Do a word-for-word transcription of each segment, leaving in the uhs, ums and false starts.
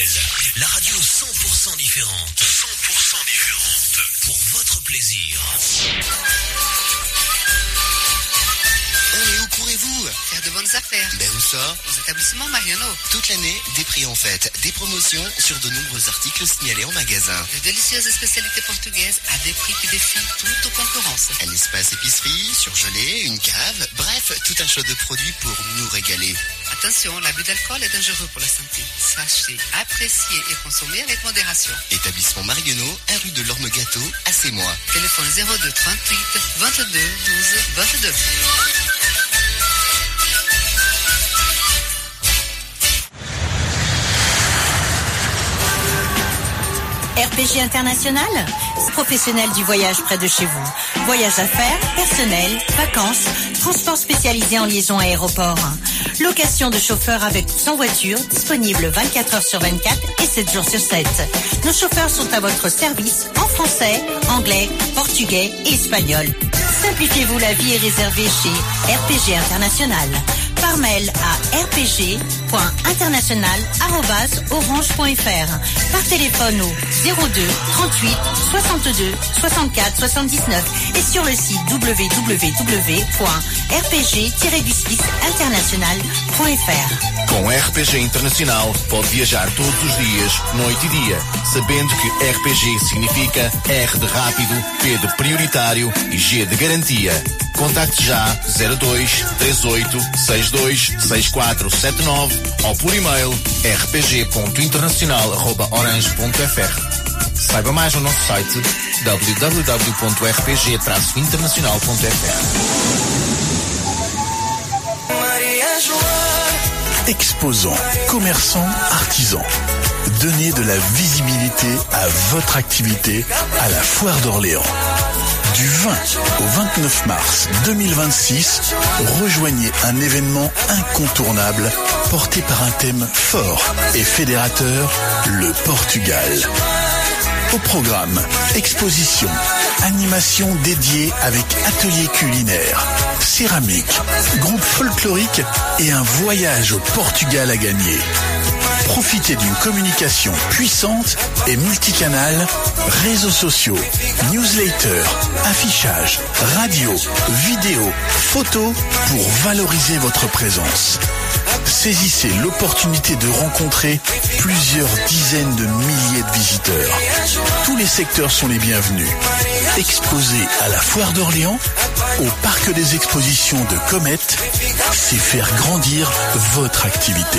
la radio cent pour cent différente. cent pour cent différente. Pour votre plaisir. Oh, et où courez-vous? Faire de bonnes affaires. Ben où ça? Aux établissements Mariano. Toute l'année, des prix en fête, des promotions sur de nombreux articles signalés en magasin. De délicieuses spécialités portugaises à des prix qui défient toute concurrence. Un espace épicerie, surgelé, une cave, bref, tout un choix de produits pour nous régaler. Attention, l'abus d'alcool est dangereux pour la santé. Sachez apprécier et consommer avec modération. Établissement Mariano, un rue de l'Orme-Gâteau, à Sémois. Téléphone zéro deux trente-huit vingt-deux douze vingt-deux. R P G International, professionnel du voyage près de chez vous. Voyage d'affaires, personnel, vacances, transport spécialisé en liaison aéroport. Location de chauffeurs avec ou sans voiture, disponible vingt-quatre heures sur vingt-quatre et sept jours sur sept. Nos chauffeurs sont à votre service en français, anglais, portugais et espagnol. Simplifiez-vous la vie et réservez chez R P G International. Par mail à r p g point international arobase orange point f r. Par téléphone au zéro deux trente-huit soixante-deux soixante-quatre soixante-dix-neuf et sur le site w w w point r p g tiret du six international ponto f r. Com R P G Internacional pode viajar todos os dias, noite e dia, sabendo que R P G significa R de rápido, P de prioritário e G de garantia. Contacte já zero dois três oito seis dois seis quatro sete nove ou por e-mail r p g ponto internacional arroba orange ponto f r. Saiba mais no nosso site w w w ponto r p g traço internacional ponto f r. Exposants, commerçants, artisans. Donnez de la visibilité à votre activité à la Foire d'Orléans. Du vingt au vingt-neuf mars deux mille vingt-six, rejoignez un événement incontournable porté par un thème fort et fédérateur, le Portugal. Au programme, exposition, animation dédiée avec atelier culinaire, céramique, groupe folklorique et un voyage au Portugal à gagner. Profitez d'une communication puissante et multicanale, réseaux sociaux, newsletters, affichage, radio, vidéo, photos pour valoriser votre présence. Saisissez l'opportunité de rencontrer plusieurs dizaines de milliers de visiteurs. Tous les secteurs sont les bienvenus. Exposé à la Foire d'Orléans, au Parc des Expositions de Comète, c'est faire grandir votre activité.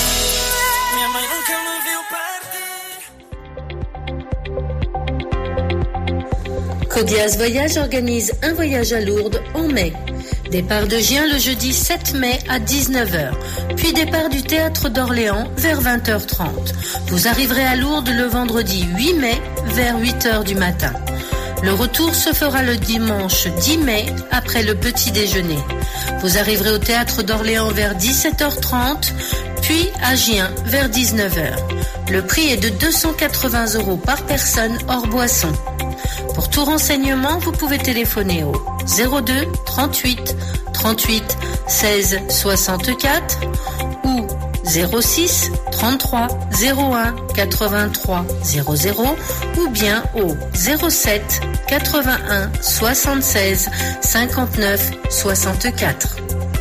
Codias Voyage organise un voyage à Lourdes en mai. Départ de Gien le jeudi sept mai à dix-neuf heures, puis départ du Théâtre d'Orléans vers vingt heures trente. Vous arriverez à Lourdes le vendredi huit mai vers huit heures du matin. Le retour se fera le dimanche dix mai après le petit déjeuner. Vous arriverez au Théâtre d'Orléans vers dix-sept heures trente, puis à Gien vers dix-neuf heures. Le prix est de deux cent quatre-vingts euros par personne hors boisson. Pour tout renseignement, vous pouvez téléphoner au zéro deux trente-huit trente-huit seize soixante-quatre ou zéro six trente-trois zéro un quatre-vingt-trois zéro zéro ou bien au zéro sept quatre-vingt-un soixante-seize cinquante-neuf soixante-quatre.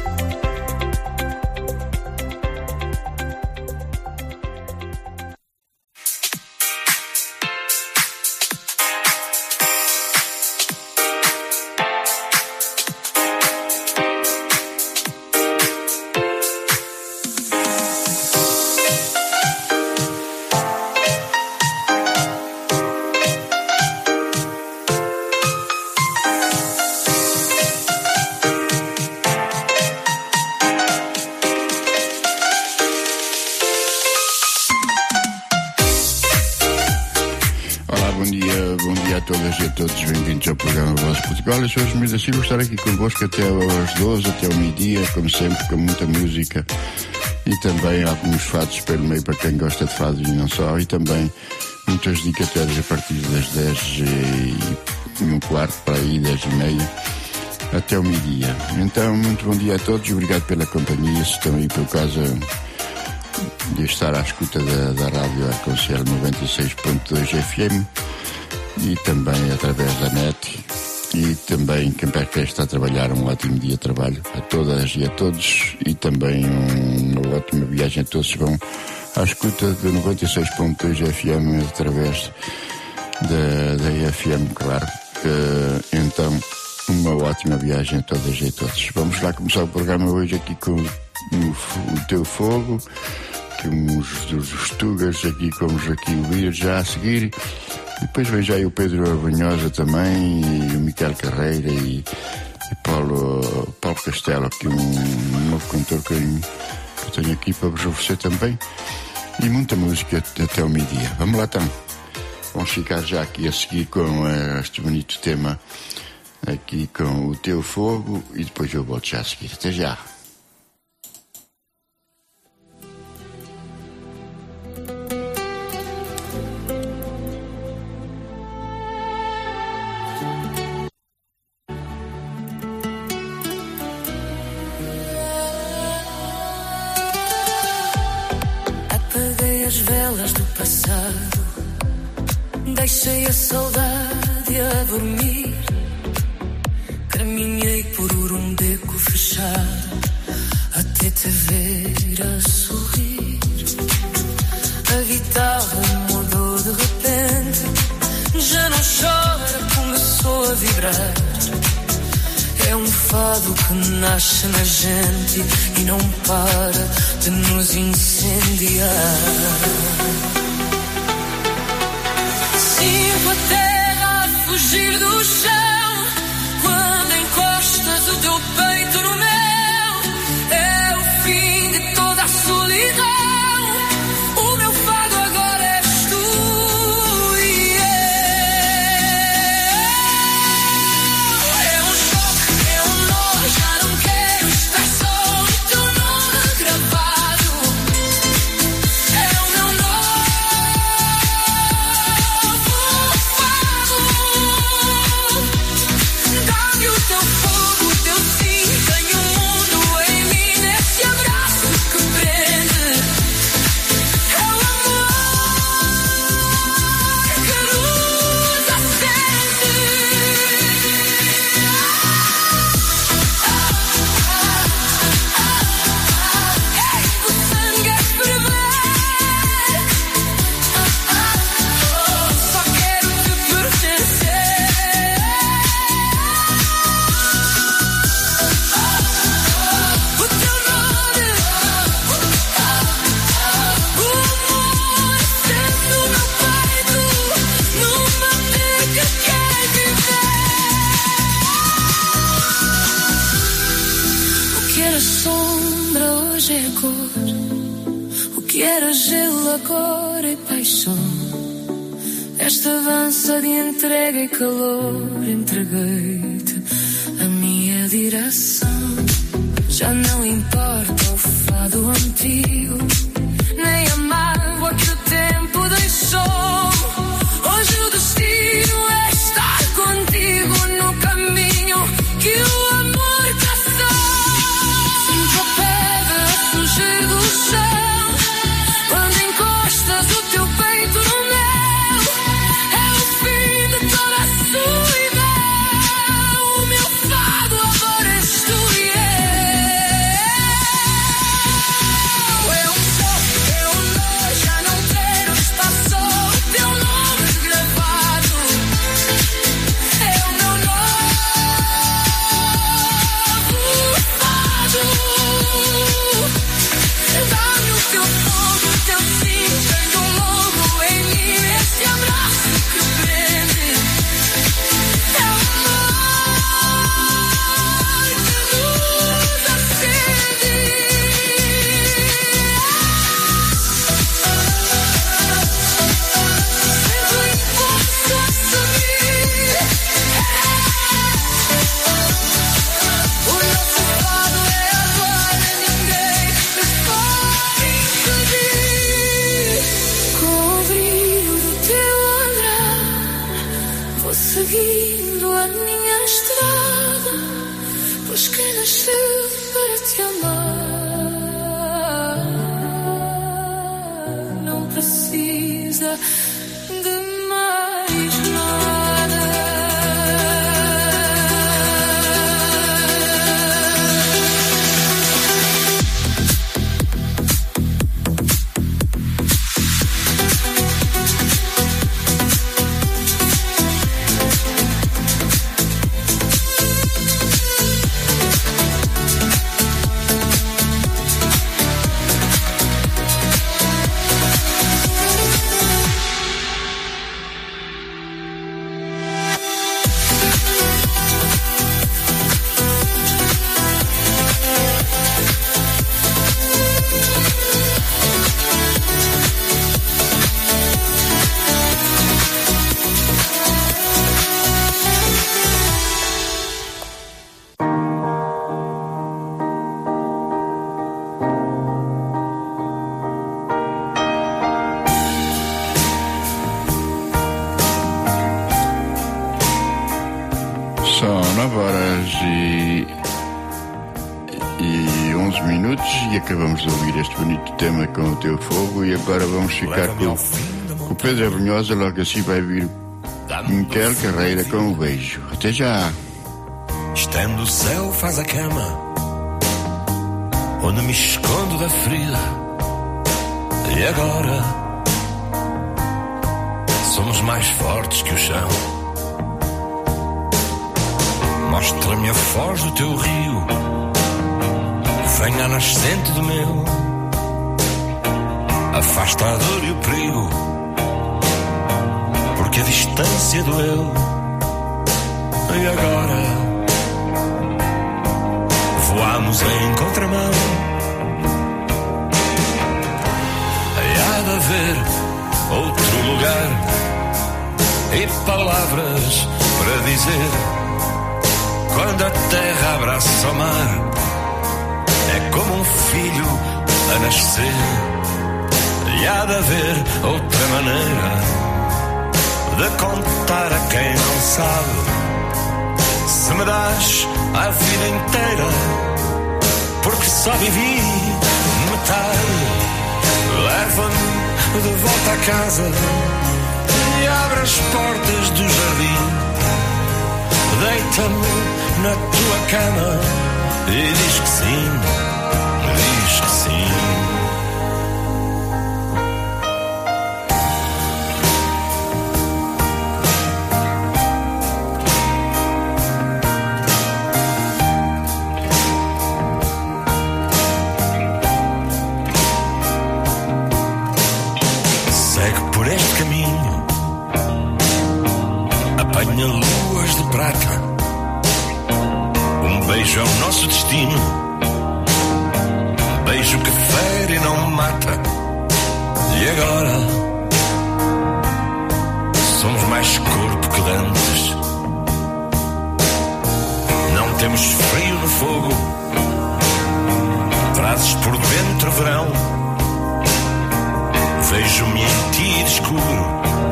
Olha, senhores meus, assim vou estar aqui convosco até às doze, até ao meio-dia, como sempre, com muita música e também alguns fados pelo meio para quem gosta de fados e não só, e também muitas dedicatórias a partir das dez e um quarto para aí, dez e meia, até ao meio-dia. Então, muito bom dia a todos e obrigado pela companhia. Se estão aí por casa de estar à escuta da, da Rádio Arconcel noventa e seis ponto dois F M e também através da net. E também quem quer está a trabalhar, um ótimo dia de trabalho a todas e a todos, e também um, uma ótima viagem a todos que vão à escuta de noventa e seis ponto dois F M através da, da F M, claro. Uh, então, uma ótima viagem a todas e a todos. Vamos lá começar o programa hoje aqui com o, o Teu Fogo, com os, os, os Tugas aqui, vamos aqui ouvir já a seguir. E depois vejo aí o Pedro Arbanhosa também, e o Miquel Carreira e, e Paulo, Paulo Castelo, que é um, um novo cantor que eu, que eu tenho aqui para vos oferecer também. E muita música até o meio-dia. Vamos lá então. Vamos ficar já aqui a seguir com uh, este bonito tema, aqui com o Teu Fogo, e depois eu volto já a seguir. Até já. Deixei a saudade a dormir. Caminhei por um beco fechado até te ver a sorrir. A guitarra mudou de repente, já não chora, começou a vibrar. É um fado que nasce na gente e não para de nos incendiar. Sinto a terra a fugir do chão quando encostas o teu peito no meu. É o fim de toda a solidão. O meu fado agora és tu e eu. É um choque, é um nó, já não quero estar só. O teu nome gravado é o meu nome. Agora é paixão. Esta dança de entrega e calor, entreguei-te a minha direção. Já não importa o fado antigo, nem a mágoa que o tempo deixou. Hoje o destino é estar contigo no caminho que o amor traçou. Sinto a pedra a fugir do chão. O teu peito no meu, é o fim de toda a solidão. O meu fado agora és tu e eu. É um choque, é um nó, já não quero estar só. O teu nome gravado é o meu novo fado. Dá-me o teu fogo, o teu sim. Seguindo a minha estrada, pois quem nasceu para te amar. precisa de mais nada. Acabamos de ouvir este bonito tema com o Teu Fogo e agora vamos ficar com, com o Pedro Abrunhosa. Logo assim vai vir Miquel Carreira com o Beijo. Até já. Estando o céu faz a cama onde me escondo da ferida, e agora somos mais fortes que o chão. Mostra-me a foz do teu rio, venha a nascente do meu, afasta a dor e o perigo, porque a distância doeu. E agora voamos em contramão. Há de haver outro lugar e palavras para dizer, quando a terra abraça o mar. É como um filho a nascer, e há de haver outra maneira de contar a quem não sabe. Se me das a vida inteira, porque só vivi metade, leva-me de volta a casa e abre as portas do jardim. Deita-me na tua cama e diz que sim, diz que sim. Segue por este caminho, apanha luas de prata. Um beijo é o nosso destino, beijo que fere e não mata. E agora somos mais corpo que dantes. Não temos frio no fogo, trazes por dentro verão. Vejo-me em ti de escuro,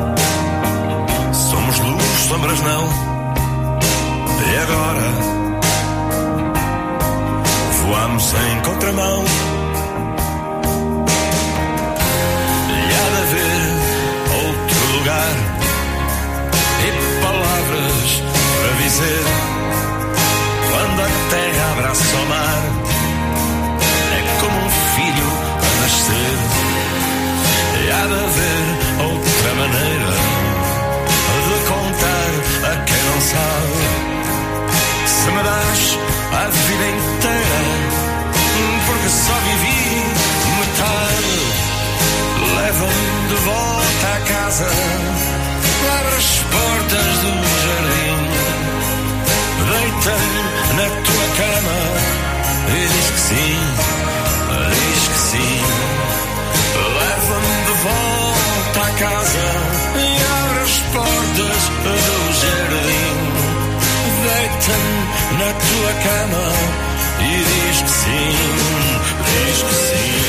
somos luz, sombras não. E agora voamos em contramão. E há de haver outro lugar e palavras para dizer, quando a terra abraça o mar. É como um filho a nascer. E há de haver outra maneira de contar a quem não sabe. Se me das a vida inteira, porque só vivi metade, leva-me de volta a casa, abre as portas do jardim, deita-me na tua cama e diz que sim, diz que sim. Leva-me de volta a casa e abre as portas do jardim, deita-me na tua cama e diz que sim, diz que sim.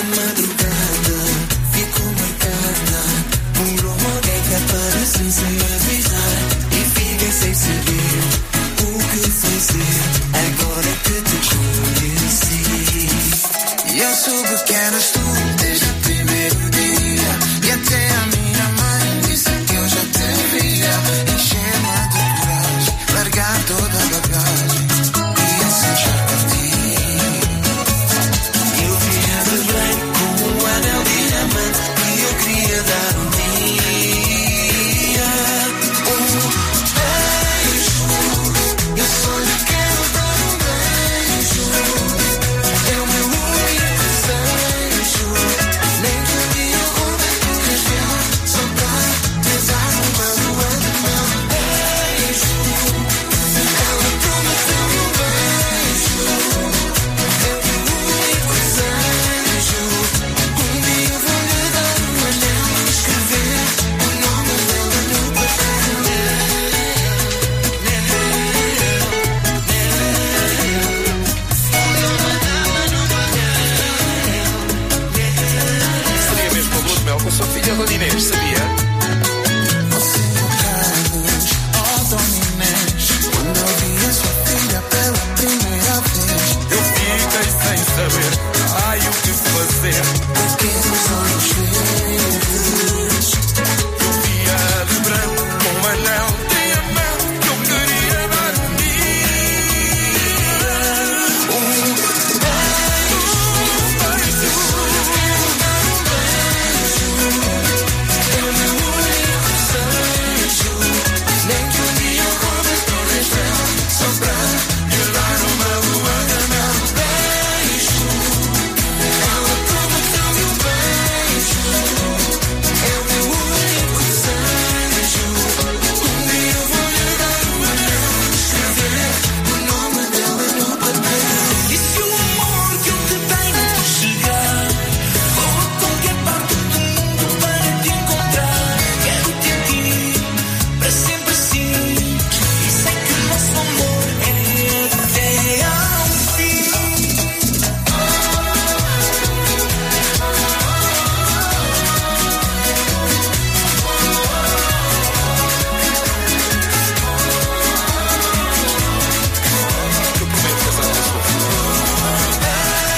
madrugada ficou marcada por uma que aparece sem avisar e fiquei sem saber o que fazer agora que te conheci. E eu soube que eras tu desde o primeiro dia e até a minha mãe disse que eu já te via. Encher-me de coragem, largar toda a bagagem e assim já parti. Eu vinha de branco com um anel de diamante e eu queria dar um dia um beijo. Eu só lhe quero dar um beijo. É o meu único desejo. Nem que um dia eu roube o castelo só pra pesar uma lua de mel. Beijo. Ela prometeu-me um beijo. É o meu único desejo. Um dia eu vou lhe dar um anel e escrever o nome dela no papel. Seria mesmo a lua de mel com a sua filha Dona Inês, sabia? Você não Carlos, ó Dona Inês, quando eu vi a sua filha pela primeira vez, Eu fiquei sem saber, ai o que fazer. pequenos olhos verdes. Eu via de branco com um anel de diamante que eu queria dar um dia. Um beijo, beijo. É o meu único desejo. Nem que um dia eu roube o teu castelo só pra lhe dar uma lua de mel. Beijo. Ela prometeu-me um beijo. É o meu único desejo. Um dia eu vou lhe dar um anel e escrever o nome dela no papel. E se o amor que eu te tenho te chegar, vou a qualquer parte do mundo para te encontrar. Quero-te aqui, para sempre assim. E sei que o nosso amor é até ao fim. Eu prometo casar com a sua filha.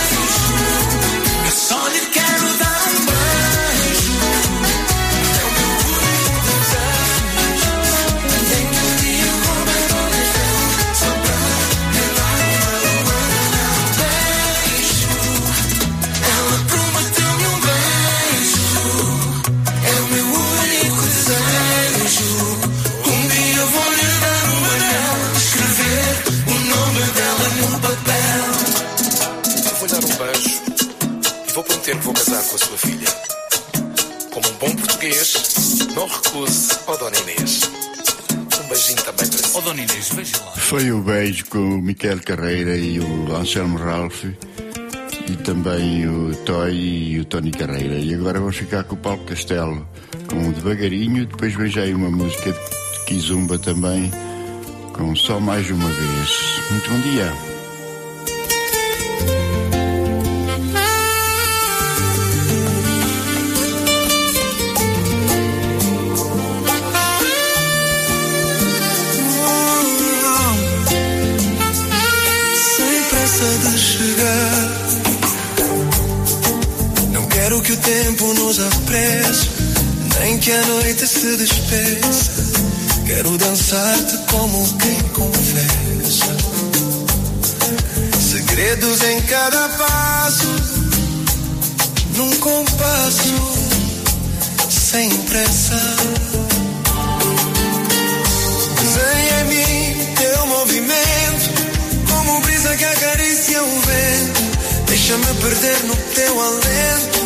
Eu só lhe quero dar um beijo. É o meu único desejo. Nem que um dia eu roube o teu castelo só pra lhe dar uma lua de mel. Beijo. Ela prometeu-me um beijo. É o meu único desejo. Um dia eu vou lhe dar um anel e escrever o nome dela no papel. Eu vou-lhe dar um beijo e vou prometer que vou casar com a sua filha. Como um bom português, não recuse ao Dona Inês. Um beijinho também para si. Ó Dona Inês, veja lá. Foi o beijo com o Miquel Carreira e o Anselmo Ralph e também o Toy e o Tony Carreira. E agora vamos ficar com o Paulo Castelo com o Devagarinho. Depois beijei uma música de Kizumba também com Só Mais Uma Vez. Muito bom dia. Sem pressa de chegar, não quero que o tempo nos apresse, nem que a noite se despeça. Quero dançar-te como quem confessa, segredos em cada passo, num compasso, sem pressa. Desenha em mim teu movimento, como brisa que acaricia o vento. Deixa-me perder no teu alento.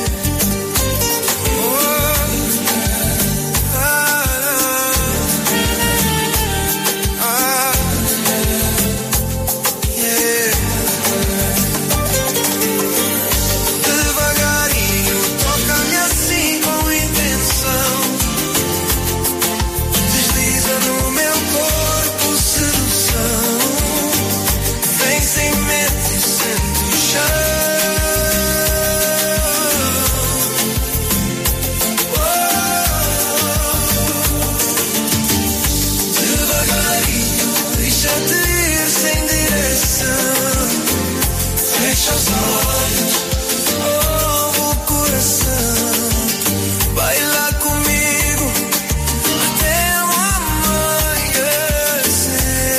olhos, oh, o coração. Baila comigo até o amanhecer.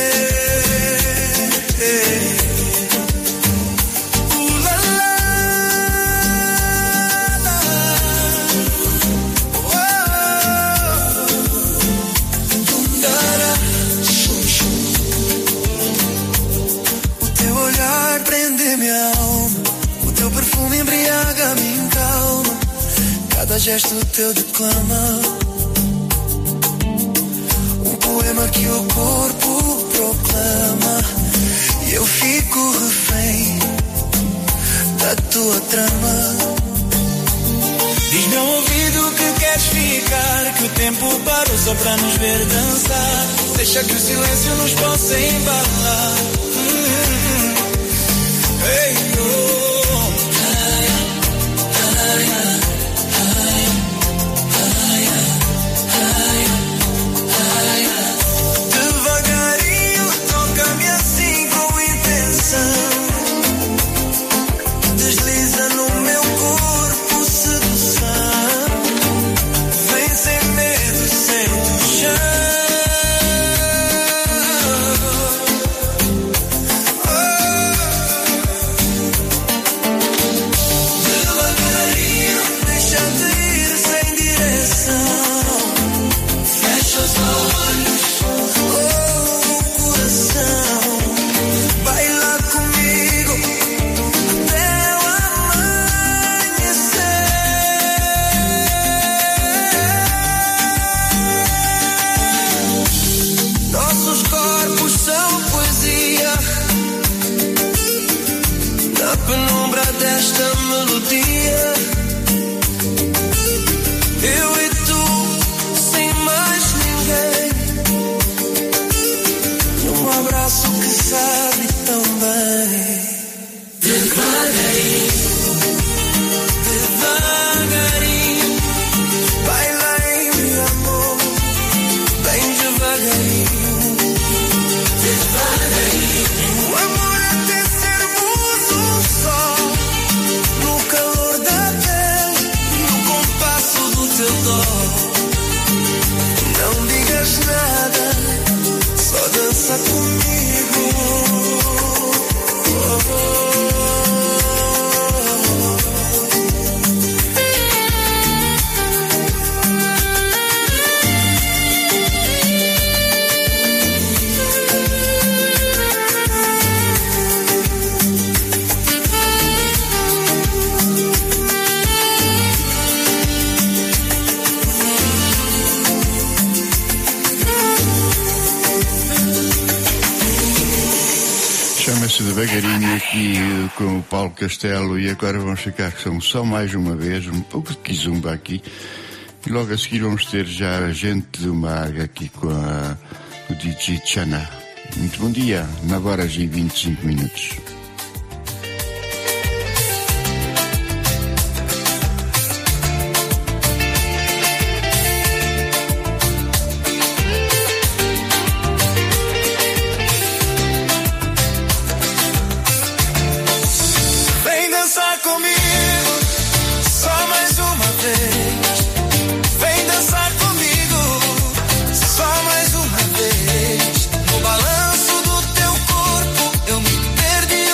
Uh, la, la, la. Oh, dum, dará, chum, chum. O teu olhar prende minha alma, o teu perfume embriaga-me em calma. Cada gesto teu declama um poema que o corpo proclama. E eu fico refém da tua trama. Diz-me ao ouvido que queres ficar, que o tempo parou só para nos ver dançar. Deixa que o silêncio nos possa embalar. Hum, hey, oh. Devagarinho, toca-me assim com intenção. Desliza no meu corpo sedução. Vem sem medo, sem chão. Devagarinho, deixa-te ir sem direção. Fecha os olhos, oh, o coração. Baila comigo até o amanhecer. Nossos corpos são poesia na penumbra desta melodia. Eu e tu, sem mais ninguém, num abraço que sabe tão bem. Devagarinho, devagarinho, baila em meu amor, bem devagarinho, devagarinho. O amor é ter sermos um só, no calor da pele, no compasso do teu dó. Não digas nada, só dança comigo. Oh, oh, oh. Chama-se Devagarinho aqui com o Paulo Castelo e agora vamos ficar que são só mais uma vez, um pouco de kizumba aqui e logo a seguir vamos ter já a gente do Mag aqui com a, o D J Chana. Muito bom dia, nove horas e vinte e cinco minutos. Vem dançar comigo, só mais uma vez. Vem dançar comigo, só mais uma vez. No balanço do teu corpo, eu me perdi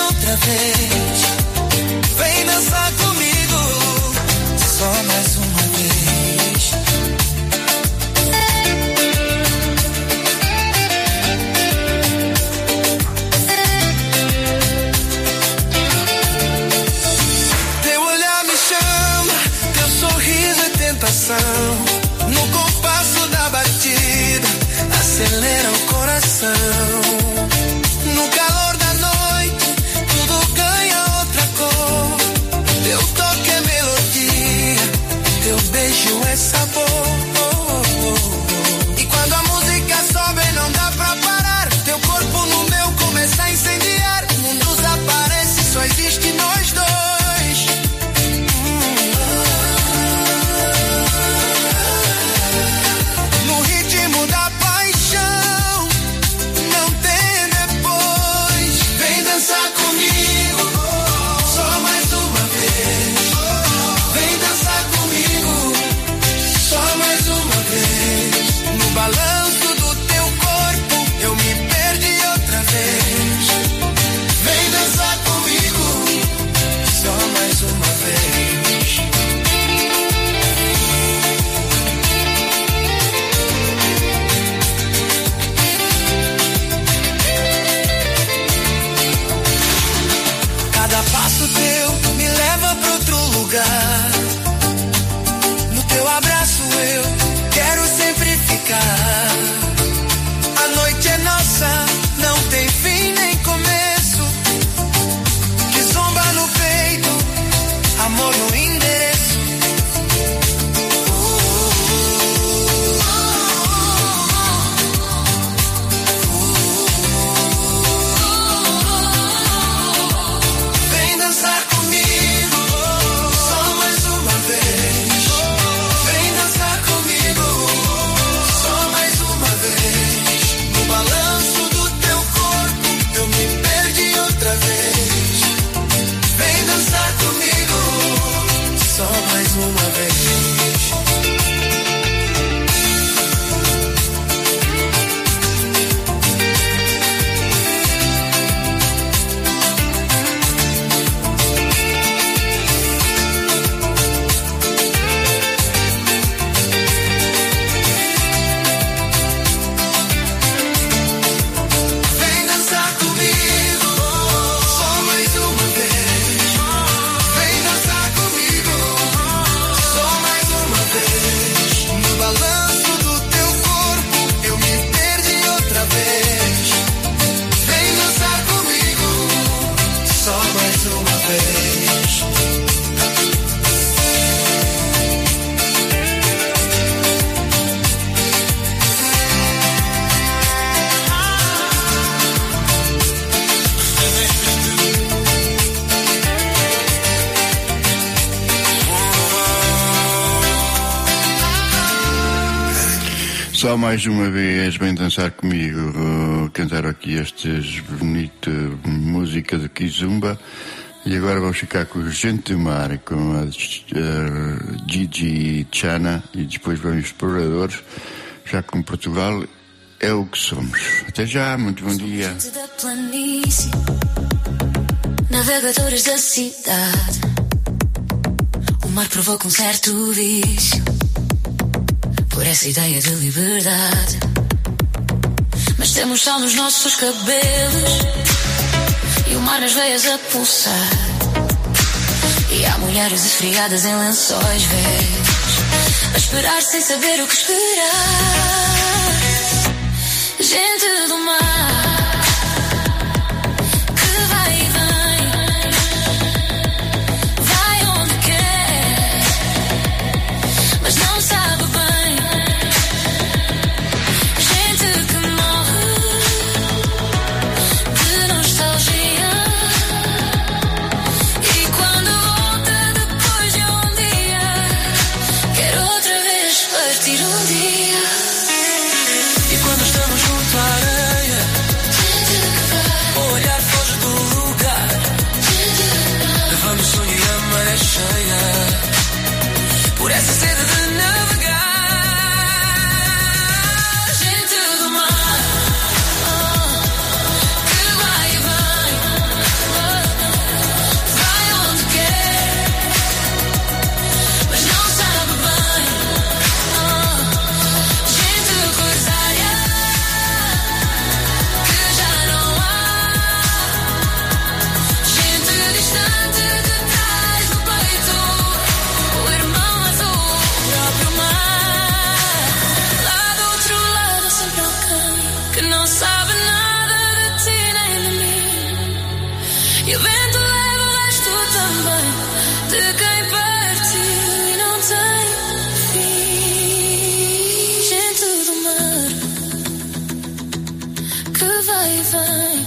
Só mais uma vez, vem dançar comigo, uh, cantar aqui estas bonitas músicas de Kizumba. E agora vamos ficar com o Gente do Mar, com a uh, Gigi Chana, e depois vamos exploradores, já com Portugal é o que somos. Até já, muito bom dia. Da planície, navegadores da cidade, o mar provoca um certo vício por essa ideia de liberdade. Mas temos sal nos nossos cabelos e o mar nas veias a pulsar. E há mulheres esfriadas em lençóis velhos a esperar sem saber o que esperar. Gente do mar que vai e vem, vai onde quer, mas não sabe bem. Gente que morre de nostalgia e quando volta depois de um dia quer outra vez partir um dia. E quando estamos junto à areia, o olhar foge do lugar, levando o sonho e a maré cheia por essa sede de navegar. Gente do mar, oh, que vai e vem, oh, vai onde quer, mas não sabe bem. Oh, gente corsária que já não há, gente distante de trás do peito, o irmão azul, o próprio mar. Lá do outro lado sempre alguém que não sabe nada de ti nem de mim. E o vento leva o resto também de quem partiu e não tem fim. Gente do mar que vai e vem,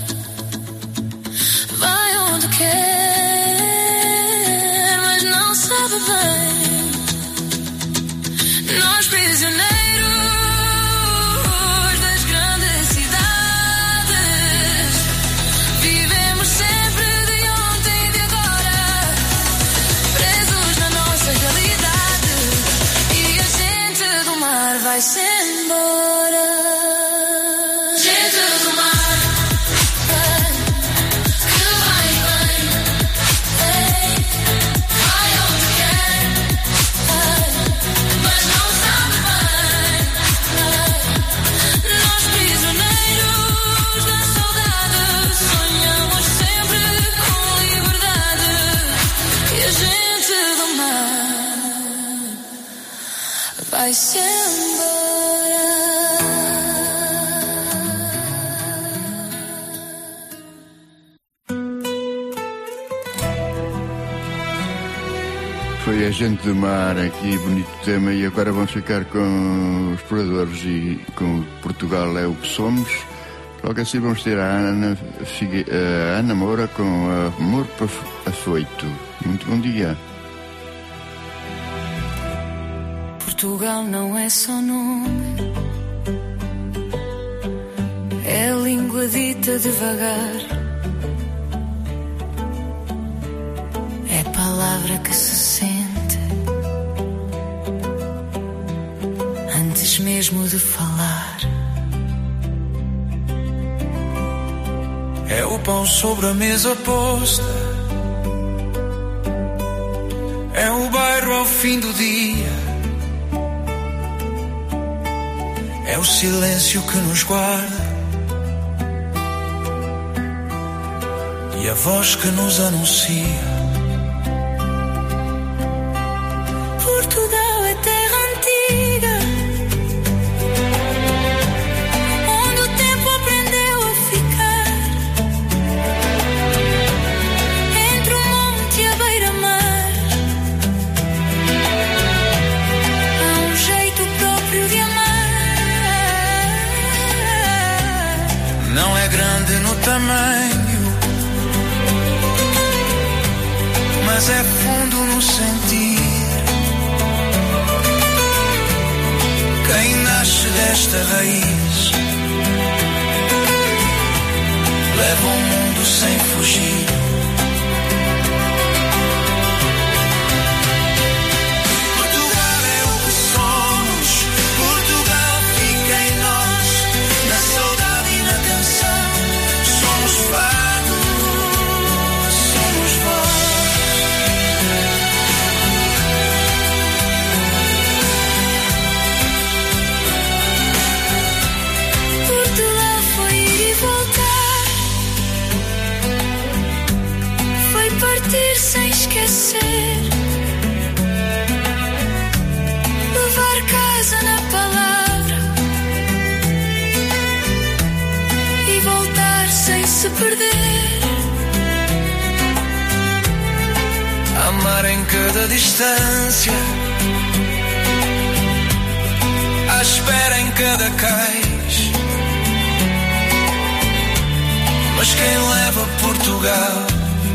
vai onde quer, mas não sabe bem. Nós prisioneiros das grandes cidades vivemos sempre de ontem e de agora, presos na nossa realidade. E a gente do mar vai-se embora. Gente do mar, que vai e vem, vai onde quer, mas não sabe bem. Nós prisioneiros da saudade sonhamos sempre com liberdade. E a gente do mar vai-se embora. Foi a Gente do Mar aqui, bonito tema, e agora vamos ficar com os exploradores e com o Portugal é o que somos. Logo assim vamos ter a Ana, Figue, a Ana Moura com Amor Afoito. Muito bom dia. Portugal não é só nome, é a língua dita devagar, é a palavra que se sente antes mesmo de falar. É o pão sobre a mesa posta, é o bairro ao fim do dia, é o silêncio que nos guarda e a voz que nos anuncia. Portugal é terra antiga, onde o tempo aprendeu a ficar, entre o monte e a beira-mar. Há um jeito próprio de amar. Não é grande no tamanho, mas é fundo no sentir. quem nasce desta raiz leva o mundo sem fugir. Portugal é o que somos, Portugal fica em nós, na saudade e na canção. Somos fado, somos voz. Portugal foi ir e voltar, foi partir sem esquecer, levar casa na palavra e voltar sem se perder. Amar em cada distância, à espera em cada cais. Mas quem leva Portugal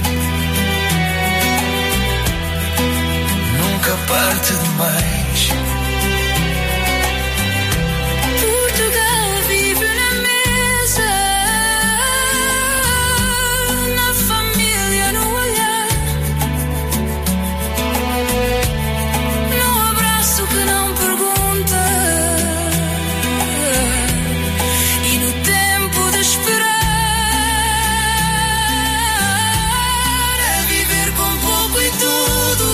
nunca parte demais. Portugal vive na mesa, na família, no olhar, no abraço que não pergunta e no tempo de esperar. É viver com pouco e tudo,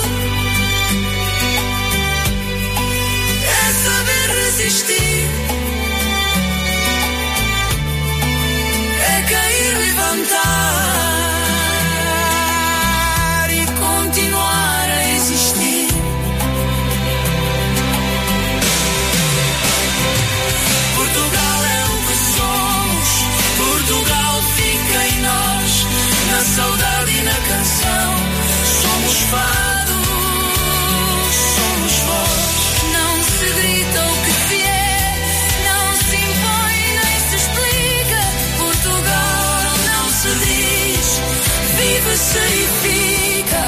é saber resistir, é cair, levantar e continuar a existir. Portugal é o que somos, Portugal fica em nós, na saudade e na canção. Somos fado, somos voz. Não se grita o que se é, não se impõe nem se explica. Portugal não se diz, vive-se e fica.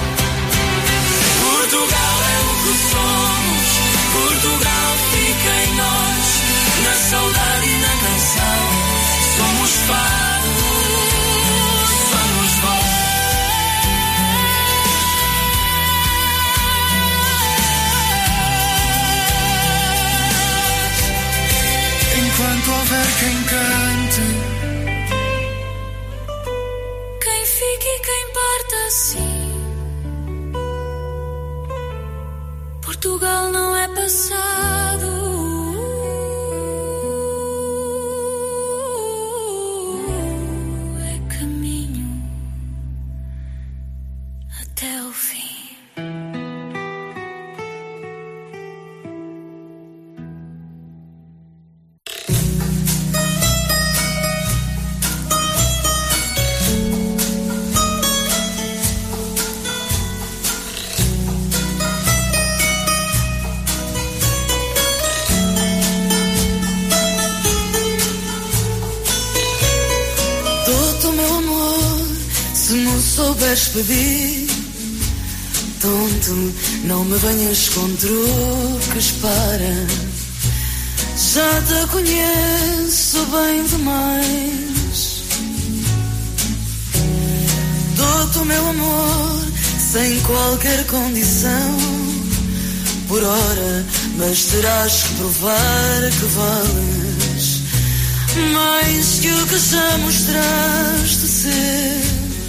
Portugal é o que somos, Portugal fica em nós, na saudade e na canção. Somos fado, somos voz. Enquanto houver quem cante, Quem fica e quem parte assim. Portugal não é passado, é caminho até o fim. dou-te o meu amor, se me souberes pedir. Tonto, não me venhas com truques, para. Já te conheço bem demais. Dou-te o meu amor, sem qualquer condição. Por hora, mas terás que provar que vales mais que o que já mostraste ser.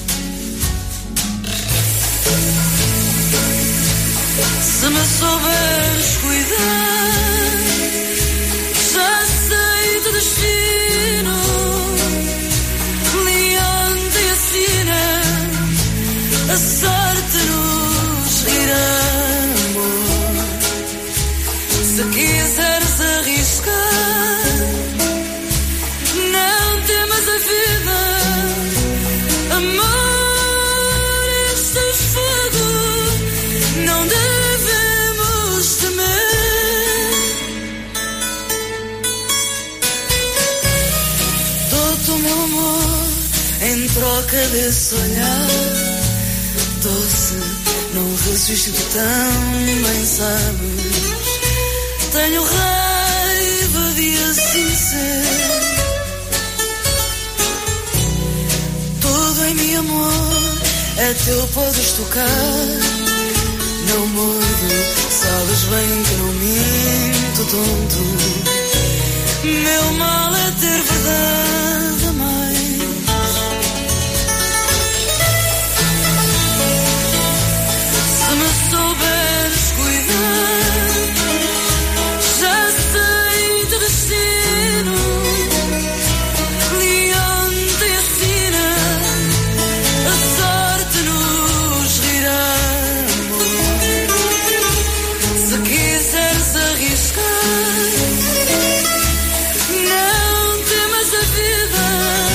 Se me souberes cuidar, já sei do destino. Leante e assina, a sorte nos rirá, amor. Se quiseres arriscar, não temas a vida, amor, este fogo não devemos temer. Dou-te o meu amor em troca desse olhar doce, não resisto tão, bem sabes. Tenho raiva devia assim ser. Tudo em mim, amor, é teu, podes tocar. Não mordo, sabes bem que não minto, tonto. Meu mal é ter verdade a mais. Se me souberes cuidar, já sei teu destino. Leão te ensina, a sorte nos rirá. Se quiseres arriscar, não temas a vida,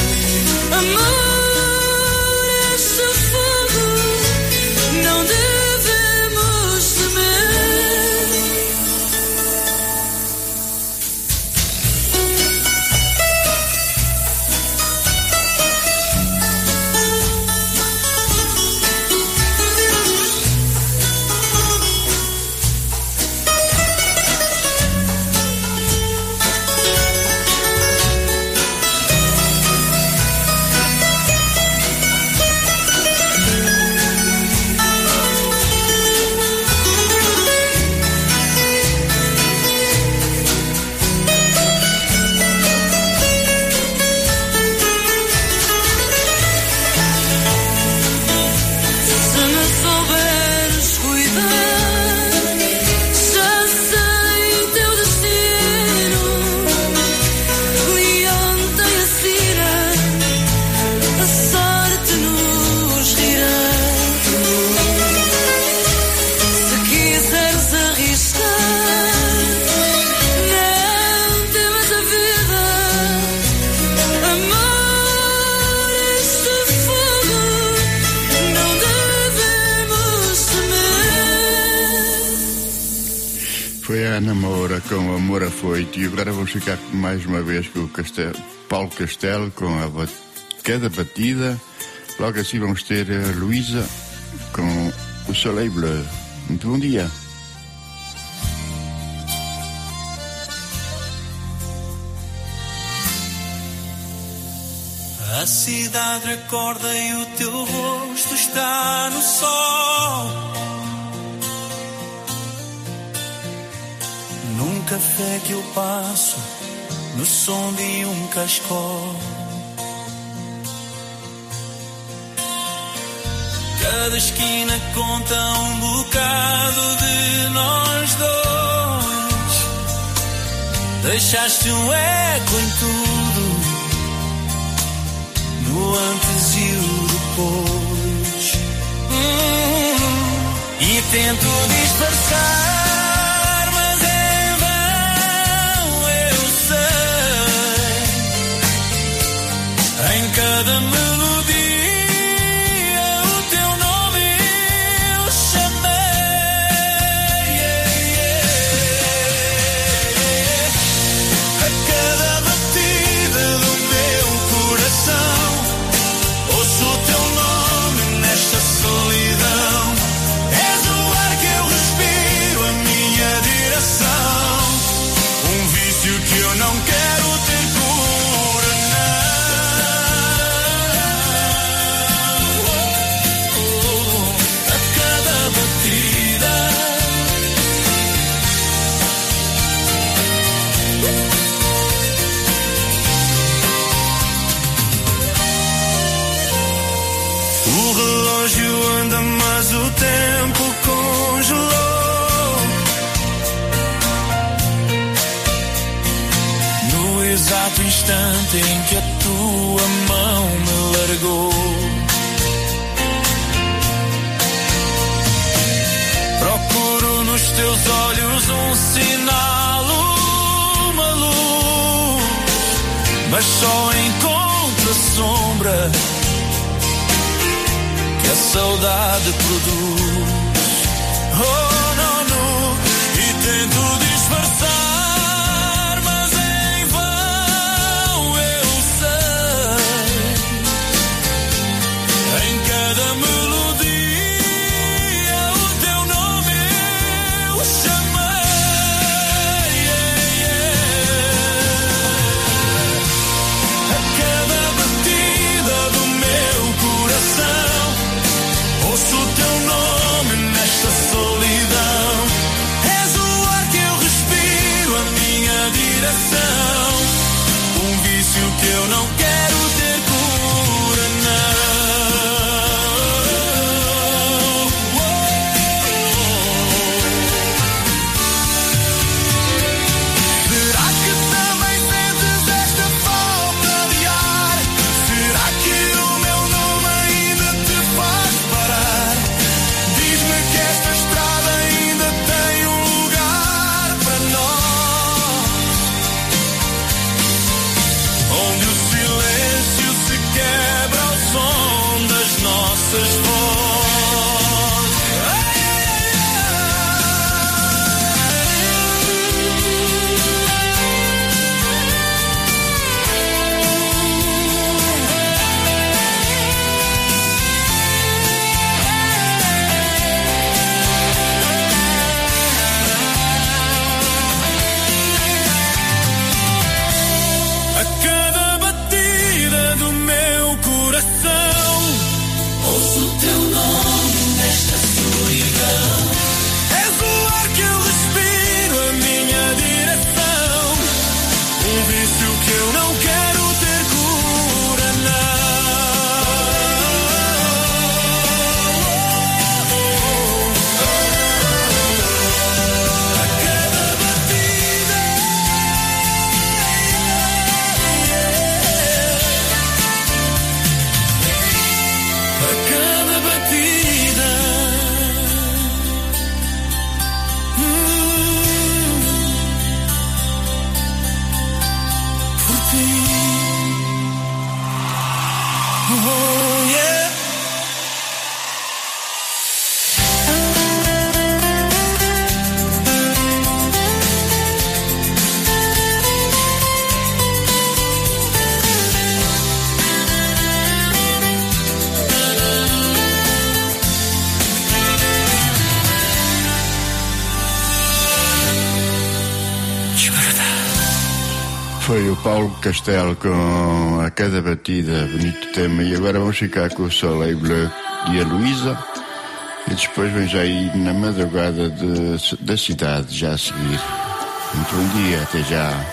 amor, este fogo não devemos temer. Se me souberes cuidar, já sei teu destino. Leão te ensina, a sorte nos rirá. Se quiseres arriscar, não temas a vida, amor, este fogo não devemos temer. Foi a Ana Moura com Amor Afoito. E agora vamos ficar mais uma vez com o Castel, Paulo Castelo com a bat- Cada Batida. Logo assim vamos ter a Luísa com o Soleil Bleu. Muito bom dia. A cidade acorda e o teu rosto está no sol. Num café que eu passo, no som de um cascol. Cada esquina conta um bocado de nós dois. Deixaste um eco em tudo, no antes e o depois. Hum, e tento disfarçar, mas em vão eu sei. Em cada melodia o teu nome eu chamei. A cada batida do meu coração ouço o teu nome nesta solidão. És o ar que eu respiro, a minha direção. Um vício que eu não quero ter cura, não. A cada batida o relógio anda, mas o tempo congelou. No exato instante em que a tua mão me largou. Procuro nos teus olhos um sinal, uma luz, mas só encontro a sombra que a saudade produz. Oh, não, não. E tento disfarçar, mas em vão eu sei. Em cada melodia o teu nome eu chamei. Yeah, yeah. Oh yeah. Foi o Paulo Castelo com A Cada Batida, bonito tema. E agora vamos ficar com o Soleil Bleu e a Luísa. E depois vem já aí na madrugada de, da cidade, já a seguir. Muito bom dia, até já.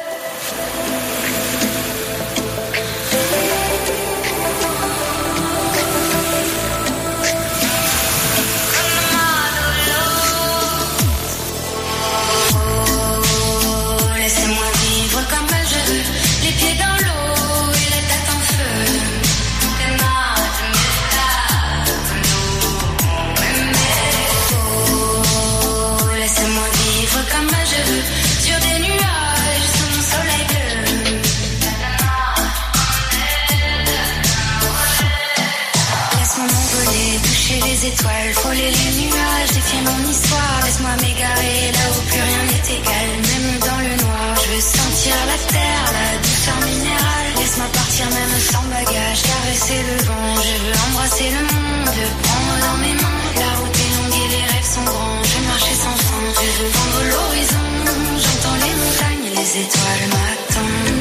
Étoiles, frôler les nuages, défier mon histoire. Laisse-moi m'égarer là où plus rien n'est égal. Même dans le noir, je veux sentir la terre, la douceur minérale. Laisse-moi partir même sans bagage, caresser le vent. Je veux embrasser le monde, prendre dans mes mains. La route est longue et les rêves sont grands. Je veux marcher sans fin, je veux vendre l'horizon. J'entends les montagnes et les étoiles m'attendent.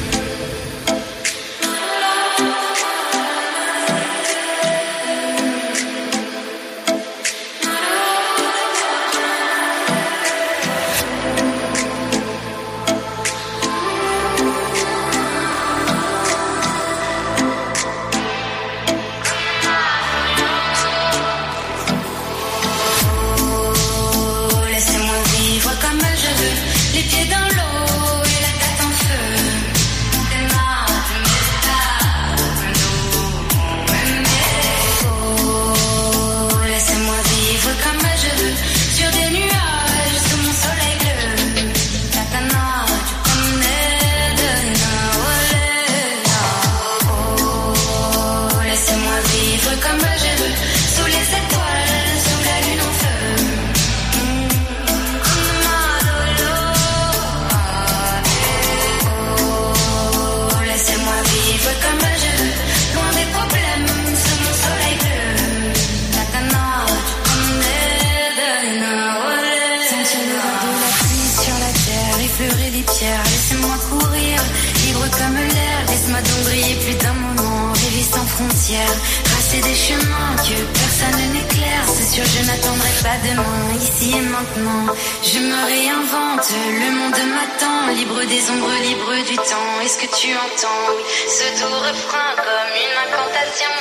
Tracer des chemins que personne n'éclaire. C'est sûr, je n'attendrai pas demain, ici et maintenant. Je me réinvente, le monde m'attend. Libre des ombres, libre du temps. Est-ce que tu entends, oui, ce doux refrain comme une incantation.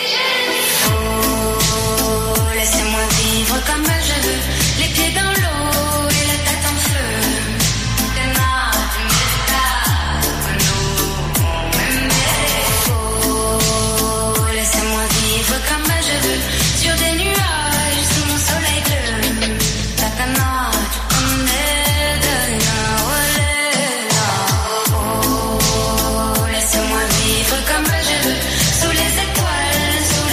Oh, laissez-moi vivre comme je veux. Les pieds dans l'eau et la tête en feu. Laissez-moi vivre comme je veux, sur des nuages, sous mon soleil bleu. La cana, tu connais de oh, laissez-moi vivre comme je veux, sous les étoiles, sous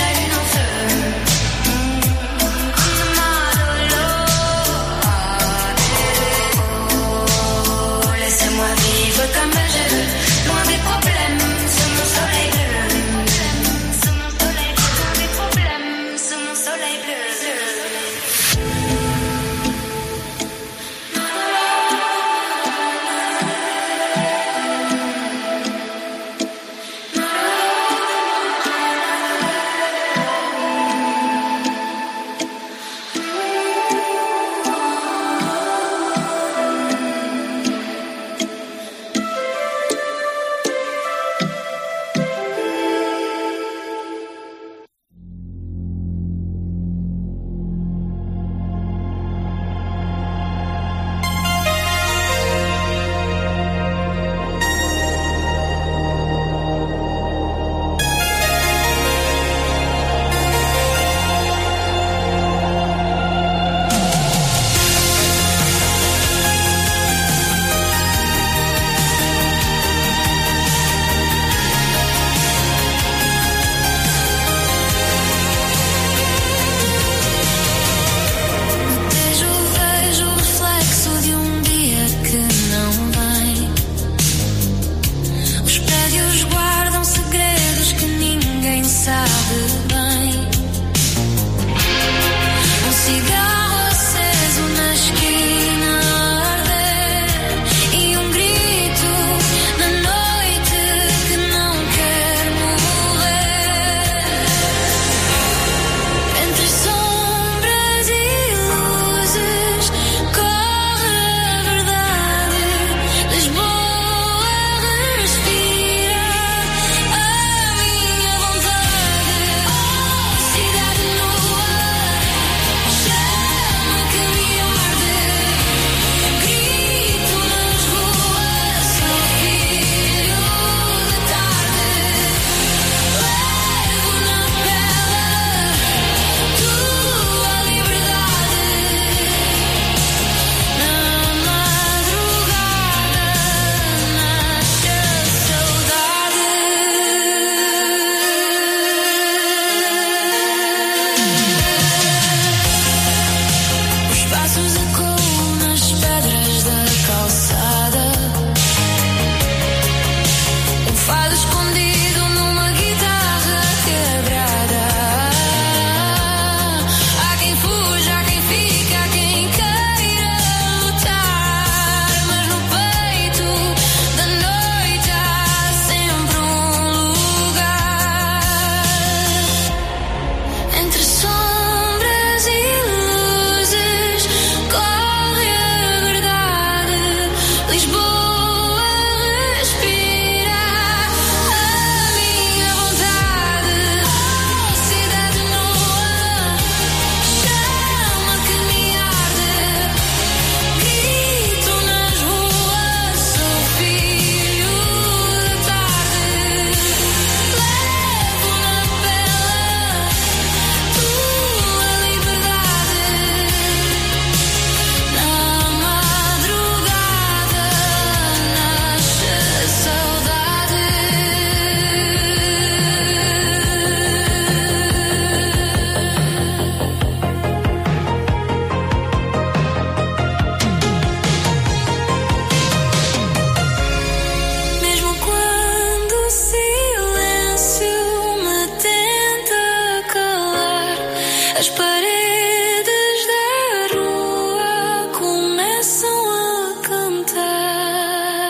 As paredes da rua começam a cantar.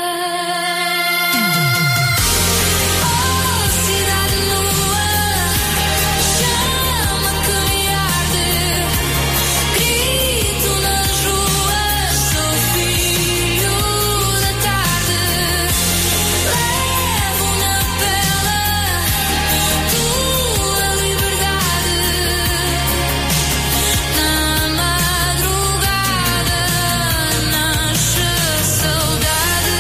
Oh, cidade nua, chama que me arde. Grito nas ruas, sou filho da tarde. Levo na pele tua liberdade. Na madrugada nasce a saudade.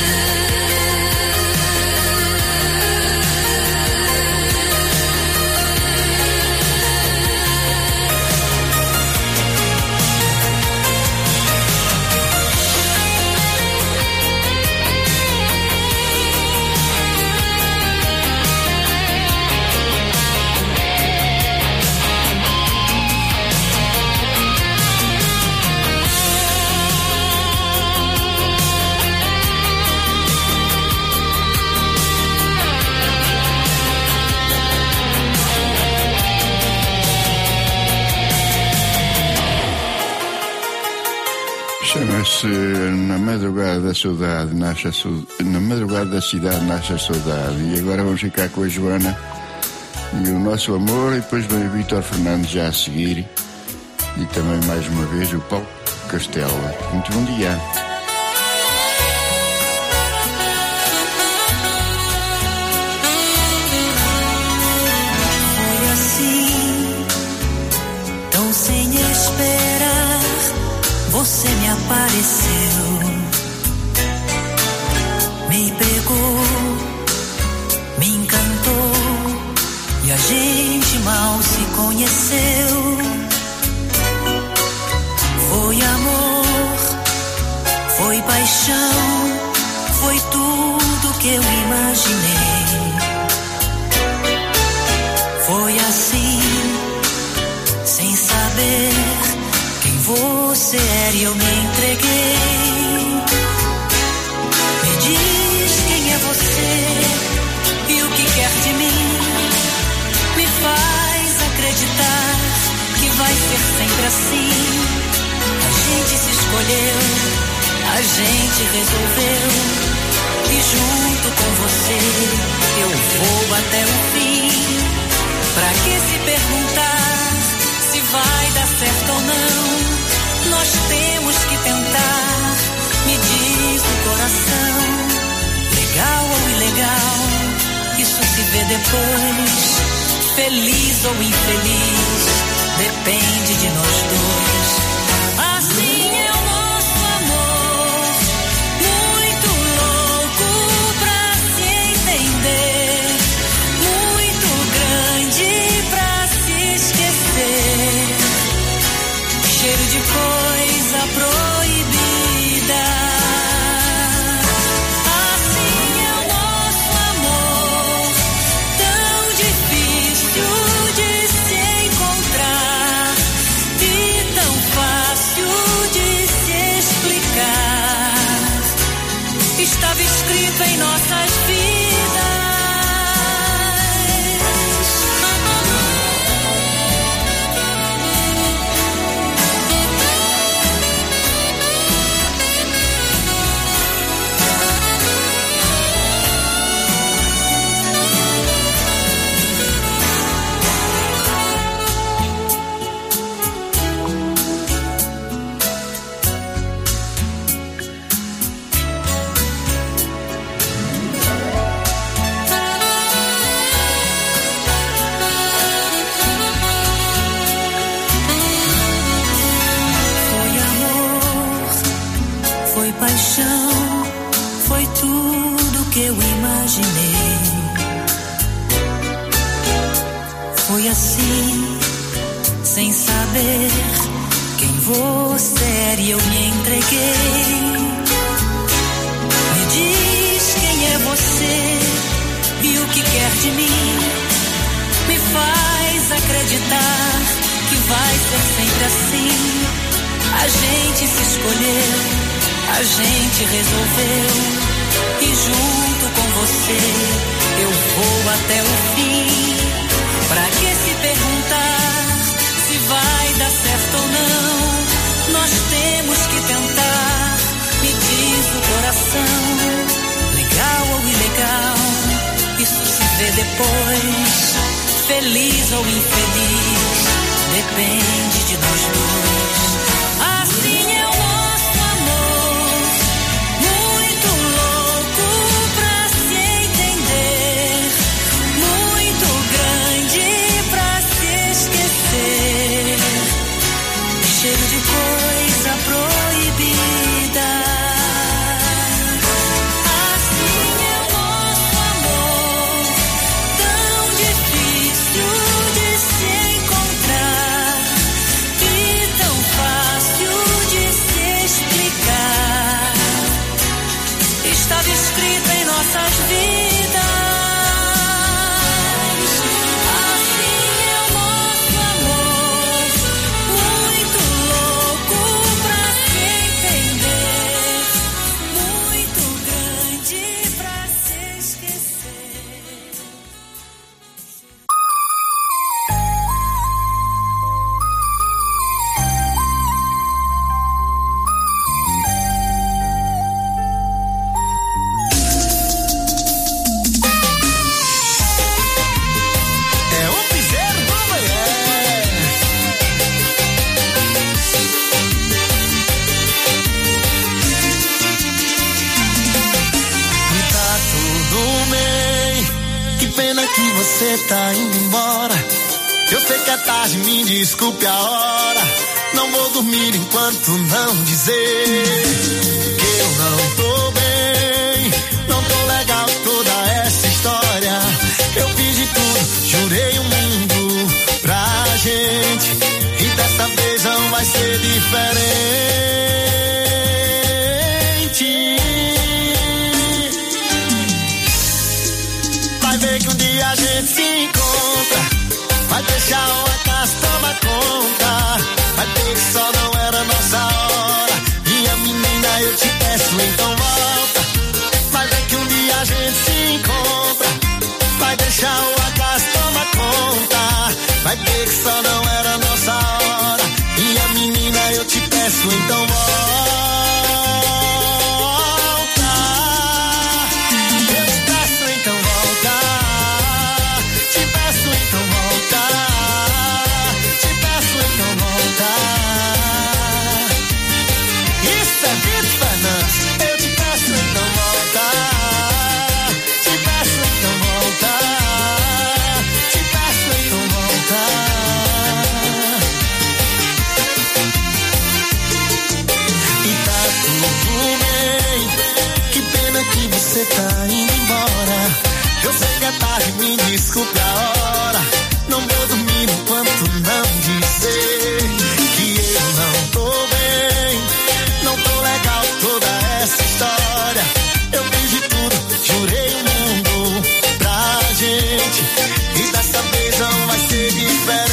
Chama-se Na Madrugada da Saudade, nasce a sau- Na Madrugada da Cidade nasce a saudade. E agora vamos ficar com a Joana e o Nosso Amor, e depois vem o Vítor Fernandes já a seguir, e também mais uma vez o Paulo Castela. Muito bom dia. Foi assim, tão sem esperar, você me apareceu, me pegou, me encantou, e a gente mal se conheceu. Foi amor, foi paixão, foi tudo que eu imaginei. Foi assim, sem saber quem você era, e eu me entreguei. Me diz quem é você e o que quer de mim. Me faz acreditar que vai ser sempre assim. A gente se escolheu, a gente resolveu, e junto com você eu vou até o fim. Pra que se perguntar se vai dar certo ou não? Nós temos que tentar. Me diz o coração, legal ou ilegal, isso se vê depois. Feliz ou infeliz, depende de nós dois. Assim é o nosso amor, muito louco pra se entender, muito grande pra se esquecer, cheiro de coisa proibida. Assim é o nosso amor, tão difícil de se encontrar e tão fácil de se explicar. Estava escrito em nossas vidas. Foi amor, foi paixão, foi tudo que eu imaginei. Foi assim, sem saber quem você era, e eu me entreguei. Me diz quem é você e o que quer de mim. Me faz acreditar que vai ser sempre assim. A gente se escolheu, a gente resolveu, e junto com você eu vou até o fim. Pra que se perguntar se depois, feliz ou infeliz, depende de nós dois. Assim é o nosso amor, muito louco pra se entender, muito grande pra se esquecer, cheio de coisa proibida. Assim é o nosso amor, tão difícil de se encontrar e tão fácil de se explicar. Está descrito em nossas vidas. Assim é o nosso amor, muito louco pra se entender, muito grande pra se esquecer. É o piseiro do mulher. E tá tudo bem. Que pena que você tá indo embora. Eu sei que é tarde, me desculpe a hora. Não vou dormir enquanto não dizer que eu não tô bem. Não tô legal toda essa história. Eu fiz de tudo, jurei o mundo pra gente. E dessa vez não vai ser diferente. Vai ver que um dia a gente se encontra. Vai deixar o acaso tomar conta. Vai ter que só não era nossa hora. Minha menina, eu te peço, então volta. Vai ver que um dia a gente se encontra. Vai deixar o acaso tomar conta. Vai ter que só não era nossa hora. Minha menina, eu te peço, então volta. Eu te peço, então volta. Te peço, então volta. Te peço, então volta. Isso é Vitor Fernandes. Eu te peço, então volta. Te peço, então volta. Te peço, então volta. E tá tudo bem. Que pena que você tá indo embora. Eu sei que é tarde, me desculpe a hora. Não vou dormir enquanto não dizer que eu não tô bem. Não tô legal toda essa história. Eu fiz de tudo, jurei o mundo pra gente. E dessa vez não vai ser diferente.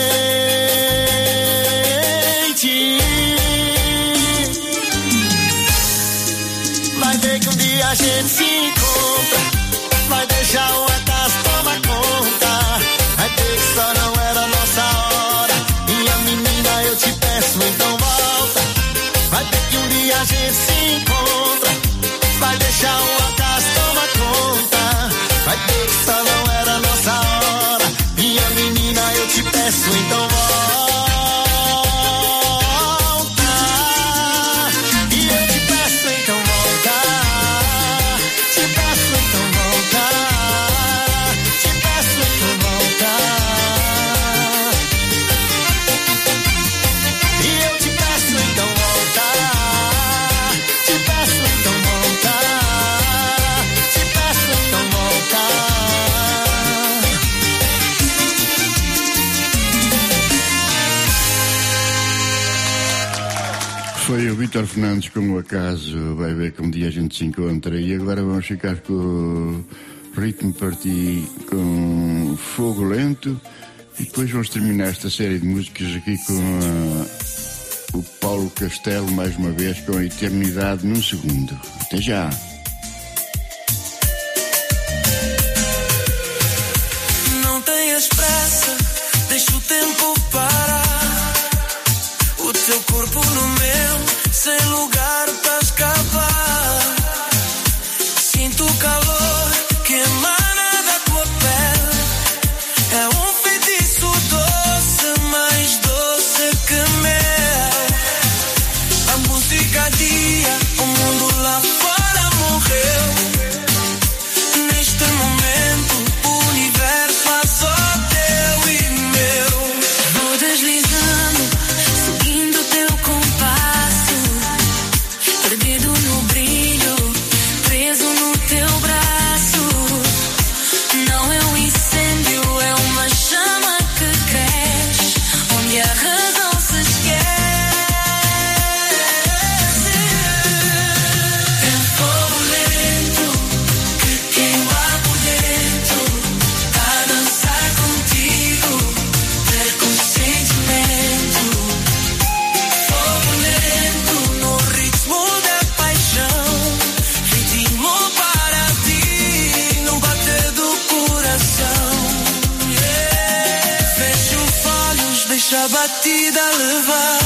Vai ver que um dia a gente se encontra. Vai deixar o acaso tomar conta. Vai ter que só não era nossa hora. Minha menina, eu te peço, então volta. Vai ter que um dia a gente se encontra. Vai deixar o acaso tomar conta. Vai ter que só não era nossa hora. Minha menina, eu te peço, então volta. E eu te peço, então volta. Te peço, então volta. Te peço, então volta. E eu te peço, então volta. Te peço, então volta. Te peço, então volta. Foi o Vitor Fernandes com o acaso. Vai ver que um dia a gente se encontra. E agora vamos ficar com o Ritmo Party, com Fogo Lento. E depois vamos terminar esta série de músicas aqui com a, o Paulo Castelo, mais uma vez, com a Eternidade num Segundo. Até já. Não tenhas pressa, deixa o tempo parar. O teu corpo no meu, sem lugar para escapar. Sinto o calor que emana da tua pele. cada batida a levar.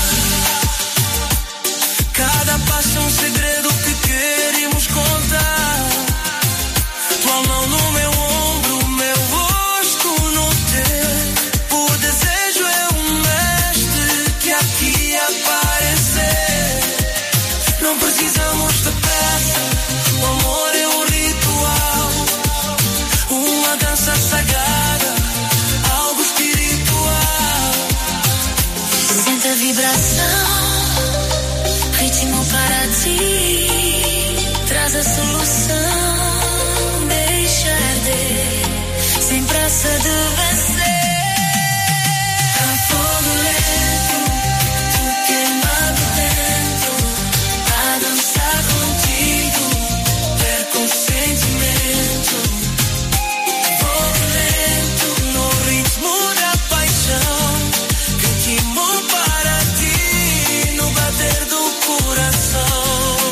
Cada passo é um segredo que queremos contar. Tua mão no meu ombro, meu rosto no teu. O desejo é um mestre que aqui aparecer. Não precisamos de pressa, o amor é um ritual, uma dança sagrada, algo espiritual. Sente a vibração, ritmo para ti, traz a solução, deixa arder, sem pressa de vencer. A fogo lento, tu queima por dentro, a dançar contigo, perco o sentimento. Fogo lento, no ritmo da paixão, ritmo para ti, no bater do coração.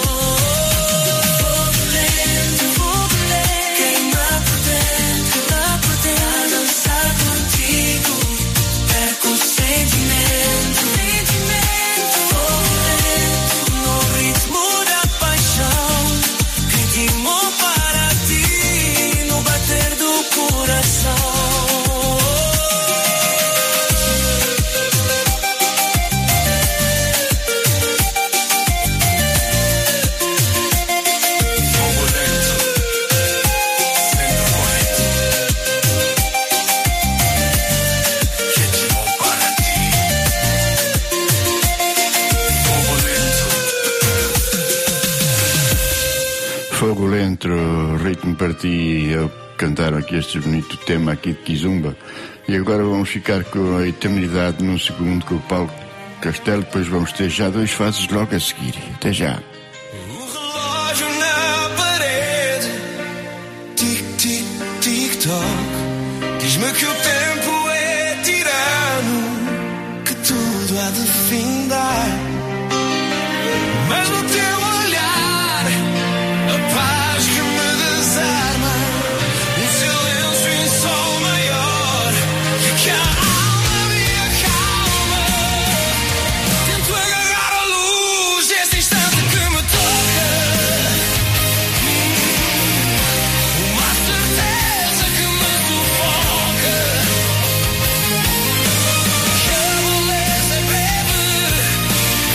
Fogo lento, fogo lento, queima por dentro, lá por dentro, a dançar contigo, perco o sentimento. Sentimento. Fogo lento, no ritmo da paixão, ritmo para ti, no bater do coração. Fogo lento, ritmo para ti. Eu cantaram aqui este bonito tema aqui de Kizumba. E agora vamos ficar com a eternidade num segundo com o Paulo Castelo. Depois vamos ter já dois fases logo a seguir. Até já. Relógio na parede, tic, tic, tic, toc. Diz-me que o tempo é tirano, que tudo há de findar. Mas no teu olhar, a paz que me desarma, um silêncio em sol maior, que a alma me acalma. Tento agarrar a luz, esse instante que me toca. Uma certeza que me sufoca. Que a beleza é breve,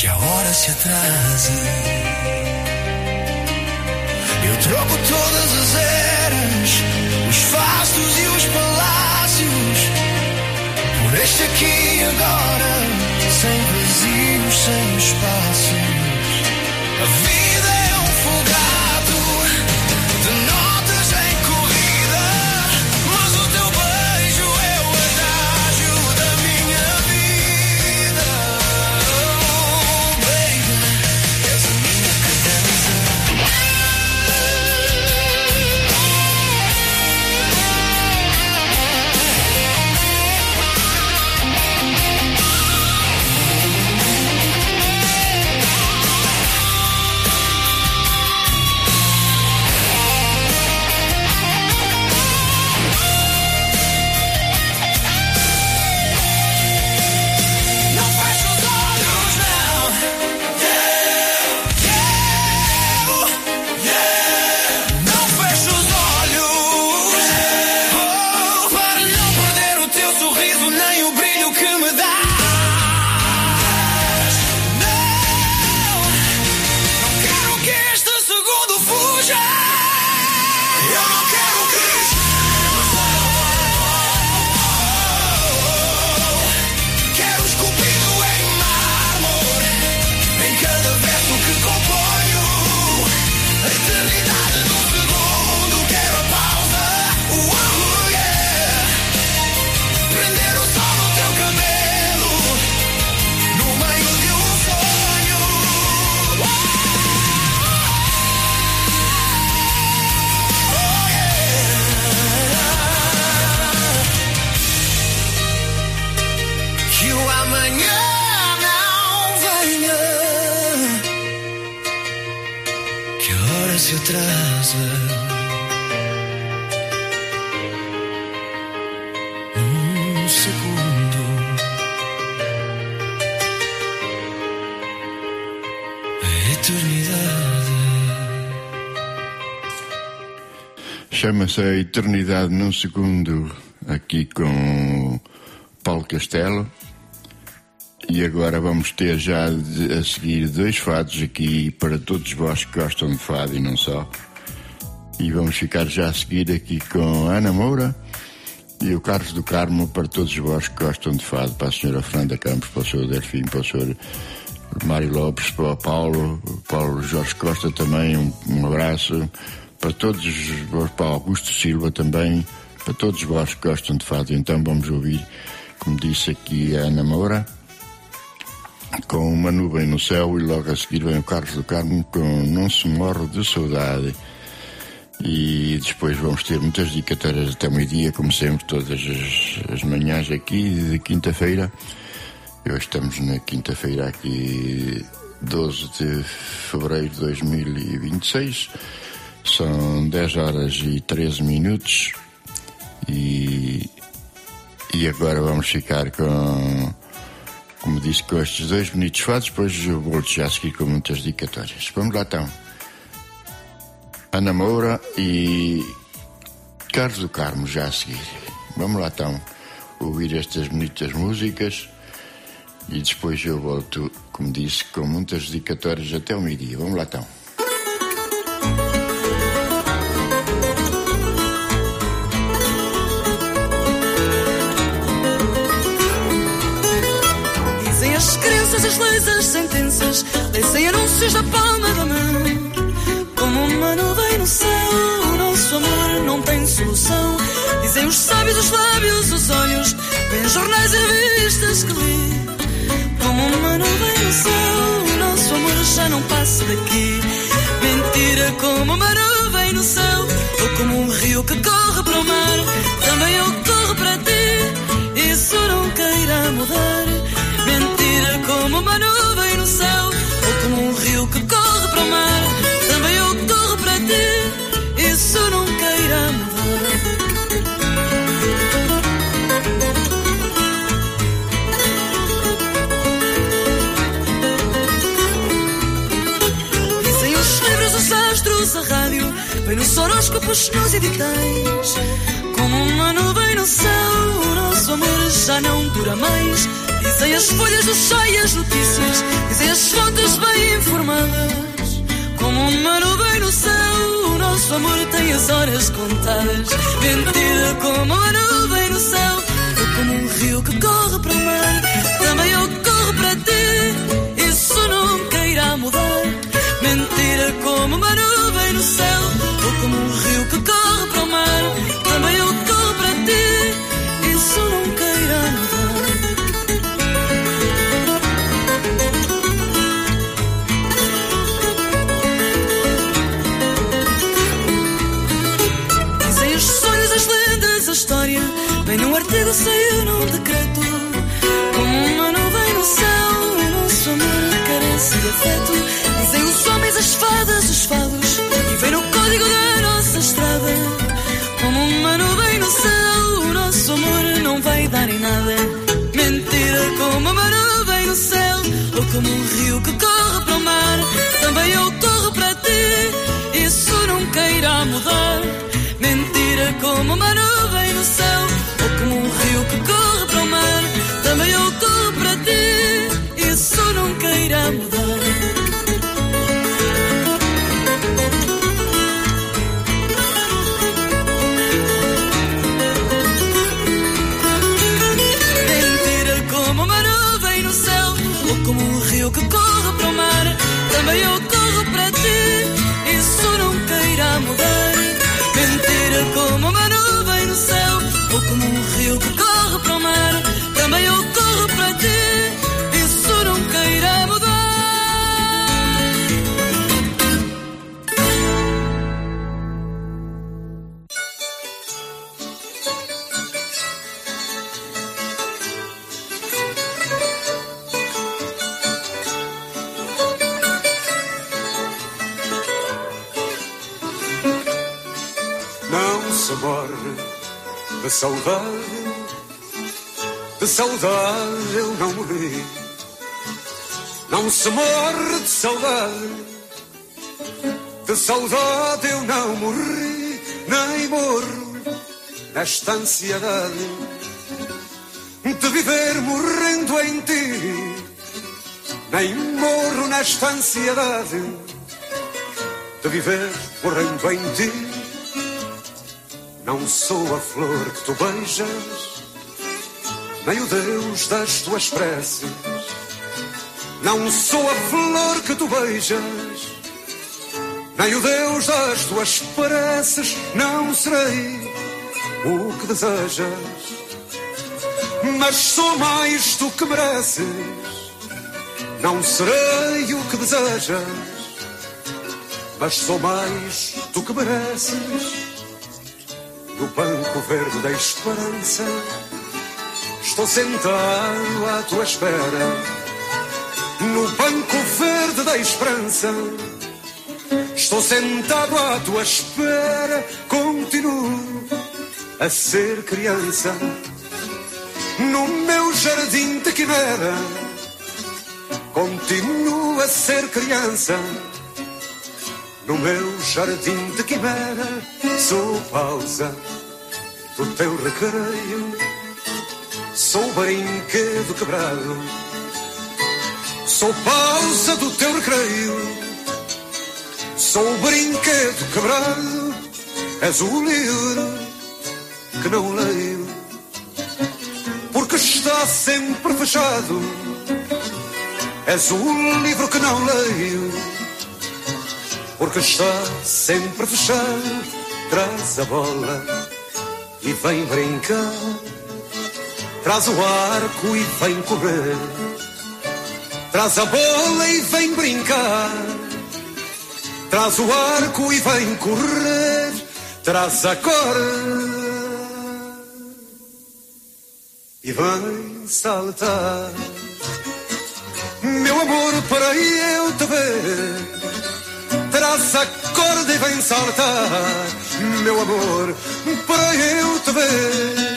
que a hora se atrasa. Eu troco todas as eras, os fastos e os palácios, por este aqui e agora, sem vazios, sem espaços. A vida é um folgado de notas em corrida, mas o teu beijo é o adágio da minha vida. Oh, baby, és a minha cadença. Chama-se A Eternidade num Segundo, aqui com Paulo Castelo. E agora vamos ter já a seguir dois fados aqui para todos vós que gostam de fado e não só. E vamos ficar já a seguir aqui com a Ana Moura e o Carlos do Carmo para todos vós que gostam de fado, para a senhora Fernanda Campos, para o senhor Delfim, para o senhor Mário Lopes, para o Paulo, Paulo Jorge Costa também, um, um abraço. Para todos vós, para Augusto Silva também, para todos vós que gostam de fado. Então vamos ouvir, como disse aqui a Ana Moura, com Uma Nuvem no Céu, e logo a seguir vem o Carlos do Carmo com Não Se Morre de Saudade. E depois vamos ter muitas dicatórias até meio-dia, como sempre, todas as, as manhãs aqui de quinta-feira. Hoje estamos na quinta-feira aqui, doze de fevereiro de dois mil e vinte e seis. São dez horas e treze minutos e, e agora vamos ficar com, como disse, com estes dois bonitos fados. Depois eu vou já seguir com muitas dicatórias. Vamos lá então. Ana Moura e Carlos do Carmo já a seguir. Vamos lá então ouvir estas bonitas músicas e depois eu volto, como disse, com muitas dicatórias até o meio-dia. Vamos lá então. As leis, as sentenças, lê-se anúncios da palma da mão. Como uma nuvem no céu, o nosso amor não tem solução. Dizem os sábios, os lábios, os olhos, vêm jornais e revistas que li. Como uma nuvem no céu, o nosso amor já não passa daqui. Mentira, como uma nuvem no céu, ou como um rio que corre para o mar. Também eu corro para ti, isso nunca irá mudar. Mentira, como uma nuvem no céu, ou como um rio que corre para o mar. Também eu corro para ti, isso nunca irá mudar. Dizem os livros, os astros, a rádio, vem nos horóscopos, nos editais. Como uma nuvem no céu, o nosso amor já não dura mais. Dizem Dizem as folhas do chá e as notícias, dizem as fontes bem informadas. Como uma nuvem no céu, o nosso amor tem as horas contadas. Mentira, como uma nuvem no céu, ou como um rio que corre para o mar. Também eu corro para ti, isso nunca irá mudar. Mentira, como uma nuvem no céu, ou como um rio que corre para o mar. Também eu corro para ti, isso nunca irá mudar. Dizem os sonhos, as lendas, a história, vem num artigo, saiu num decreto. Como uma nuvem no céu, o nosso amor carece de afeto. Dizem os homens, as fadas, os fados, e vem no código da nossa estrada. Como uma nuvem no céu, o nosso amor não vai dar em nada. Mentira, como uma nuvem no céu, ou como um rio que corre para o mar. Também eu corro para ti, isso nunca irá mudar. Mentira, como uma nuvem no céu, ou como um rio que corre para o mar. Também eu corro para ti, isso nunca irá mudar. Como um rio que corre para o mar, também eu corro para ti, isso nunca irá mudar. Mentira, como uma nuvem no céu, ou como um rio que corre para o mar, também eu corro para ti, isso nunca irá mudar. Morre de saudade, de saudade eu não morri. Não se morre de saudade, de saudade eu não morri. Nem morro nesta ansiedade de viver morrendo em ti. Nem morro nesta ansiedade de viver morrendo em ti. Não sou a flor que tu beijas, nem o Deus das tuas preces. Não sou a flor que tu beijas, nem o Deus das tuas preces. Não serei o que desejas, mas sou mais do que mereces. Não serei o que desejas, mas sou mais do que mereces. No banco verde da esperança estou sentado à tua espera. No banco verde da esperança estou sentado à tua espera. Continuo a ser criança no meu jardim de quimera. Continuo a ser criança no meu jardim de quimera. Sou pausa do teu recreio, sou brinquedo quebrado. Sou pausa do teu recreio, sou brinquedo quebrado. És o livro que não leio, porque está sempre fechado. És o livro que não leio, porque está sempre fechado. Traz a bola e vem brincar, traz o arco e vem correr. Traz a bola e vem brincar, traz o arco e vem correr. Traz a corda e vem saltar. Meu amor, para eu te ver, traz a corda e vem saltar. Meu amor, para eu te ver.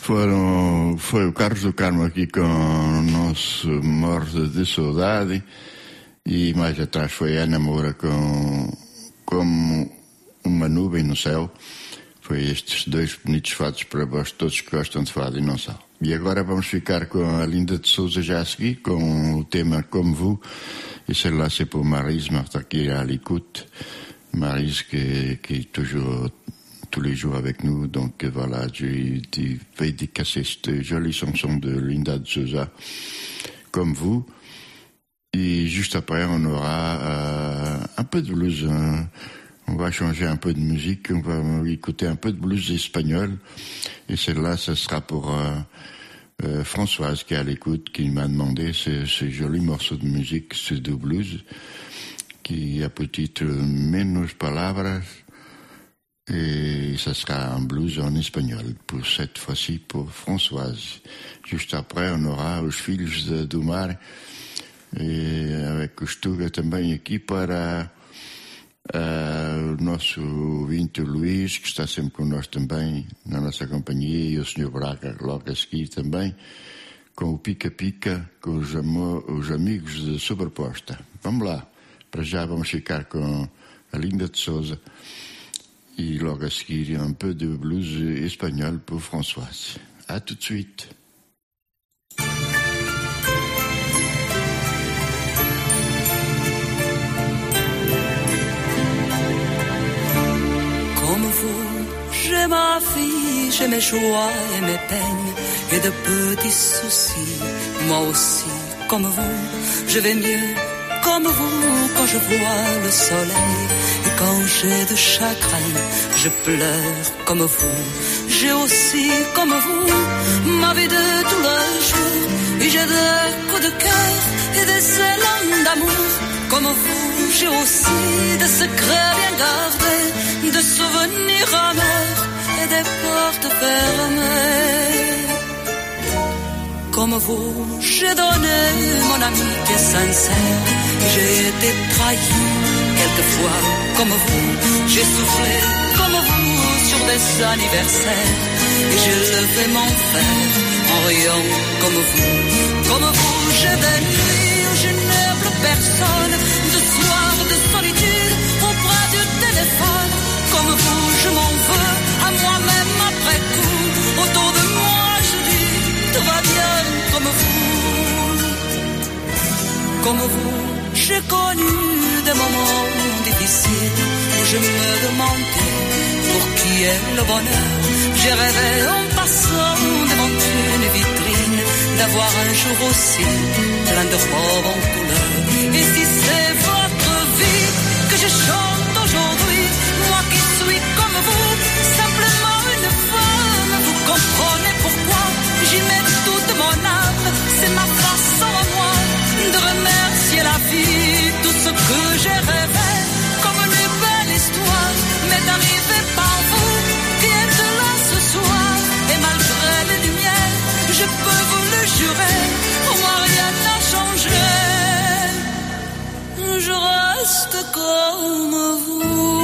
foram, foi o Carlos do Carmo aqui com o nosso Morte de Saudade, e mais atrás foi a Ana Moura com Como Uma Nuvem no Céu. Foi estes dois bonitos fados para vós, todos que gostam de fado e não são. E agora vamos ficar com a Linda de Souza já a seguir, com o tema Comme Vous. Et celle-là, c'est pour Maryse Martin qui est à l'écoute. Maryse qui, qui est toujours tous les jours avec nous. Donc voilà, je vais dédicacer cette jolie chanson de Linda de Souza, Comme Vous. Et juste après, on aura euh, un peu de blues. Hein. On va changer un peu de musique, on va écouter un peu de blues espagnol. Et celle-là, ce sera pour euh, euh, Françoise qui est à l'écoute, qui m'a demandé ce, ce joli morceau de musique, ce de blues, qui a pour titre Menos Palabras. Et ça sera un blues en espagnol, pour cette fois-ci pour Françoise. Juste après, on aura Os Filhos do Mar, e avec o Stuga também aqui para uh, o nosso ouvinte Luís, que está sempre connosco também, na nossa companhia, e o senhor Braga logo a seguir também, com o Pica Pica, com os, amo- os amigos de Sobreposta. Vamos lá, para já vamos ficar com a Linda de Souza, e logo a seguir un peu de blues espagnol pour Françoise. À tout de suite. Comme vous, j'ai ma vie, j'ai mes joies et mes peines, et de petits soucis, moi aussi, comme vous, je vais mieux, comme vous, quand je vois le soleil, et quand j'ai de chagrin, je pleure comme vous, j'ai aussi, comme vous, ma vie de tous les jours, et j'ai des coups de cœur, et des élans d'amour, comme vous, j'ai aussi des secrets bien gardés, des souvenirs amers et des portes fermées. Comme vous, j'ai donné mon amitié sincère, j'ai été trahi quelquefois. Comme vous, j'ai soufflé comme vous sur des anniversaires, et j'ai levé mon verre en riant comme vous. Comme vous, j'ai des nuits où je n'ai plus personne, de soirs de solitude auprès du téléphone. Comme vous, je m'en veux à moi-même après coup. Autour de moi, je dis, tout va bien comme vous. Comme vous, j'ai connu des moments difficiles où je me demandais pour qui est le bonheur. J'ai rêvé en passant devant une vitrine d'avoir un jour aussi plein de robes en couleur. Et si c'est votre vie que je chante aujourd'hui, moi qui suis comme vous, simplement une femme, vous comprenez pourquoi j'y mets toute mon âme. C'est ma façon à moi de remercier la vie. Tout ce que j'ai rêvé comme une belle histoire m'est arrivé par vous qui êtes là ce soir. Et malgré les lumières, je peux vous le jurer, pour moi rien n'a changé. Je reste comme vous.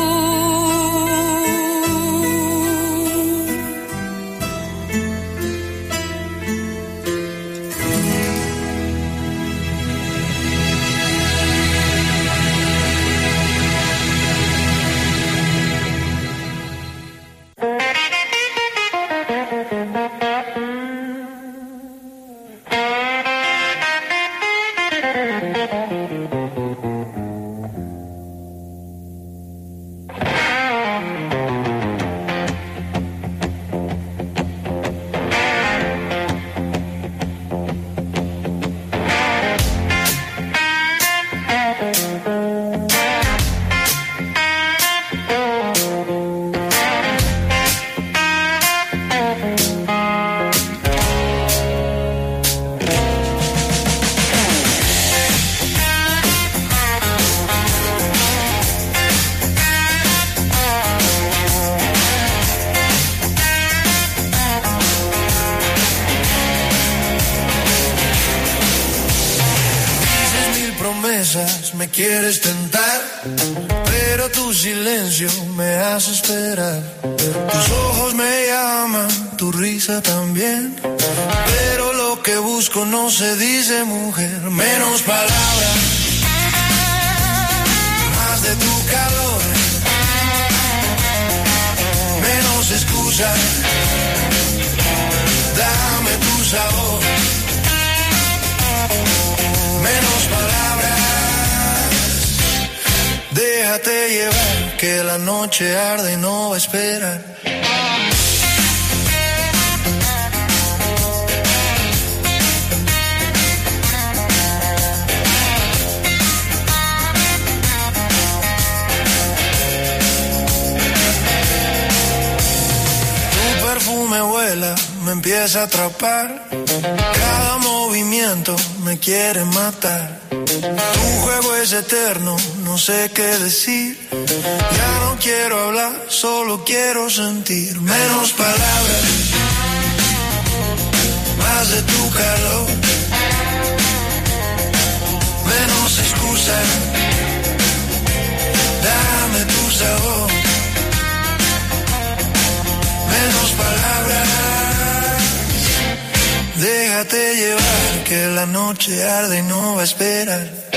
Me quieres tentar, pero tu silencio me hace esperar. Tus ojos me llaman, tu risa también, pero lo que busco no se dice, mujer. Menos palabras, más de tu calor, menos excusas, dame tu sabor. Menos palabras, déjate llevar, que la noche arde y no va a esperar. Tu perfume vuela, me empieza a atrapar. Cada movimiento me quiere matar. Tu juego es eterno, no sé qué decir. Ya no quiero hablar, solo quiero sentir. Menos palabras, más de tu calor, menos excusas, dame tu sabor. Menos palabras, déjate llevar, que la noche arde y no va a esperar.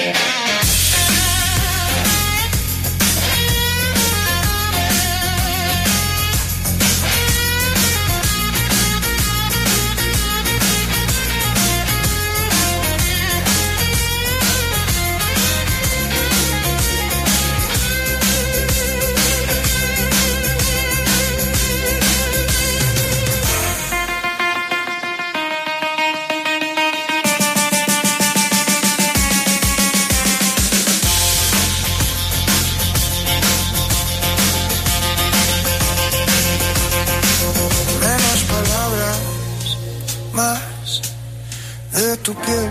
Tu piel,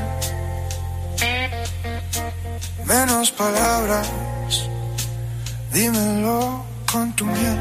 menos palabras, dímelo con tu miel.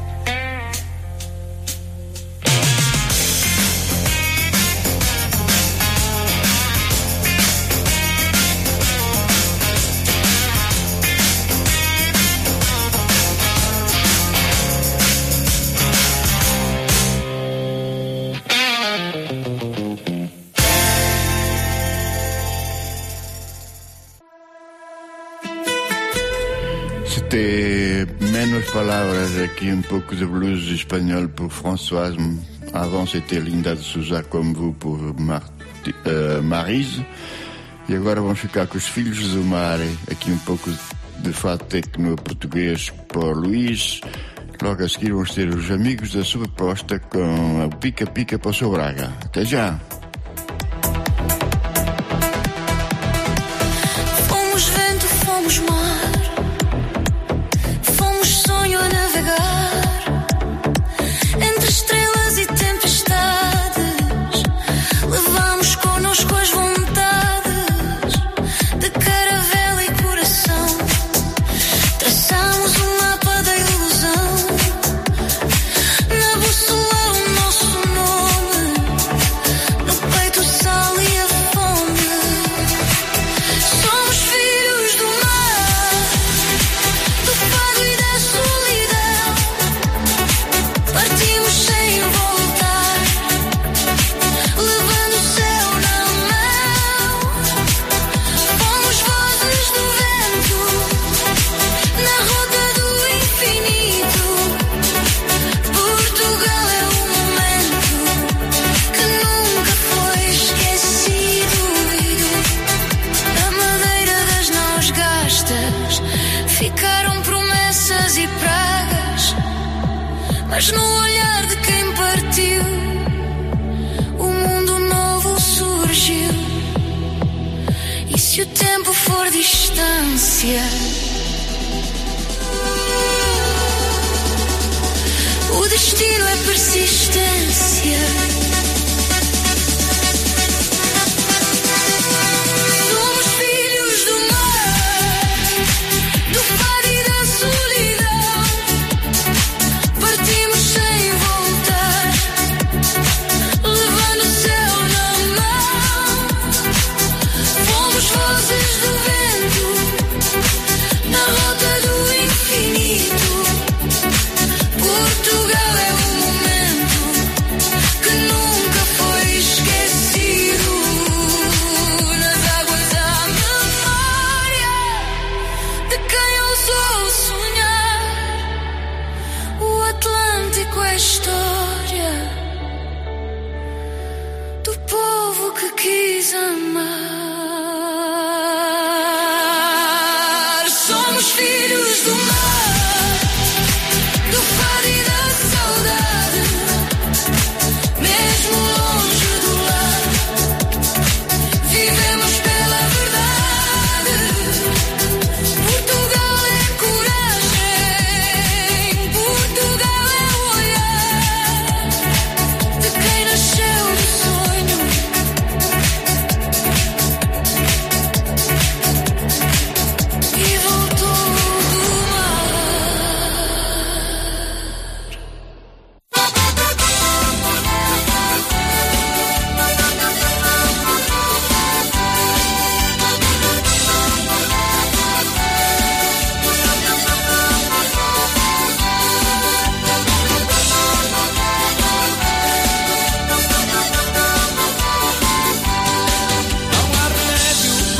C'était Menos Palabras, aqui um pouco de blues espanhol pour Françoise. Avant c'était Linda de Souza como vous pour Marti, uh, Marise. E agora vamos ficar com os Filhos do Mar, aqui um pouco de fado tecno português por Luís. Logo a seguir vamos ter os Amigos da Sobreposta com a Pica Pica para o seu Braga. Até já! Fomos vento, fomos mar, fomos sonho a navegar entre estrelas e tempestades. Levamos connosco as vontades de caravela e coração. Traçamos um mapa da ilusão, na bússola o nosso nome, no peito o sal e a fome. Somos filhos do mar, do fado e da solidão. Partimos sem voltar, levando o céu na mão. Fomos vozes do vento, na roda do infinito. Portugal é um momento que nunca foi esquecido. Na madeira das naus gastas ficaram promessas e pragas, mas no olhar de quem partiu o mundo novo surgiu. E se o tempo for distância, o destino é persistência. Somos filhos do mar, do fado e da solidão. Partimos sem voltar, levando o céu na mão. Fomos vozes do vento, na roda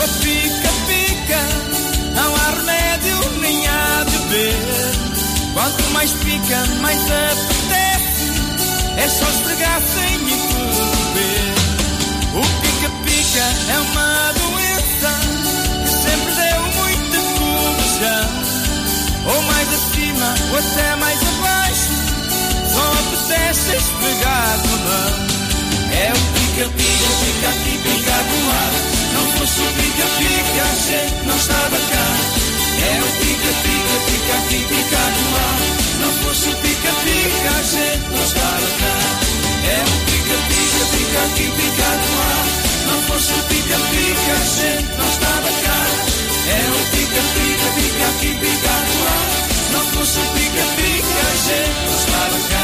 o pica-pica, não há remédio nem há de ver. Quanto mais pica, mais apetece, é só esfregar sem interromper. O pica-pica é uma doença que sempre deu muita confusão. Ou mais acima, ou até mais abaixo, só apetece esfregar com a mão. É o pica-pica, pica aqui, pica lá. Não fosse o pica-pica, a gente não estava cá. É o pica-pica, pica aqui, pica lá. Não fosse o pica-pica, a gente não estava cá. É o pica-pica, pica aqui, pica lá. Não fosse o pica-pica, a gente não estava cá. É o pica-pica, pica aqui, pica lá. Não fosse o pica-pica, a gente não estava cá.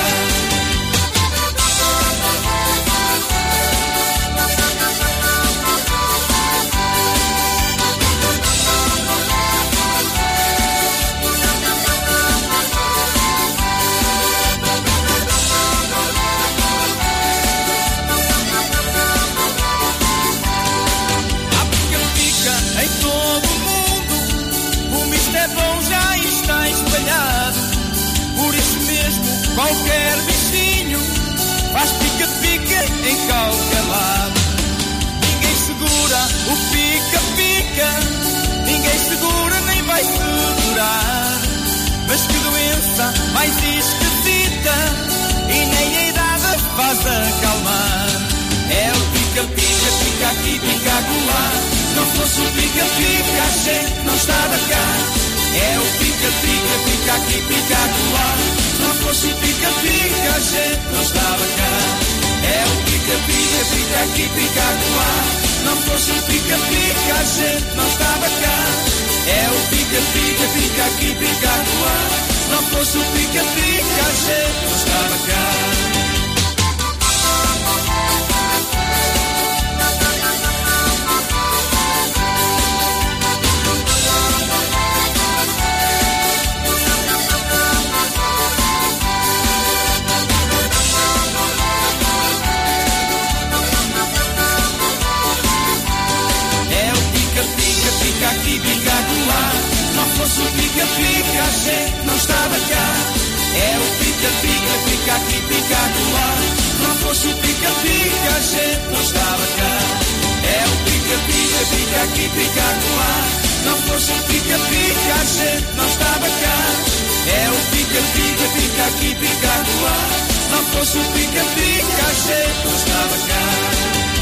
Qualquer bichinho faz pica-pica em qualquer lado. Ninguém segura o pica-pica, ninguém segura nem vai segurar. Mas que doença mais esquisita, e nem a idade faz acalmar. É o pica-pica, pica aqui, pica acolá. Não fosse o pica-pica, a gente não estava cá. É o pica-pica, pica aqui, pica acolá. Não fosse o pica-pica, a gente não estava cá. É o pica-pica, pica aqui, pica acolá. Não fosse o pica-pica, a gente não estava cá. É o pica-pica, pica aqui, pica acolá. Não fosse o pica-pica, a gente não estava cá. Pica aqui, pica acolá. Não fosse o pica-pica, a gente não estava cá. É o pica-pica, pica aqui, pica acolá. Não fosse o pica-pica, a gente não estava cá. É o pica-pica, pica aqui, pica acolá. Não fosse o pica-pica, a gente não estava cá. É o pica-pica, pica aqui, pica acolá. Não fosse o pica-pica, a gente não estava cá.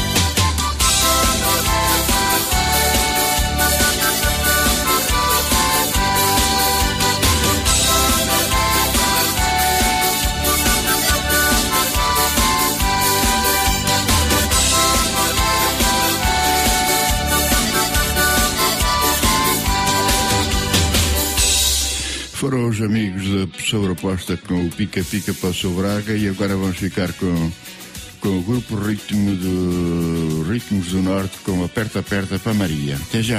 Foram os amigos da Sobreposta com o Pica-Pica para o seu Braga, e agora vamos ficar com, com o grupo Ritmo do, Ritmos do Norte com Aperta Aperta para Maria. Até já!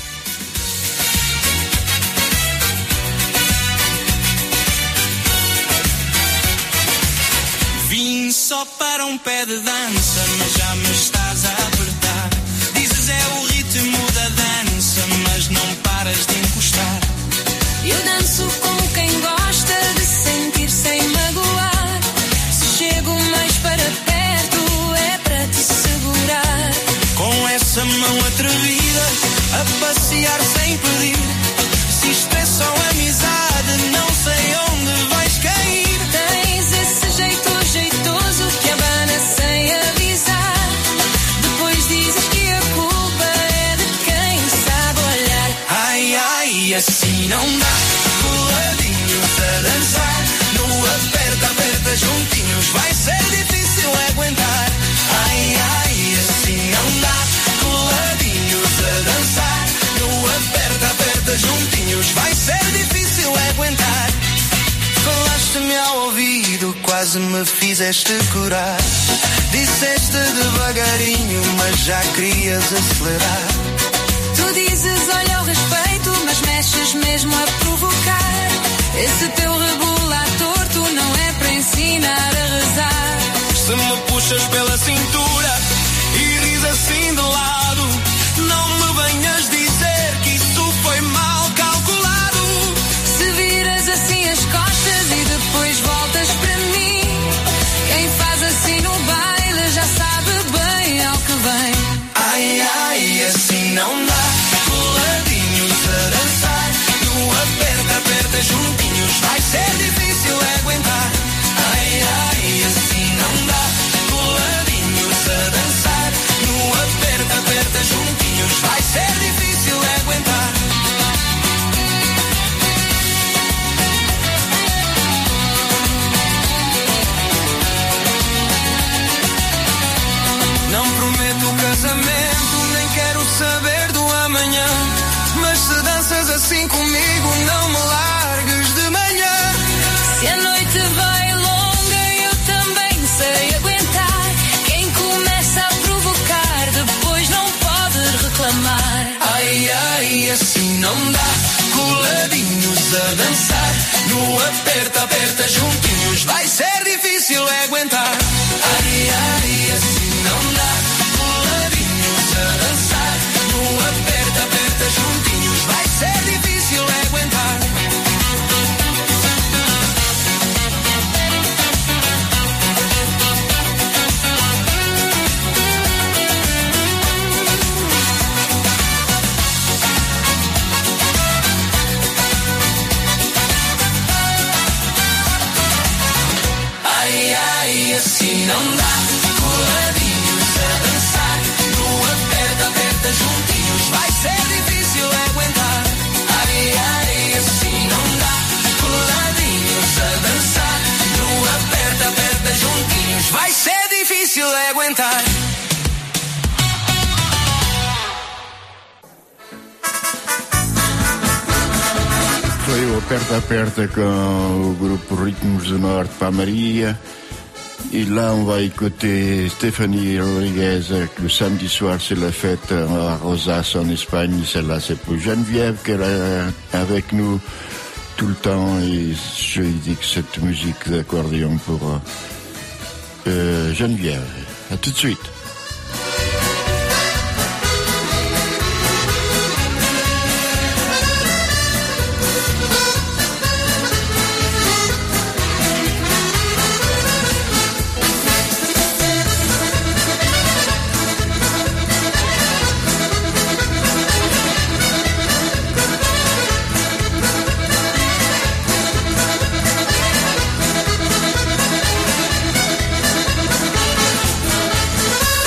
Vim só para um pé de dança, mas já me estás a apertar. Dizes é o ritmo da dança, mas não paras de encostar. Eu danço com quem gosta de sentir sem magoar. Se chego mais para perto é para te segurar. Com essa mão atrevida a passear sem pedir. Se isto é só amizade, não sei onde vais cair. Tens esse jeito jeitoso que abana sem avisar. Depois dizes que a culpa é de quem sabe olhar. Ai, ai, assim não dá. Coladinhos a dançar, no aperta, aperta juntinhos, vai ser difícil aguentar. Ai, ai, assim não dá. Coladinhos a dançar, no aperta, aperta juntinhos, vai ser difícil aguentar. Falaste-me ao ouvido, quase me fizeste curar. Disseste devagarinho, mas já querias acelerar. Tu dizes olha ao respeito, mas mexes mesmo a provocar. Esse teu rebolar torto não é para ensinar a rezar. Se me puxas pela cintura e ris assim de lado, não me venhas ai, assim não dá. Coladinhos a dançar, no aperta, aperta juntinhos, vai ser difícil aguentar. Ai, ai, assim não dá. Coladinhos a dançar, no aperta, aperta juntinhos, vai ser difícil aguentar. Não prometo casamento, nem quero saber do amanhã, mas se danças assim comigo, não me largues de manhã. Se a noite vai longa, eu também sei aguentar. Quem começa a provocar, depois não pode reclamar. Ai, ai, assim não dá. Coladinhos a dançar, no aperta, aperta juntinhos, vai ser difícil aguentar. Ai, ai, assim não dá. Coladinhos a dançar, no aperta, aperta juntinhos, vai ser difícil aguentar. Ai, ai, assim não dá. Coladinhos a dançar, no aperta, aperta juntinhos, vai ser difícil aguentar. Ai, ai, assim não dá. Coladinhos a dançar, no aperta, aperta juntinhos, vai ser difícil aguentar. Foi o Aperta Aperta com o grupo Ritmos do Norte para a Maria. Et là, on va écouter Stéphanie Rodriguez avec le samedi soir, c'est la fête à Rosas en Espagne. Celle-là, c'est pour Geneviève qu'elle est avec nous tout le temps. Et je lui dis que cette musique d'accordéon pour euh, Geneviève. À tout de suite. Ai,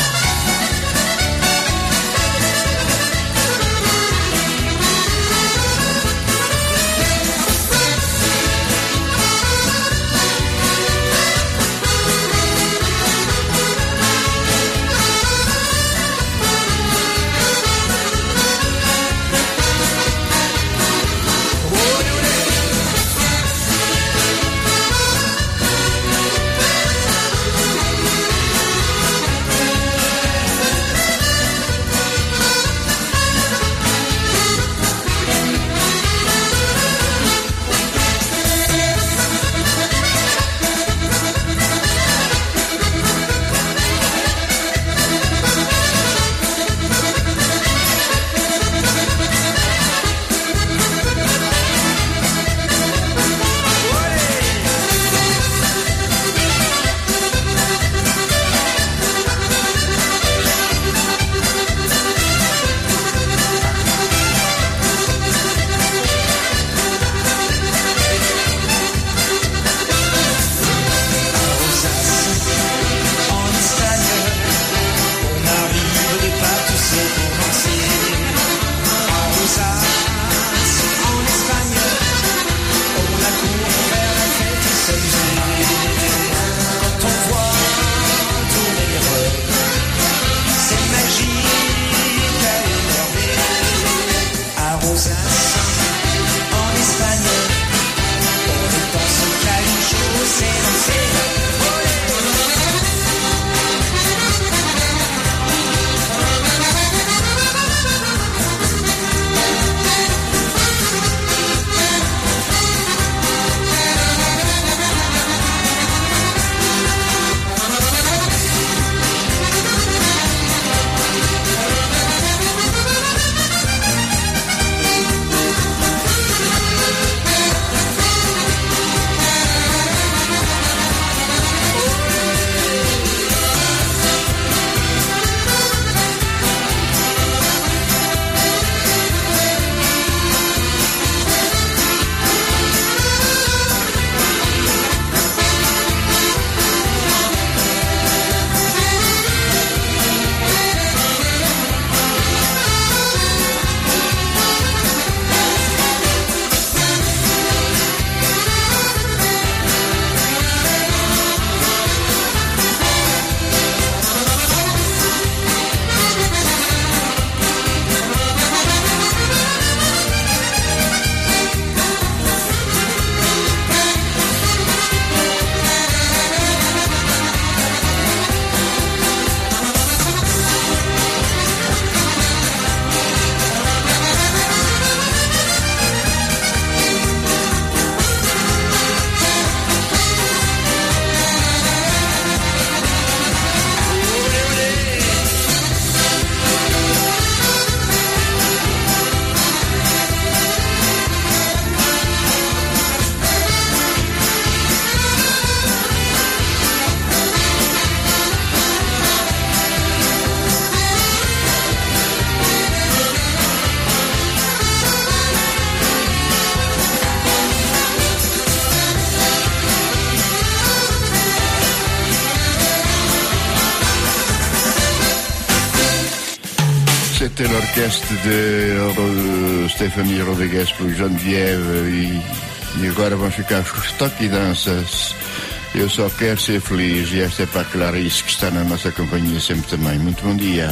c'était l'orchestre de Stefania Rodrigues por Genevieve e, e agora vamos ficar com os toque e danças. Eu só quero ser feliz e esta é para a Clarice que está na nossa companhia sempre também. Muito bom dia.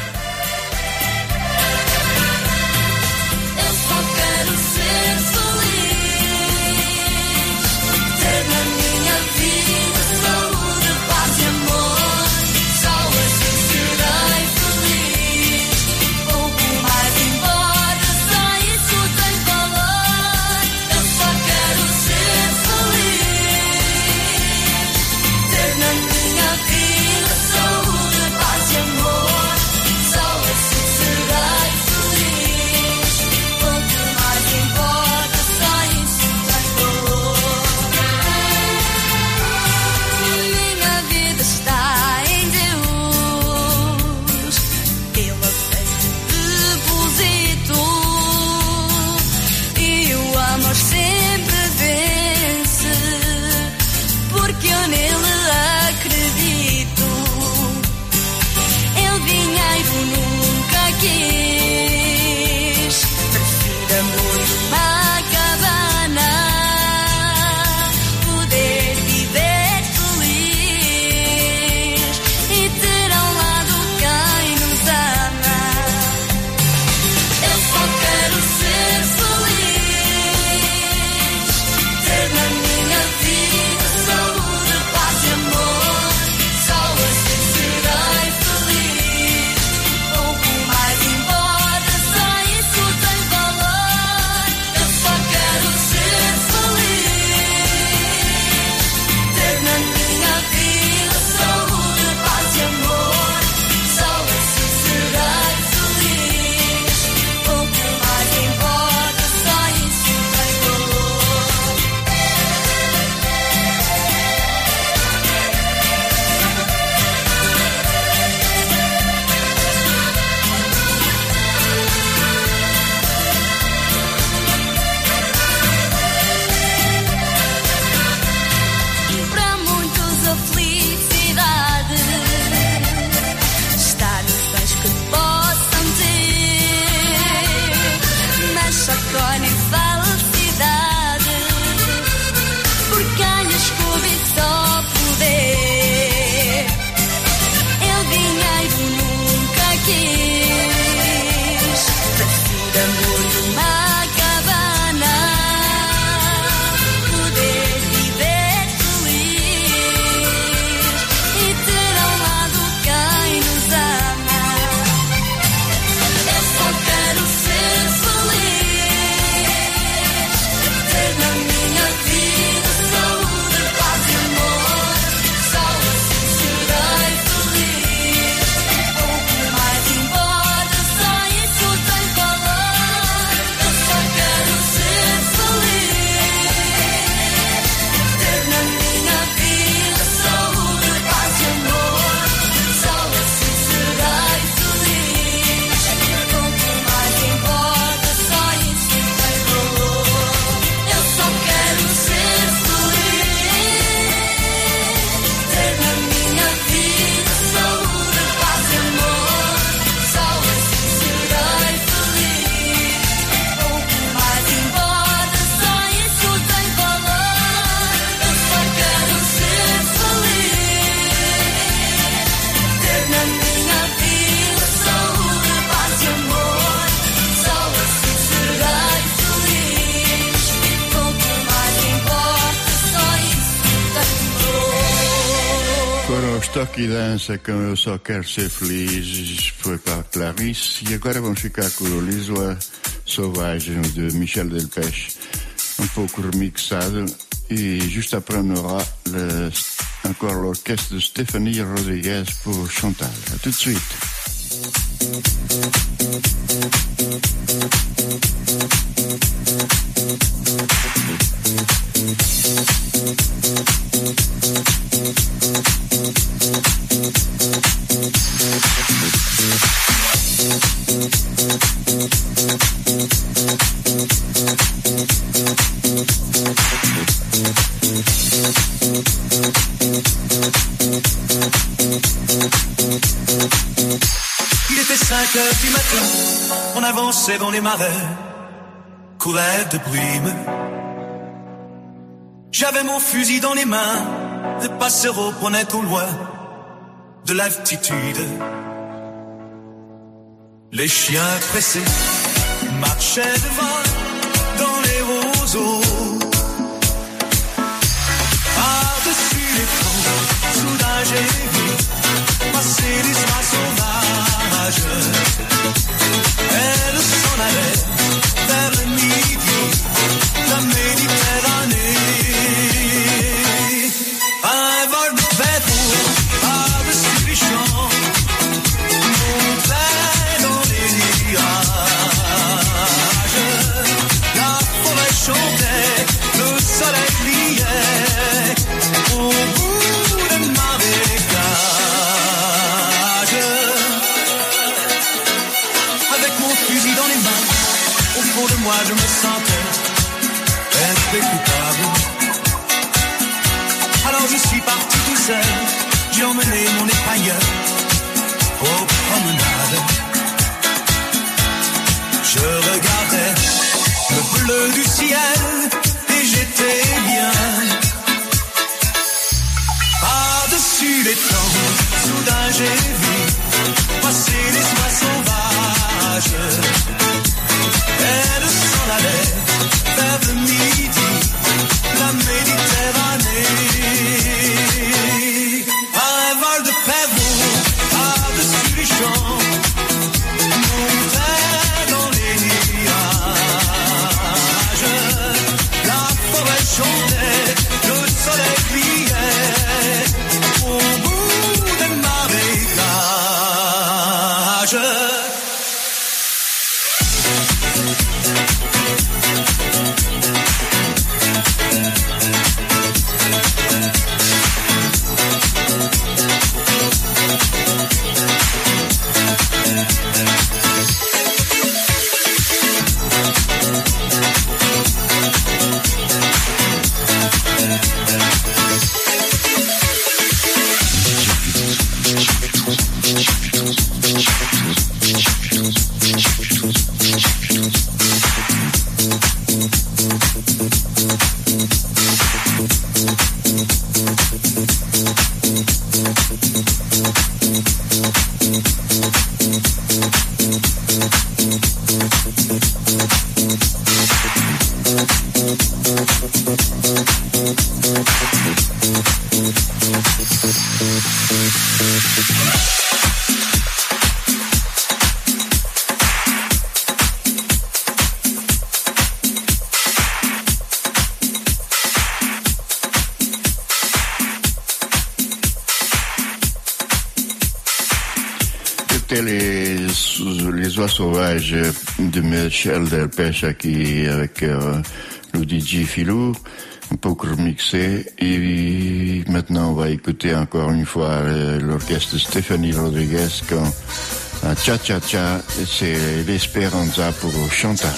Toque e dança com Eu Só Quero Ser Feliz foi para a Clarice e agora vamos ficar com o L'Isla Sauvage de Michel Delpech, um pouco remixado, e juste après on aura le, encore l'orchestre de Stefania Rodrigues pour Chantal. A tout de suite. Il était cinq heures du matin, avançait dans les marais, courait de brume. J'avais mon fusil dans les mains, le passero prenait au loin de l'altitude. Les chiens pressés marchaient devant dans les roseaux. Par-dessus les fonds, soudain j'ai vu passer des oies sauvages. Elle s'en allait vers le midi, la Méditerranée. Un vol de pétrole par-dessus les champs montait dans les nuages. La forêt chantait, le soleil brillait au bout des marécages. Avec mon fusil dans les mains, au fond de moi je me sentais respectable. Alors je suis parti tout seul, j'ai emmené mon épailleur aux promenades. Je regardais le bleu du ciel et j'étais bien. Par-dessus les temps, soudain j'ai vu passer les oies sauvages. Elle s'en allait vers le midi, la Méditerranée. Un vol de pèlerins par-dessus les champs montait dans les nuages. La forêt chantait, le soleil brillait au bout des marécages. Les, les oies sauvages de Michel Delpech qui avec euh, le D J Philou, un peu remixé. Et maintenant on va écouter encore une fois euh, l'orchestre de Stéphanie Rodriguez quand euh, Cha Cha Cha, c'est l'Esperanza pour Chantal.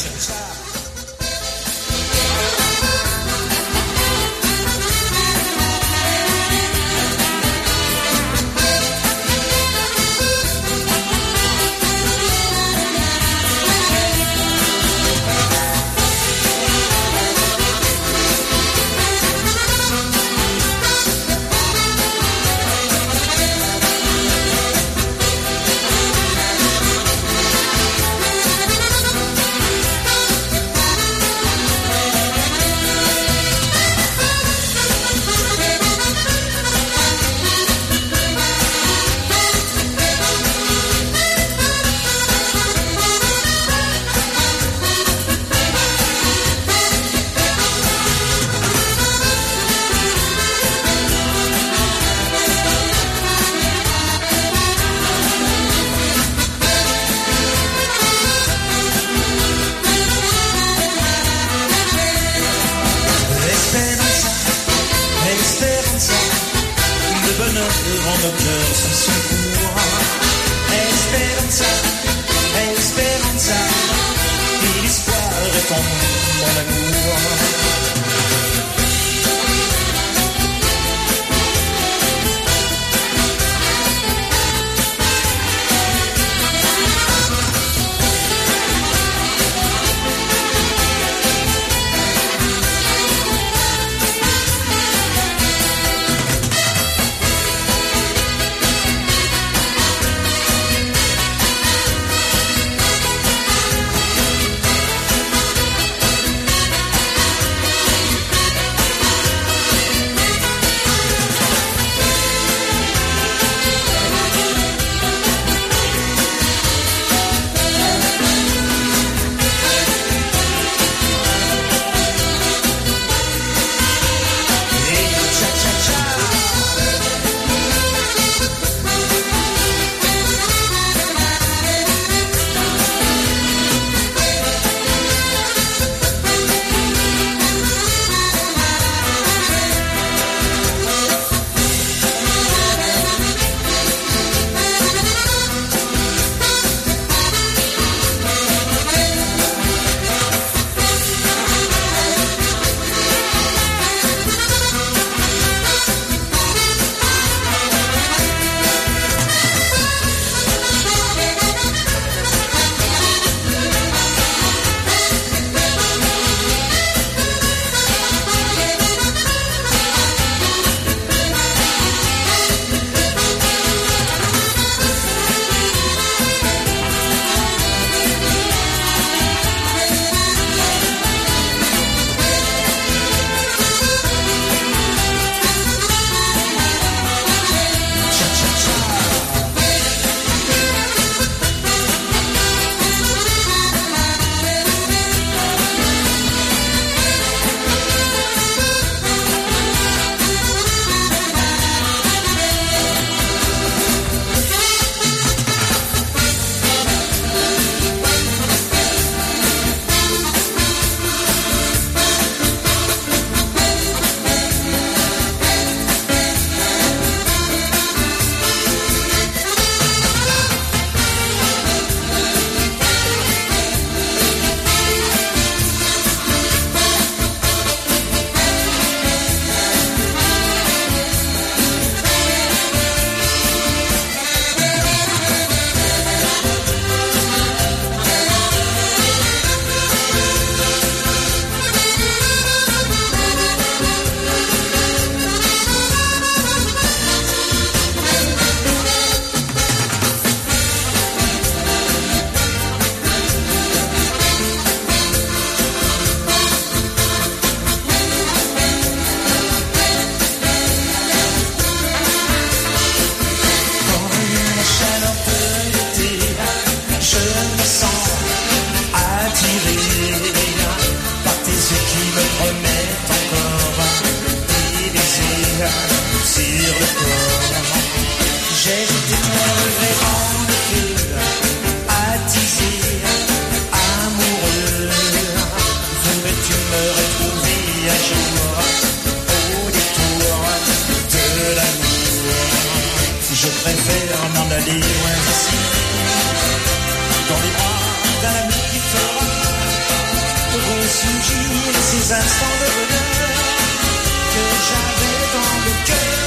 attiré par tes yeux qui me promettent encore des baisers sur le corps. J'ai jeté mon regret dans le feu, attisé, amoureux. Voudrais-tu me retrouver un jour au détour de l'amour? Je préfère m'en aller loin d'ici, dans les bras d'un ami qui fera ressurgir ces instants de bonheur que j'avais dans le cœur.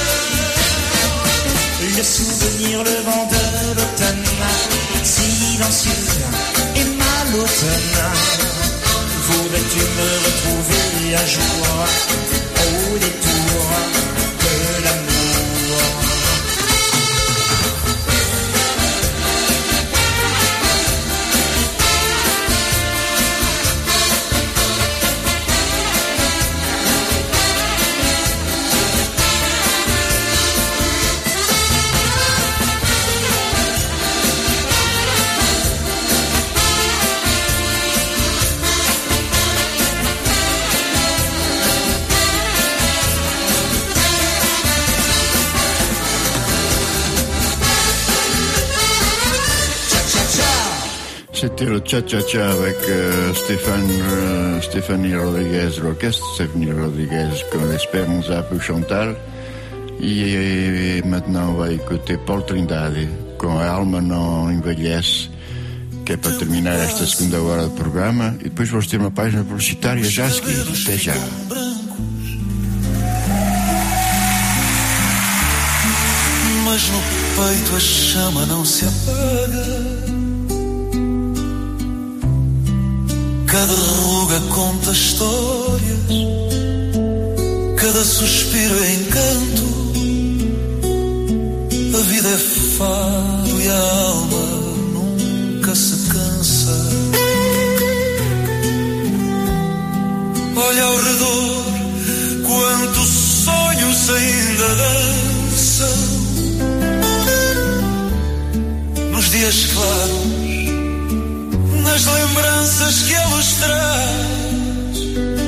Le souvenir, le vent de l'automne, silencieux et mal automne. Voudrais-tu me retrouver un jour au détour de l'amour? C'était le cha-cha-cha avec euh, Stéphane, euh, Stéphanie Rodriguez, l'orchestre Stéphanie Rodriguez, qu'on espère nous a pu Chantal. E maintenant on va écouter Paul Trindade com A Alma Não Envelhece, que é para terminar esta segunda hora do programa. E depois vamos ter uma página publicitária já a seguir. Até já. Mas no peito a chama não se apaga. Cada ruga conta histórias, cada suspiro é encanto. A vida é fado e a alma nunca se cansa. Olha ao redor, quantos sonhos ainda dançam. Nos dias claros, nas lembranças que a luz traz,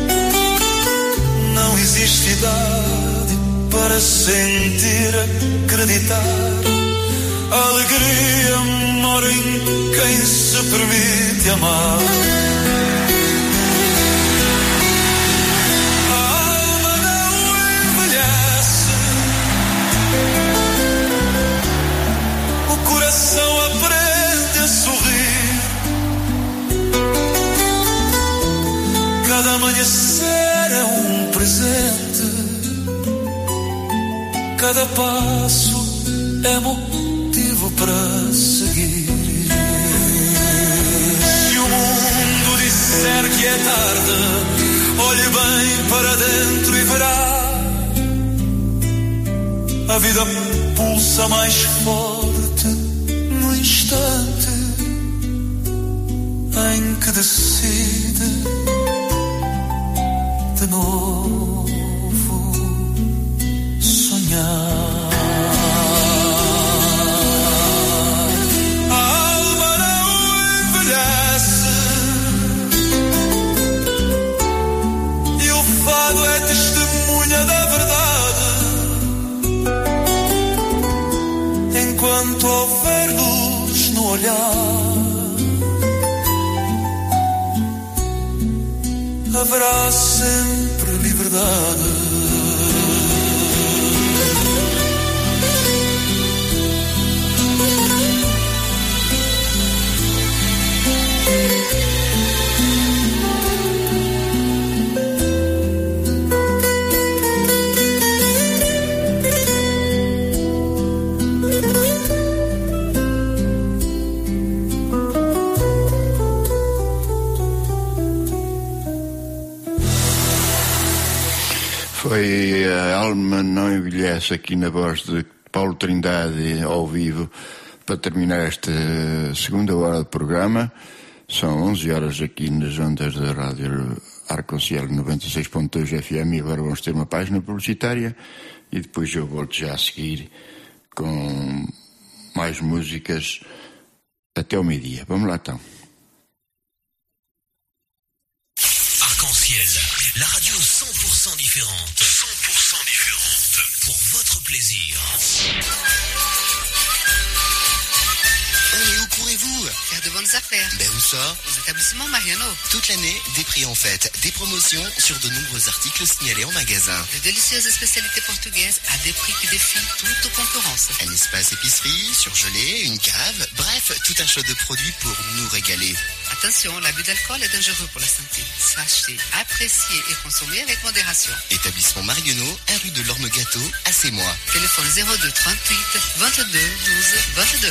não existe idade para sentir, acreditar. A alegria mora em quem se permite amar. A alma não envelhece, o coração aprende a sorrir. Cada amanhecer é um presente, cada passo é motivo para seguir. Se o mundo disser que é tarde, olhe bem para dentro e verá. A vida pulsa mais forte no instante em que decide de novo sonhar. A alma não envelhece e o fado é testemunha da verdade. Enquanto houver luz no olhar, haverá sempre liberdade. Foi A Alma Não Envelhece aqui na voz de Paulo Trindade ao vivo para terminar esta segunda hora do programa. São onze horas aqui nas ondas da Rádio Arconcielo noventa e seis ponto dois F M e agora vamos ter uma página publicitária e depois eu volto já a seguir com mais músicas até ao meio-dia. Vamos lá então. Essentiel, la radio cent pour cent différente. cent pour cent différente. Pour votre plaisir. Oh, mais où courez-vous? Faire de bonnes affaires. Ben où ça? Aux établissements Mariano. Toute l'année, des prix en fête, des promotions sur de nombreux articles signalés en magasin. De délicieuses spécialités portugaises à des prix qui défient toute concurrence. Un espace épicerie, surgelé, une cave, bref, tout un choix de produits pour nous régaler. Attention, l'abus d'alcool est dangereux pour la santé. Sachez, apprécier et consommer avec modération. Établissement Marionneau, un rue de l'Orme Gâteau, à Sémois. Téléphone zéro deux trente-huit vingt-deux douze vingt-deux.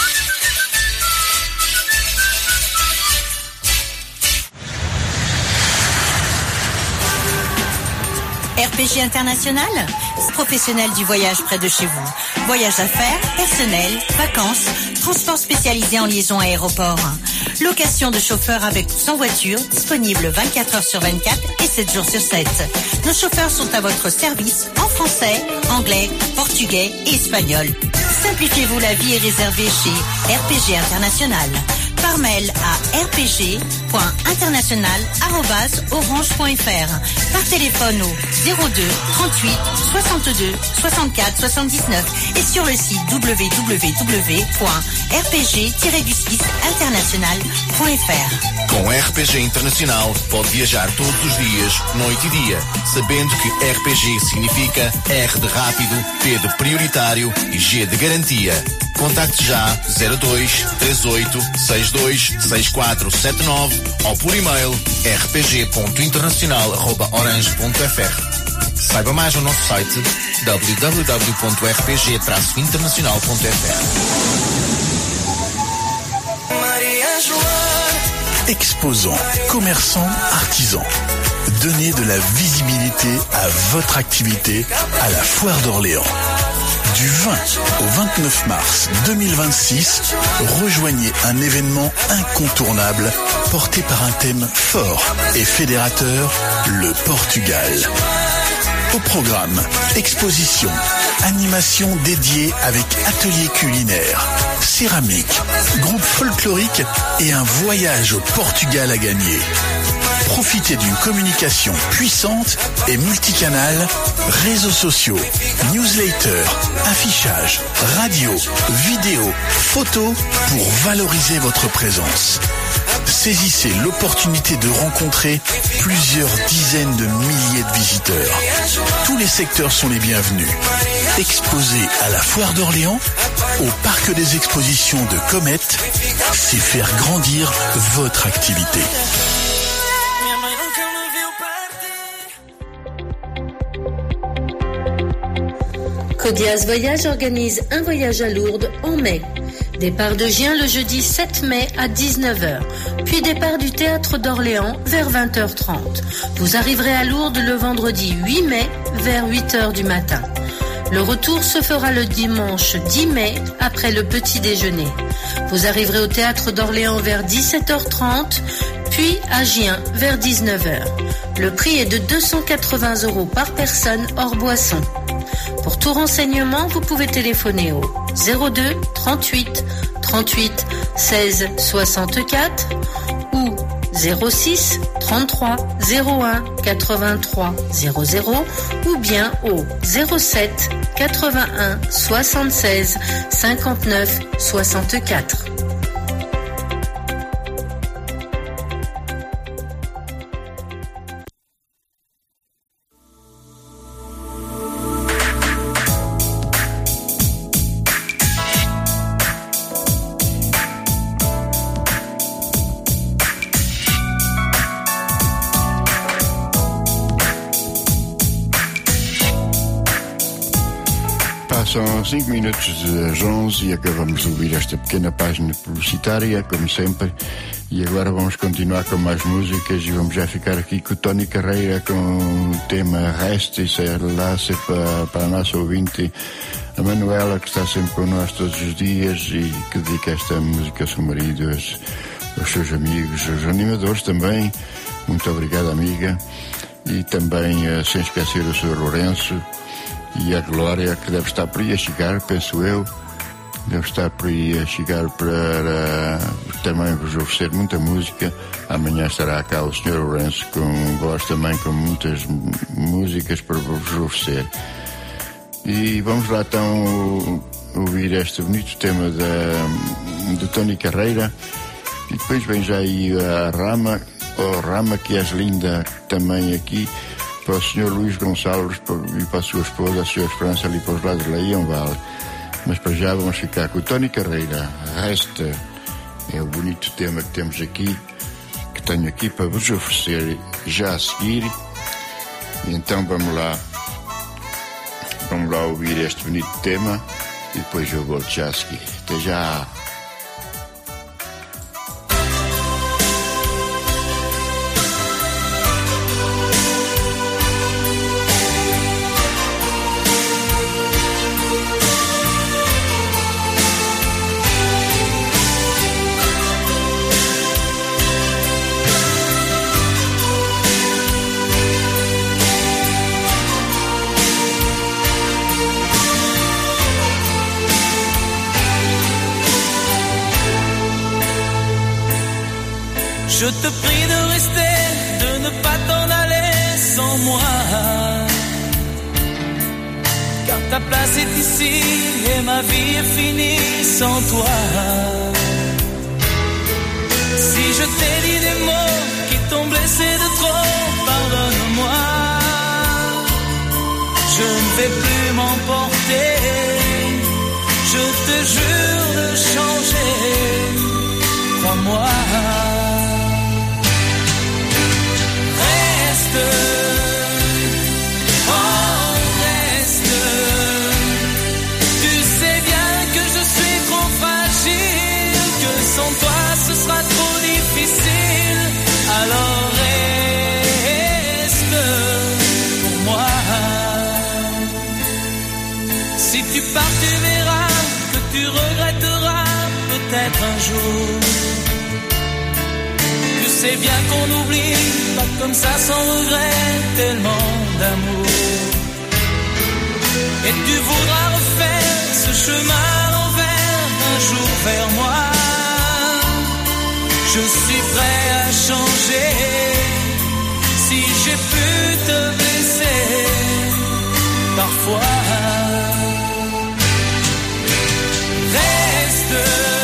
R P G International, professionnel du voyage près de chez vous. Voyage d'affaires, personnel, vacances, transport spécialisé en liaison aéroport. Location de chauffeurs avec ou sans voiture, disponible vingt-quatre heures sur vingt-quatre et sept jours sur sept. Nos chauffeurs sont à votre service en français, anglais, portugais et espagnol. Simplifiez-vous la vie et réservez chez R P G International. Par mail à r p g point international arobase orange point f r. Par téléphone au zéro deux trente-huit soixante-deux soixante-quatre soixante-dix-neuf et sur le site w w w point r p g tiret du six international point f r. Com R P G Internacional pode viajar todos os dias, noite e dia, sabendo que R P G significa R de rápido, P de prioritário e G de garantia. Contacte já zero dois três oito seis dois seis quatro sete nove ou por e-mail r p g ponto internacional arroba orange ponto f r. Saiba mais no nosso site w w w ponto r p g traço internacional ponto f r. Exposants, commerçants, artisans. Donnez de la visibilité à votre activité à la Foire d'Orléans. Du vingt au vingt-neuf mars deux mille vingt-six, rejoignez un événement incontournable porté par un thème fort et fédérateur, le Portugal. Au programme, exposition, animation dédiée avec atelier culinaire, céramique, groupe folklorique et un voyage au Portugal à gagner. Profitez d'une communication puissante et multicanale, réseaux sociaux, newsletters, affichage, radio, vidéo, photos pour valoriser votre présence. Saisissez l'opportunité de rencontrer plusieurs dizaines de milliers de visiteurs. Tous les secteurs sont les bienvenus. Exposé à la Foire d'Orléans, au Parc des Expositions de Comète, c'est faire grandir votre activité. Codiaz Voyage organise un voyage à Lourdes en mai. Départ de Gien le jeudi sept mai à dix-neuf heures, puis départ du théâtre d'Orléans vers vingt heures trente. Vous arriverez à Lourdes le vendredi huit mai vers huit heures du matin. Le retour se fera le dimanche dix mai après le petit déjeuner. Vous arriverez au théâtre d'Orléans vers dix-sept heures trente, puis à Gien vers dix-neuf heures. Le prix est de deux cent quatre-vingts euros par personne hors boisson. Pour tout renseignement, vous pouvez téléphoner au zéro deux trente-huit trente-huit seize soixante-quatre ou zéro six trente-trois zéro un quatre-vingt-trois zéro zéro ou bien au zéro sept quatre-vingt-un soixante-seize cinquante-neuf soixante-quatre. São cinco minutos das onze e acabamos de ouvir esta pequena página publicitária, como sempre. E agora vamos continuar com mais músicas e vamos já ficar aqui com o Tony Carreira com o tema Reste e ser lá para, para a nossa ouvinte, a Manuela, que está sempre connosco todos os dias e que dedica esta música ao seu marido, aos, aos seus amigos, aos animadores também. Muito obrigado, amiga. E também, sem esquecer o senhor Lourenço e a Glória, que deve estar por aí a chegar, penso eu. Deve estar por aí a chegar para também vos oferecer muita música. Amanhã estará cá o senhor Lourenço com voz também com muitas músicas para vos oferecer. E vamos lá então ouvir este bonito tema da, de Tony Carreira. E depois vem já aí a Rama, oh Rama que és linda, também aqui para o senhor Luís Gonçalves e para a sua esposa, a sua Esperança, ali para os lados de Leão Vale. Mas para já vamos ficar com o Tony Carreira. Resta é o bonito tema que temos aqui, que tenho aqui para vos oferecer já a seguir. E então vamos lá, vamos lá ouvir este bonito tema e depois eu volto já a seguir. Até já! Je te prie de rester, de ne pas t'en aller sans moi. Car ta place est ici et ma vie est finie sans toi. Si je t'ai dit des mots qui t'ont blessé de trop, pardonne-moi. Je ne vais plus m'emporter, je te jure de changer, crois-moi. Oh reste, tu sais bien que je suis trop fragile, que sans toi ce sera trop difficile, alors reste pour moi. Si tu pars tu verras que tu regretteras peut-être un jour. Tu sais bien qu'on oublie pas comme ça sans regret, tellement d'amour. Et tu voudras refaire ce chemin à l'envers un jour vers moi. Je suis prêt à changer si j'ai pu te blesser parfois. Reste.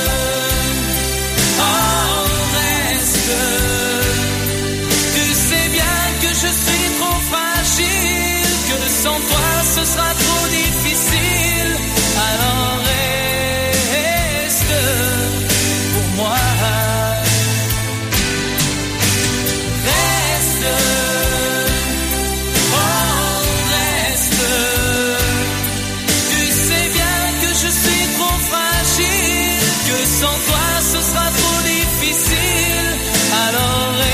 Je suis trop fragile, que sans toi ce sera trop difficile, alors reste pour moi. Reste, oh reste, tu sais bien que je suis trop fragile, que sans toi ce sera trop difficile, alors reste.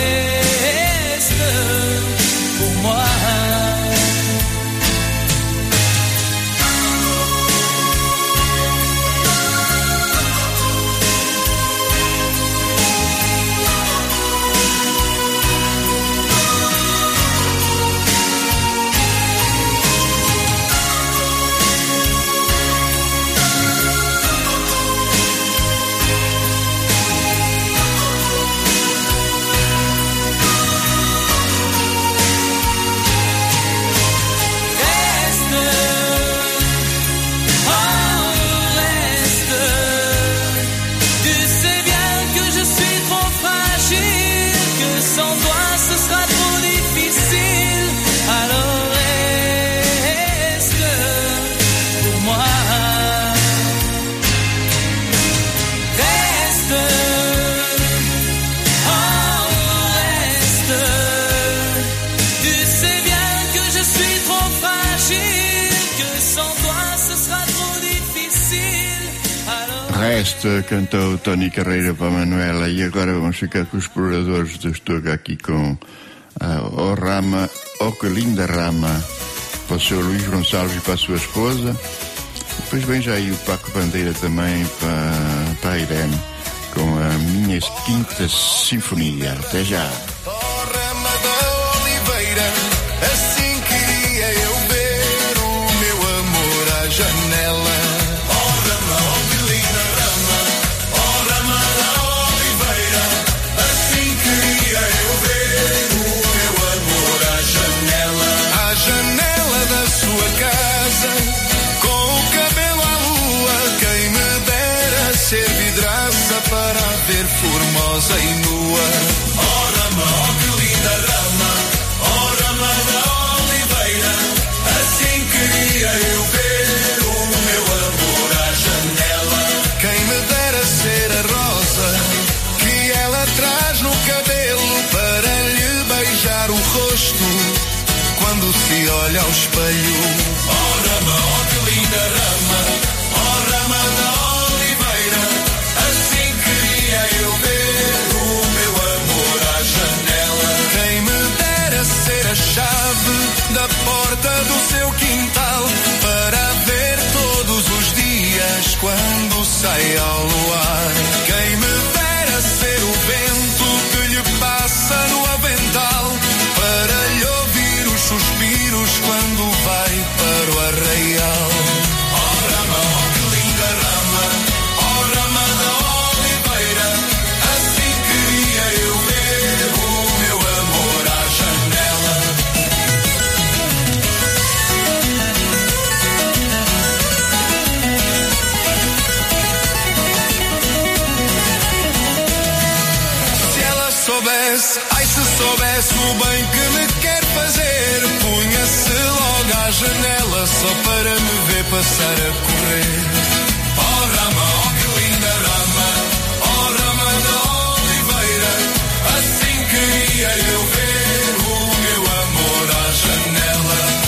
Reste, cantou Tony Carreira para a Manuela. E agora vamos ficar com os exploradores do Estuga aqui com a O Rama, Oh que linda Rama, para o seu Luís Gonçalves e para a sua esposa. Depois vem já aí o Paco Bandeira também para, para a Irene com a Minha Quinta Sinfonia. Até já. Oh Rama da Oliveira, assim queria eu ver o meu amor à janela. Oh Rama, se olha ao espelho. Oh rama, oh que linda rama, oh rama da oliveira, assim queria eu ver o meu amor à janela. Quem me dera ser a chave da porta do seu quintal, para ver todos os dias quando sai ao luar. Quem me dera ser o vento que lhe passa no avental, para lhe ouvir os suspiros quando vai para o arraial. Oh rama, oh que linda rama, oh rama da oliveira, assim queria eu ver o meu amor à janela. Se ela soubesse, ai se soubesse o bem que me quer fazer, punha-se logo à janela só para me ver passar a correr. Oh rama, oh que linda rama, oh rama da oliveira, assim queria eu ver o meu amor à janela.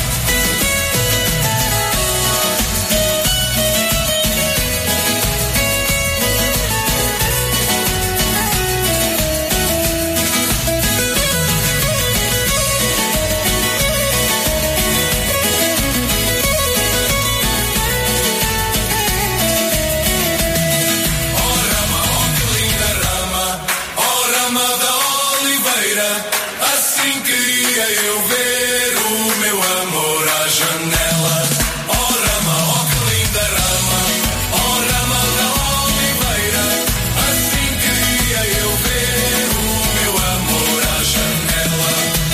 Assim queria eu ver o meu amor à janela. Oh rama, oh que linda rama, oh rama da oliveira, assim queria eu ver o meu amor à janela.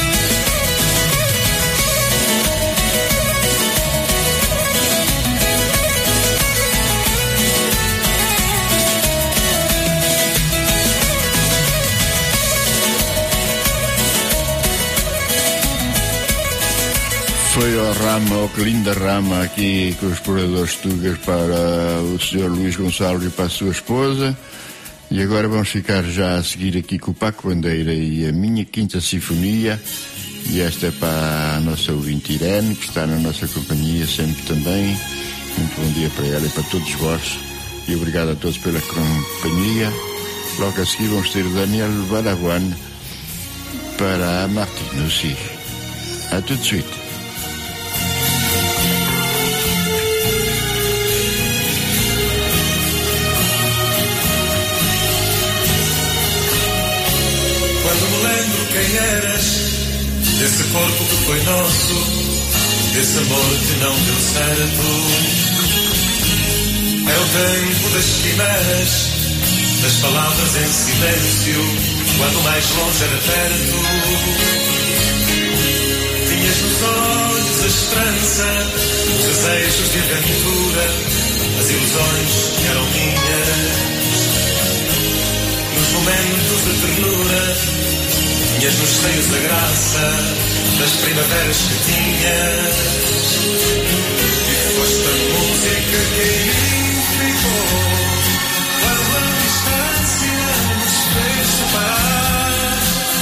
Foi ao rama, ao que linda rama, aqui com os exploradores tugas para o senhor Luís Gonçalves e para a sua esposa. E agora vamos ficar já a seguir aqui com o Paco Bandeira e a minha Quinta Sinfonia. E esta é para a nossa ouvinte Irene, que está na nossa companhia sempre também. Muito bom dia para ela e para todos vós. E obrigado a todos pela companhia. Logo a seguir vamos ter o Daniel Balaguan para a Martine aussi. A tout de suite. Quando me lembro quem eras, desse corpo que foi nosso, desse amor que não deu certo. É o tempo das quimeras, das palavras em silêncio, quando mais longe era perto. Tinhas nos olhos a esperança, os desejos de aventura, as ilusões que eram minhas. Nos momentos de ternura, tinhas nos seios a graça das primaveras que tinhas. E foste a música que em mim ficou, quando a distância nos fez separar.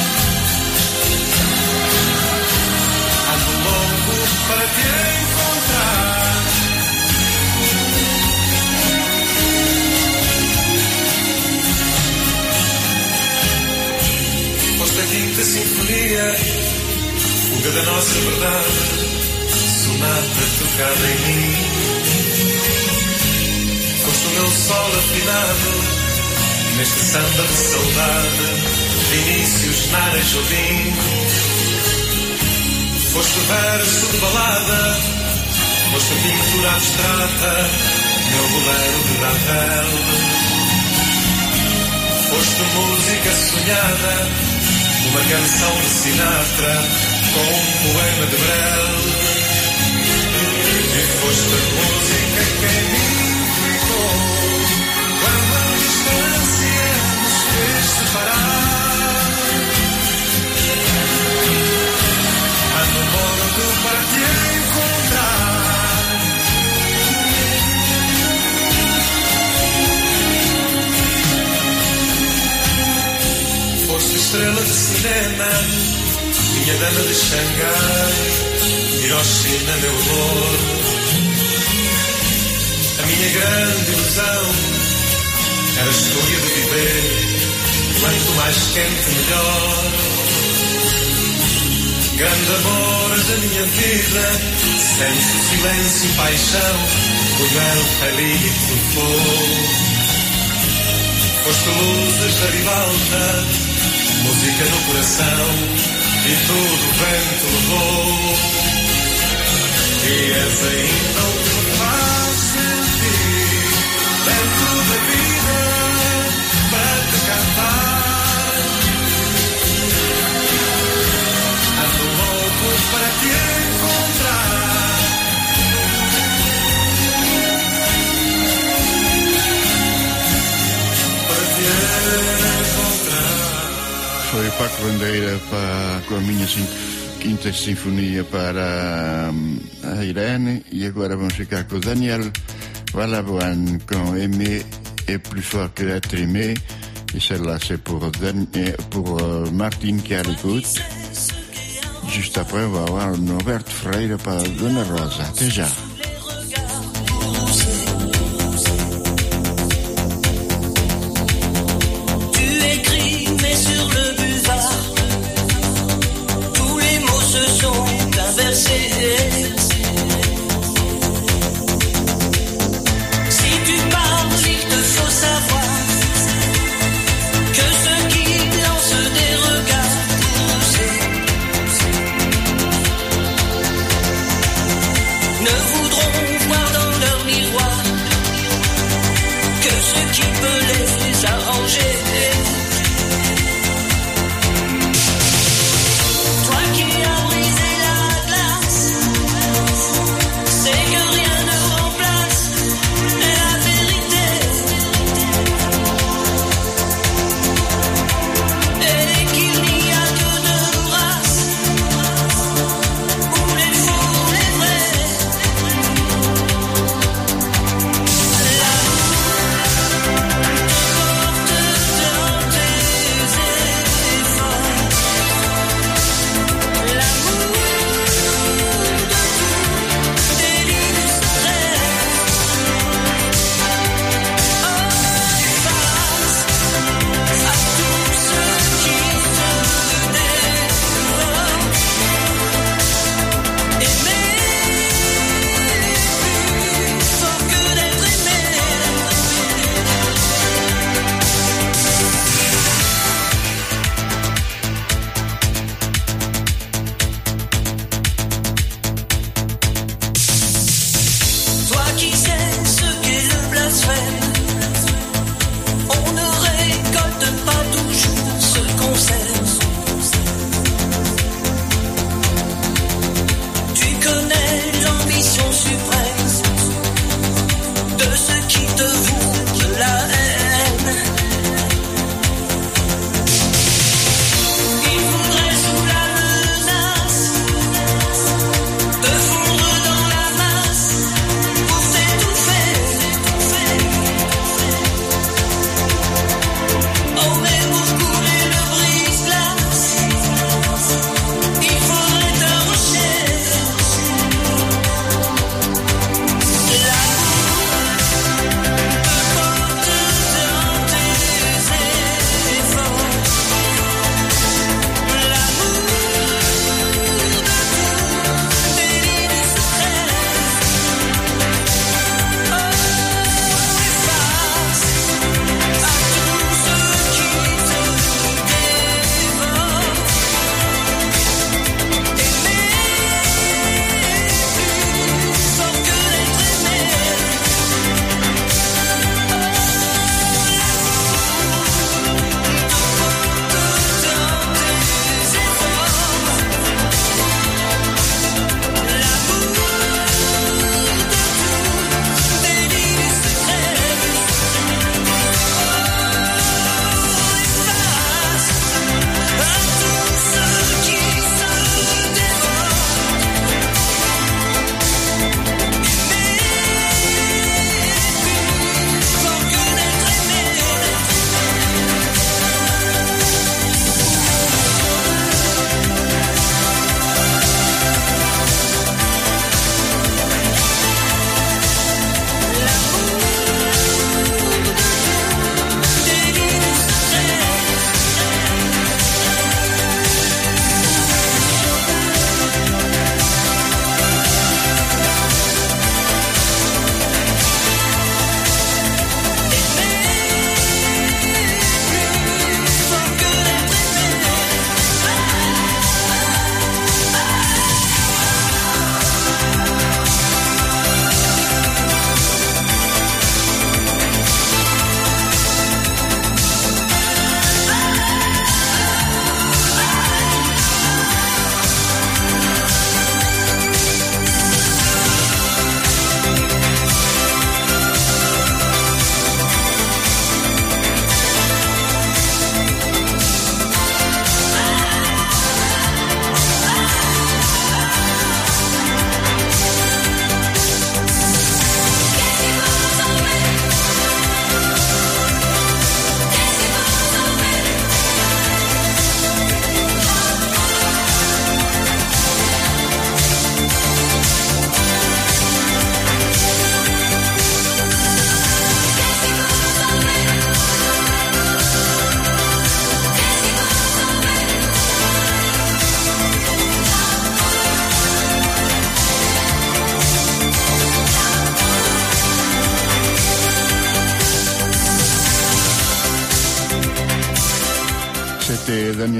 Ando louco para te encontrar. A Quinta Sinfonia, fuga da nossa verdade, sonata tocada em mim. Foste o meu sol afinado, neste samba de saudade, de inícios, nada Jobim. Foste verso de balada, foste pintura abstrata, meu bolero de Ravel. Foste música sonhada, uma canção de Sinatra com um poema de Brel. E foste a música que em mim ficou, quando a distância nos fez separar. Ando morto para te encontrar. Foste estrela de cinema, minha dama de Xangai, Hiroshima, meu amor. A minha grande ilusão era a escolha de viver. Quanto mais quente, melhor. Grande amor da minha vida, sente silêncio e paixão, punhal feliz do fogo. Foste luzes da ribalta, música no coração, e tudo o vento levou. E és ainda o que me faz sentir dentro da vida, para te cantar. Ando louco para te encontrar. Para te encontrar. Foi Paco Bandeira para, com a minha quinta sinfonia para hum, a Irene, e agora vamos ficar com o Daniel Valavoine com Aimer est plus fort que être aimé, et celle-là c'est pour, Dan, pour uh, Martine qui a l'écoute. Juste après on va avoir Norbert Freire para Dona Rosa. Até já. Toi qui as brisé la glace,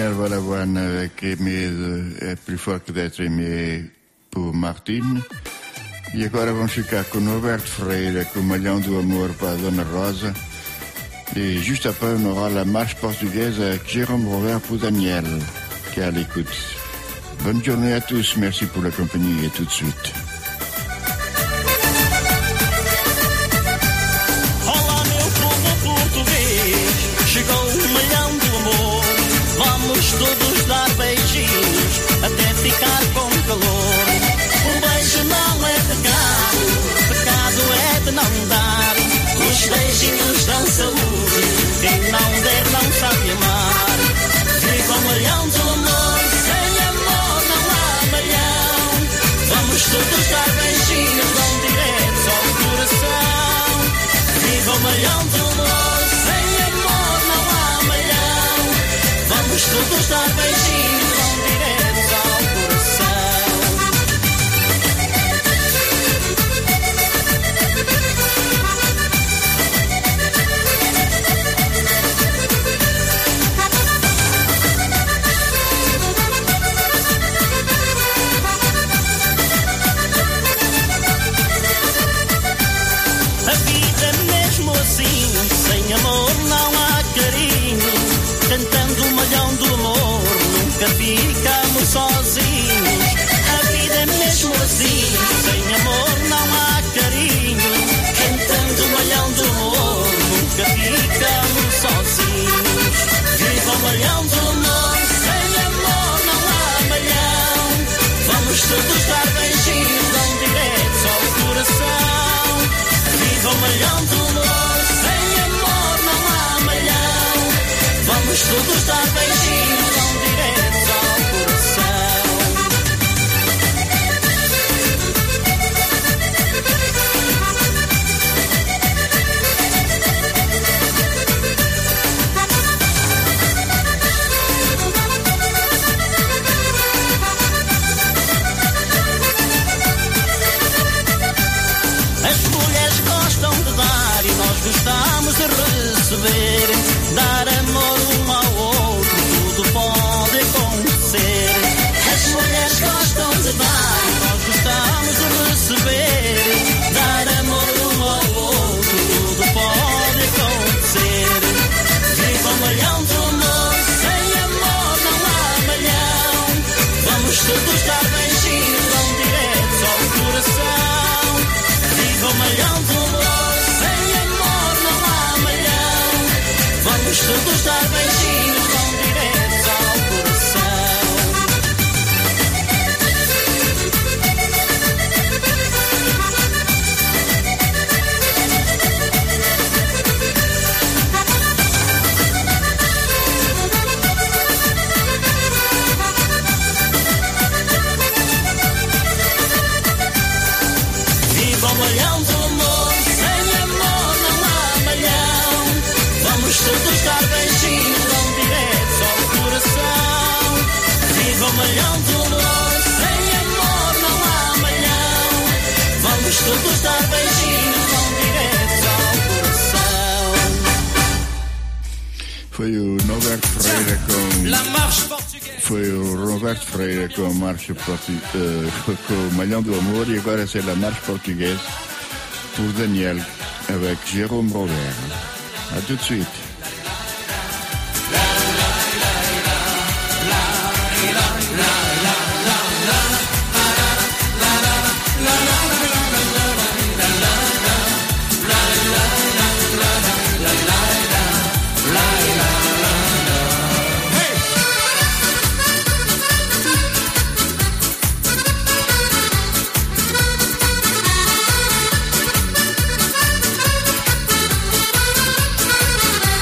Daniel Balavoine avec Aimé é plus fort que d'être aimé por Martine. E agora vamos ficar com Norberto Freire, com o Malhão do Amor para a Dona Rosa. Et juste après, on aura la marche portugaise avec Jérôme Robert pour Daniel, qui est à l'écoute. Bonne journée à tous, merci pour la compagnie et tout de suite. Olá, meu povo português, chegou o malhão do amor. Vamos todos dar beijinhos até ficar com calor. Um beijo não é pecado, pecado é de não dar. Os beijinhos dão saúde, quem não der não sabe amar. Viva o malhão do amor, sem amor não há malhão. Vamos todos dar beijinhos, vão direto ao coração. Viva o malhão do amor, sem amor não há malhão. Vamos todos dar beijinhos, vão direto ao coração. A vida é mesmo assim, sem amor não há carinho. Cantando o malhão do amor, nunca ficamos sozinhos. A vida é mesmo assim, sem amor não há carinho. Cantando o malhão do amor, nunca ficamos sozinhos. Viva o malhão do amor, sem amor não há malhão. Vamos todos dar beijinhos, vão direto ao coração. Viva o malhão do amor, sem amor não há malhão. Vamos todos dar beijinhos, vão direto ao coração. As mulheres gostam de dar e nós gostamos de receber. Dar amor um ao outro, tudo pode acontecer. As mulheres gostam de dar e nós gostamos de receber. Dar amor um ao outro, tudo pode acontecer. Viva o malhão do amor, sem amor não há malhão. Vamos todos dar beijinhos, vão direto ao coração. Viva o malhão do amor, sem amor não há malhão. Vamos todos dar beijinhos, vão direto ao coração. Viva o malhão do amor, sem amor não há malhão. Vamos todos dar beijinhos, vão direto ao coração. Viva o malhão do amor, sem amor não há malhão. Vamos todos dar beijinhos, vão direto ao coração. Foi o Norberto Freire com... Foi o Roberto Freire com a marcha portu... uh, com o Malhão do Amor e agora c'est la marche portugaise pour Daniel avec Jérôme Robert. A tout de suite. Hey!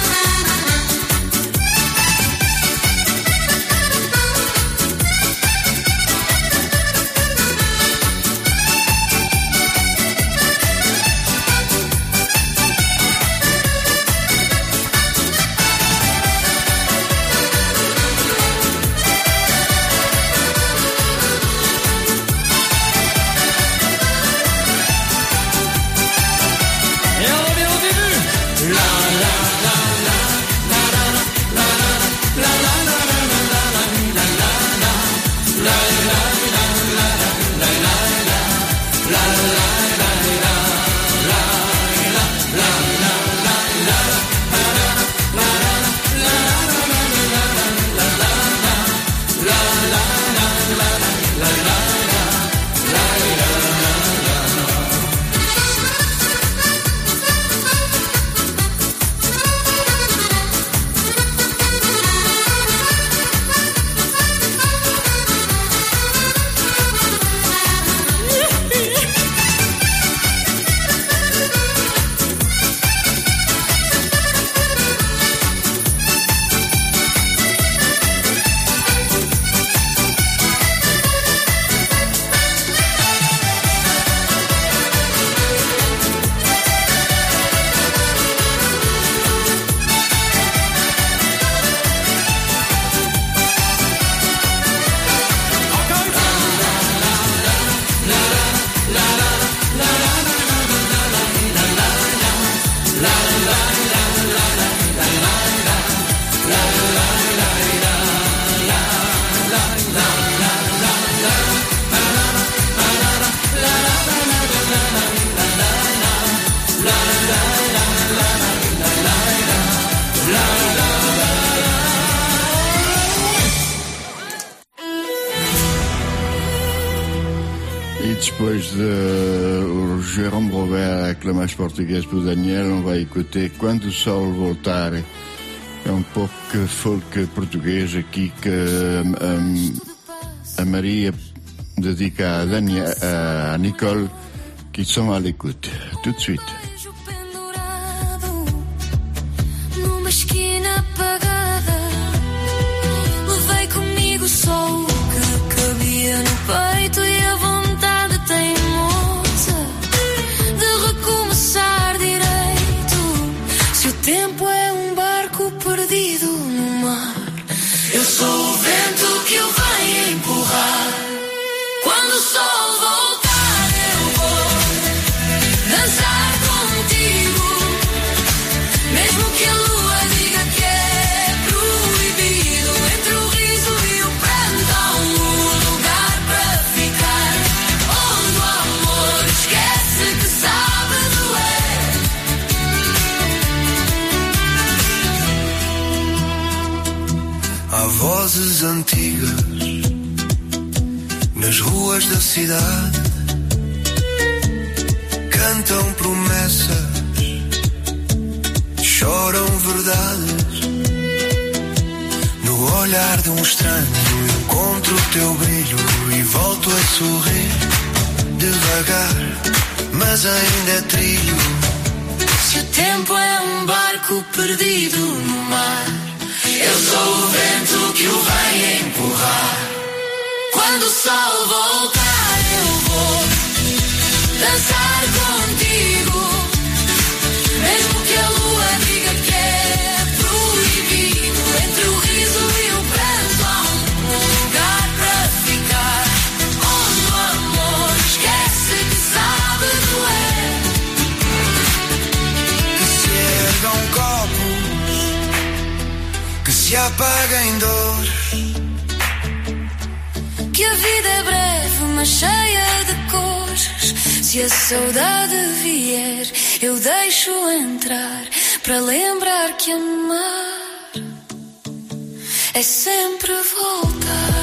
depois de o Jérôme Robert, que é mais português para o Daniel, on vai écouter Quando o Sol Voltar. É um pouco folk português aqui que um, a Maria dedica a, Daniel, a Nicole, qui sont à l'écoute. Tout de suite. Numa esquina apagada, levei comigo só o que cabia no peito e a vontade teimosa de recomeçar direito. Se o tempo é um barco perdido no mar, eu sou o vento que o vem empurrar. Quando o sol voltar, eu vou dançar contigo, mesmo que a lua diga que é proibido. Entre o riso e o pranto há um lugar para ficar, onde o amor esquece que sabe doer. Há vozes antigas nas ruas da cidade, cantam promessas, choram verdades. No olhar de um estranho encontro o teu brilho e volto a sorrir devagar, mas ainda é trilho. Se o tempo é um barco perdido no mar, eu sou o vento que o vem empurrar. Quando o sol voltar, eu vou dançar contigo, mesmo que a lua diga que é proibido. Entre o riso e o pranto há um lugar para ficar, onde o amor esquece que sabe doer. Que se ergam copos, que se apaguem dores, que a vida é breve, mas cheia de cores. Se a saudade vier, eu deixo entrar, para lembrar que amar é sempre voltar.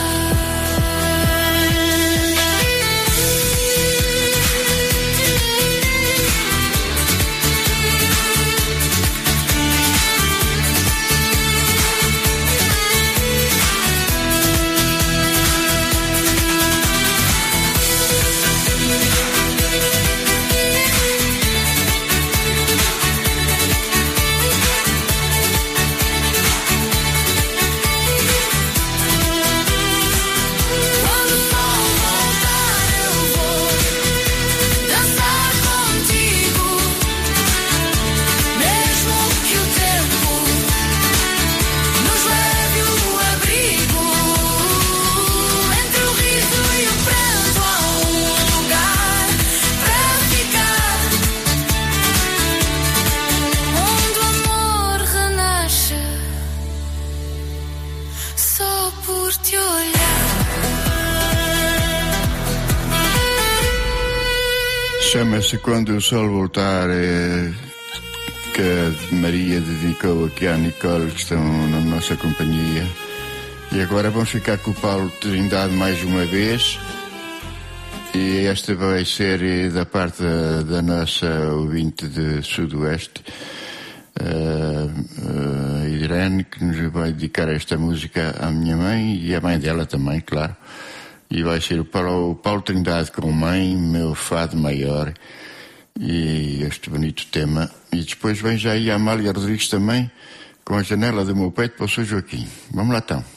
Chama-se Quando o Sol Voltar, é, que a Maria dedicou aqui à Nicole, que estão na nossa companhia. E agora vamos ficar com o Paulo Trindade mais uma vez. E esta vai ser da parte da, da nossa ouvinte de Sudoeste, a, a Irene, que nos vai dedicar esta música à minha mãe e à mãe dela também, claro. E vai ser o Paulo, o Paulo Trindade com Mãe, meu fado maior, e este bonito tema. E depois vem já aí a Amália Rodrigues também, com A Janela do Meu Peito para o São Joaquim. Vamos lá então.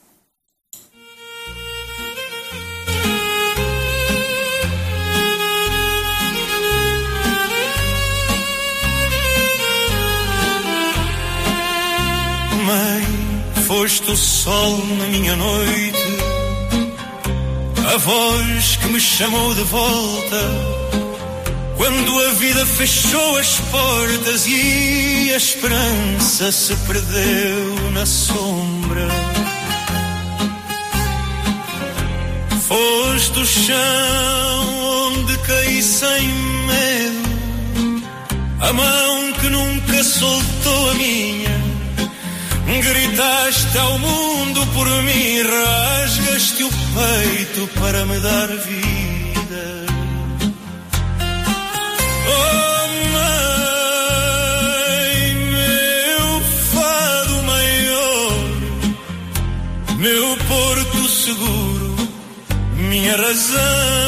Mãe, foste o sol na minha noite, a voz que me chamou de volta, quando a vida fechou as portas e a esperança se perdeu na sombra. Foste o chão onde caí sem medo, a mão que nunca soltou a minha. Gritaste ao mundo por mim, rasgaste o peito para me dar vida. seguro, minha razão.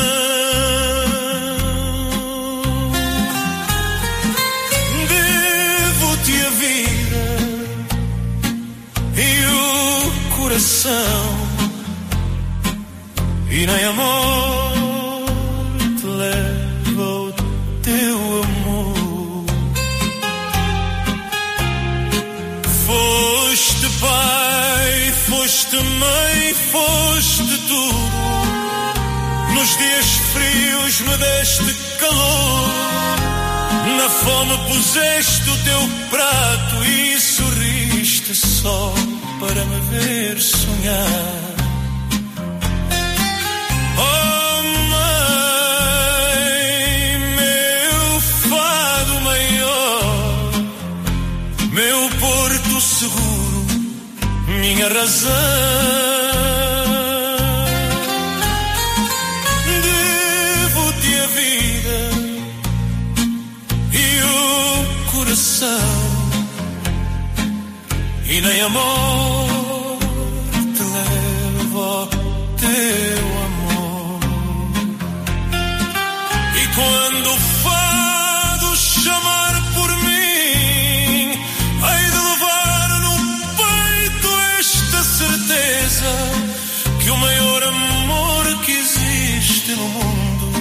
Devo-te a vida e o coração, e nem amor te leva o teu amor. Foste pai, foste mãe, foste tudo. Nos dias frios me deste calor, na fome puseste o teu prato e sorriste só para me ver sonhar. Oh mãe, meu fado maior, meu porto seguro, minha razão. Devo-te a vida e o coração, e nem amor te leva ao teu amor. E quando o fado chamar por mim, hei de levar no peito esta certeza que o maior amor que existe no mundo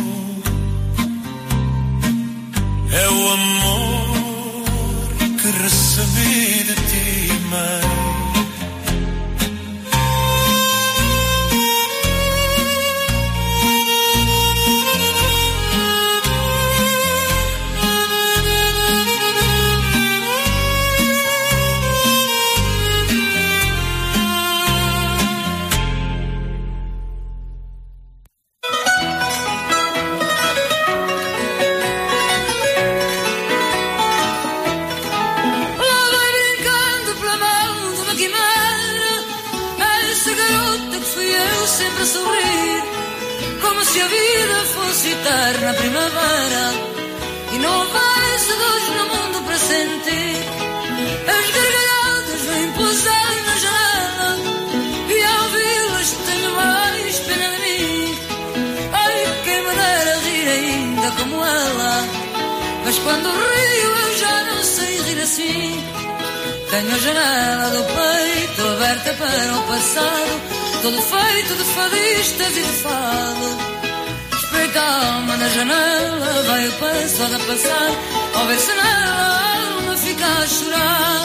é o amor que recebi de ti, mãe. Na primavera e não houvesse luz no mundo para sentir. As gargalhadas vêm pousar na janela e ao ouvi-las tenho mais pena de mim. Ai, quem me dera rir ainda como ela, mas quando rio eu já não sei rir assim. Tenho a janela do peito aberta para o passado, todo feito de fadistas e de fado. Calma na janela, vai o passado a passar, ao ver se nela a alma fica a chorar.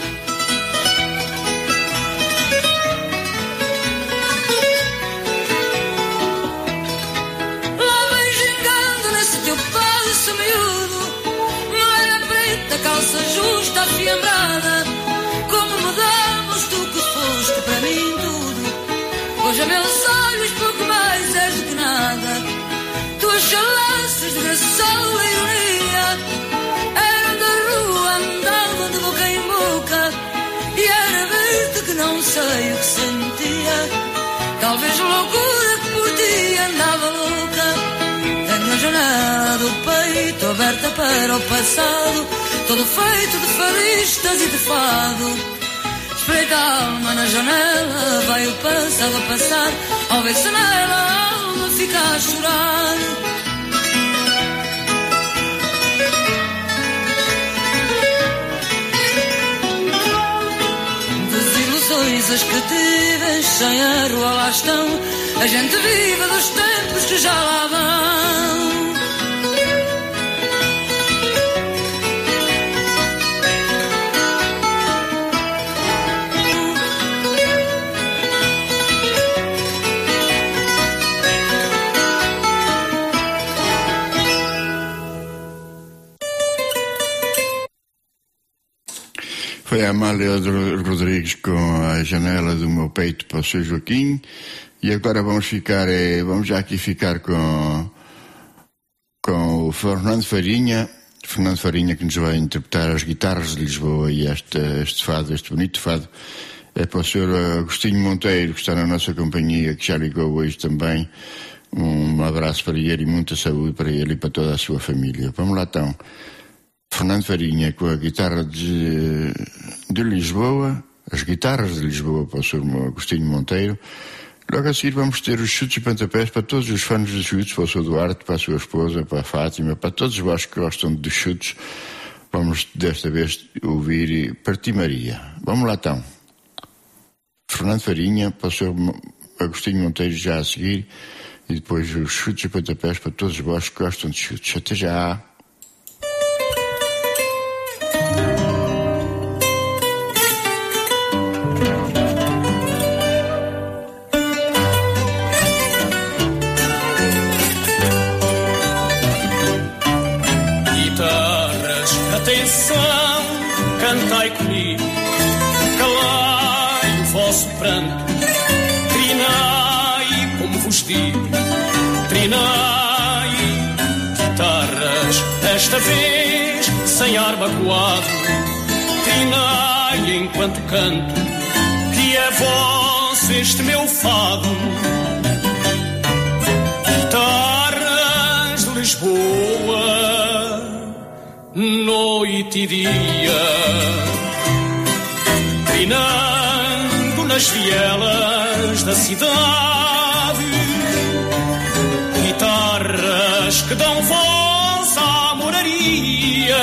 Lá vem gingando nesse teu passo miúdo, malha preta, calça justa, afiambrada. Como me damos tu que foste para mim tudo, hoje a meus olhos pouco mais és do que nada. Tuas chalaças de graçola e ironia eram da rua, andavam de boca em boca, e era ver-te que não sei o que sentia. Talvez loucura que por ti andava louca. Tenho a janela do peito aberta para o passado, todo feito de fadistas e de fado. Espreita a alma na janela, vai o passado a passar, ao ver se nela a alma fica a chorar. Desilusões as que tive, sem a rua lá estão, a gente vive dos tempos que já lá vão. Foi a Amália Rodrigues com a janela do meu peito para o seu Joaquim. E agora vamos ficar, vamos já aqui ficar com, com o Fernando Farinha. Fernando Farinha, que nos vai interpretar as guitarras de Lisboa, e este, este fado, este bonito fado, é para o senhor Agostinho Monteiro, que está na nossa companhia, que já ligou hoje também. Um abraço para ele e muita saúde para ele e para toda a sua família. Vamos lá então. Fernando Farinha com a guitarra de, de Lisboa, as guitarras de Lisboa para o senhor Agostinho Monteiro, Logo a seguir vamos ter os chutes e pontapés para todos os fãs de chutes, para o seu Duarte, para a sua esposa, para a Fátima, para todos vós que gostam de chutes. Vamos desta vez ouvir Parti Maria. Vamos lá então. Fernando Farinha, para o seu Agostinho Monteiro já a seguir, e depois os chutes e pontapés para todos vós que gostam de chutes. Até já. Atenção, cantai comigo, calai o vosso pranto, trinai, como vos digo, trinai, guitarras, esta vez sem ar magoado, trinai enquanto canto, que é vós este meu fado. Guitarras de Lisboa, noite e dia, trinando nas vielas da cidade, guitarras que dão voz à moraria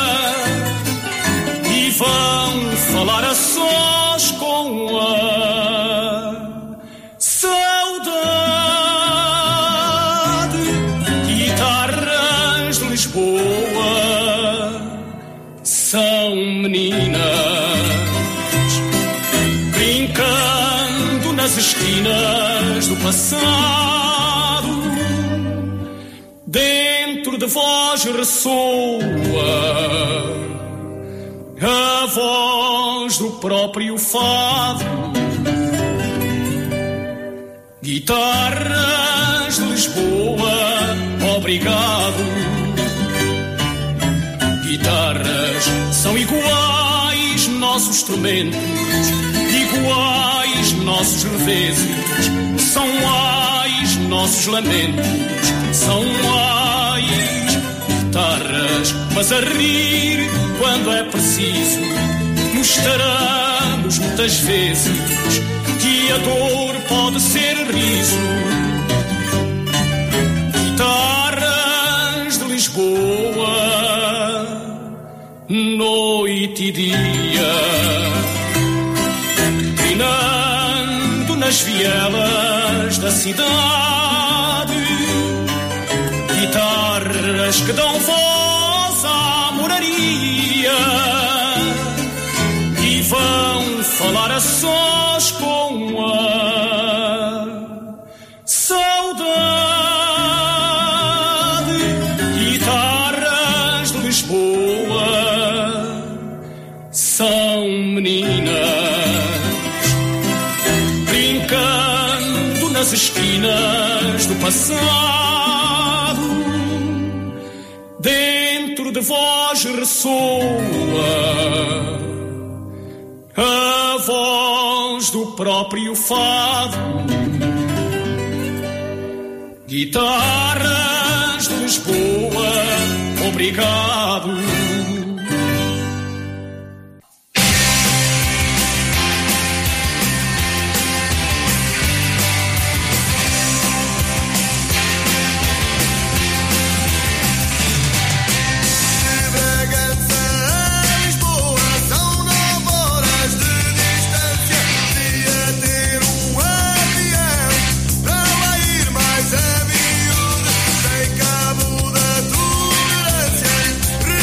e vão falar a sós com a saudade. Guitarras de Lisboa são meninas brincando nas esquinas do passado. Dentro de vós ressoa a voz do próprio fado. Guitarras de Lisboa, obrigado. Guitarras são iguais nossos tormentos, iguais nossos reveses, são ais nossos lamentos, são ais guitarras, mas a rir quando é preciso, mostramos muitas vezes que a dor pode ser riso. Guitarras de Lisboa, noite e dia, trinando nas vielas da cidade, guitarras que dão voz à moraria e vão falar a sós com a saudade. Guitarras de Lisboa são meninas brincando nas esquinas do passado. Dentro de vós ressoa a voz do próprio fado. Guitarras de Lisboa, obrigado. Sei cabo da tolerância.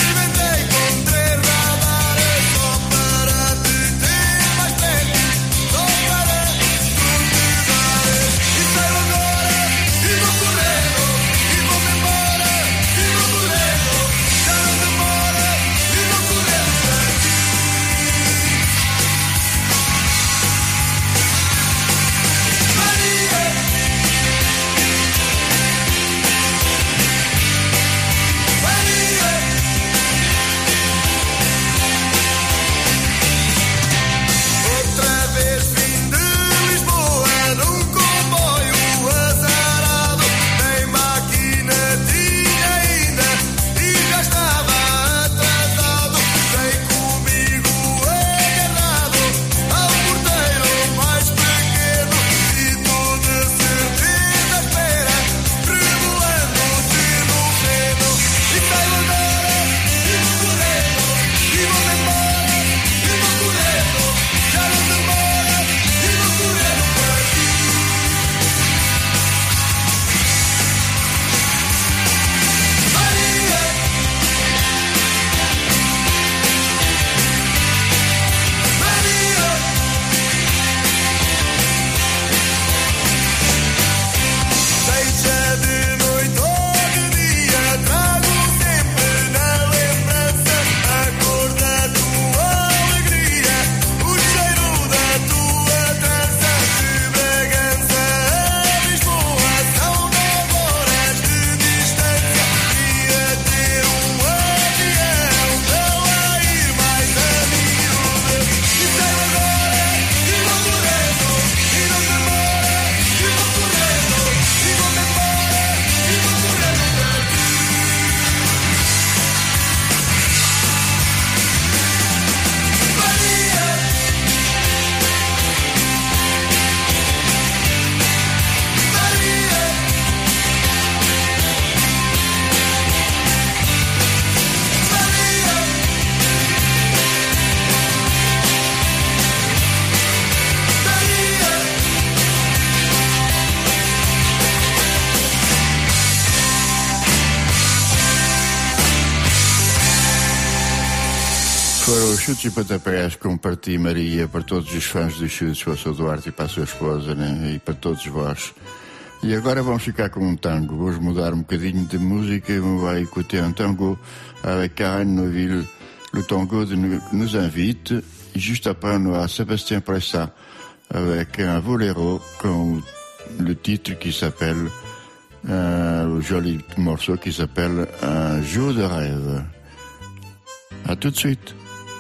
foram os Chutes e Pontapés com Parti Maria para todos os fãs dos Chutes, para o seu Duarte e para a sua esposa, né? E para todos vós. E agora vamos ficar com um tango. Vamos mudar um bocadinho de música. On va écouter un tango avec Karen Neuville. Le tango de nous invite. Et juste après, on aura Sébastien Pressa avec un boléro comme le titre qui s'appelle, euh, le joli morceau qui s'appelle Un jour de rêve. À tout de suite.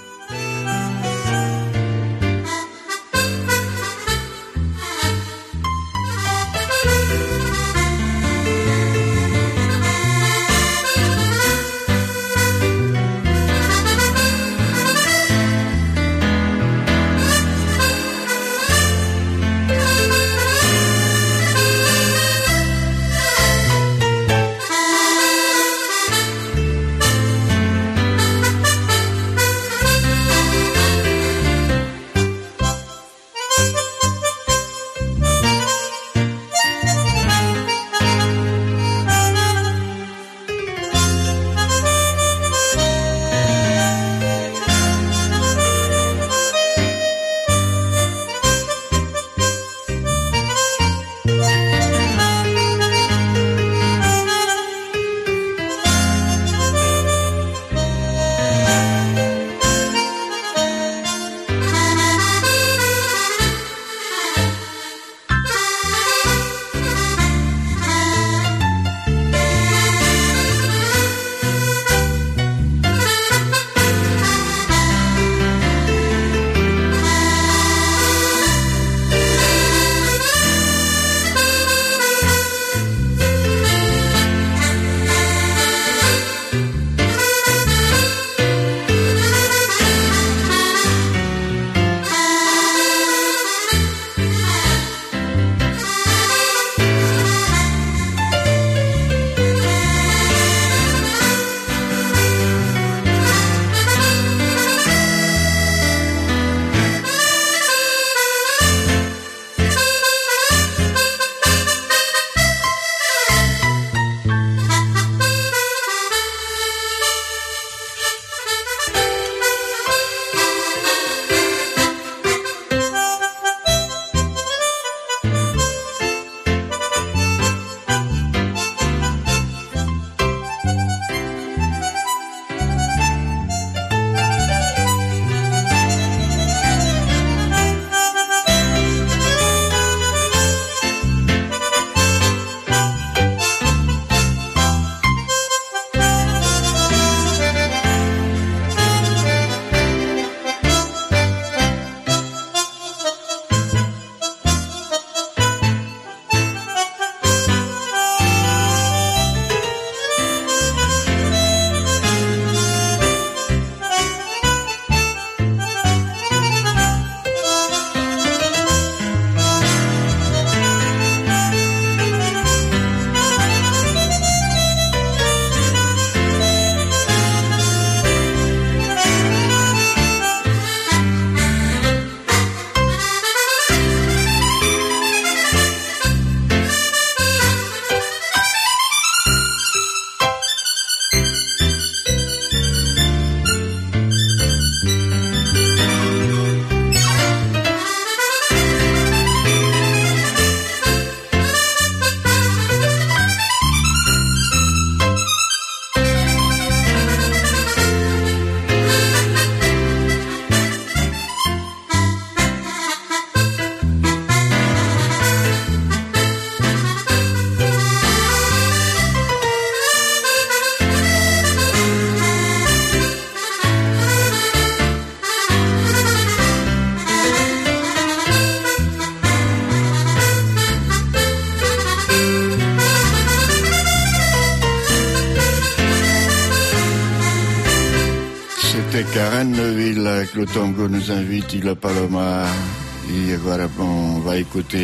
Karen Neuville avec le tango nous invite, il a Paloma. Et agora on va écouter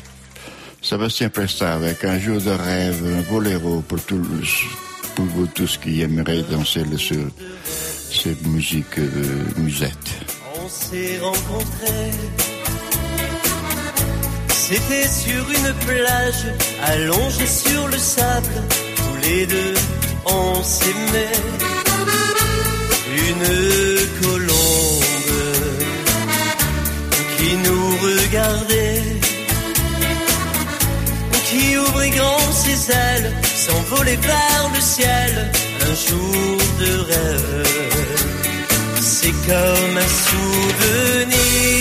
Sébastien Presta avec Un jour de rêve, un boléro pour tous, pour vous tous qui aimeraient danser sur cette musique de musette. On s'est rencontrés, c'était sur une plage, allongée sur le sable, tous les deux on s'aimait. Une colombe regarder, qui ouvrit grand ses ailes, s'envoler vers le ciel, un jour de rêve, c'est comme un souvenir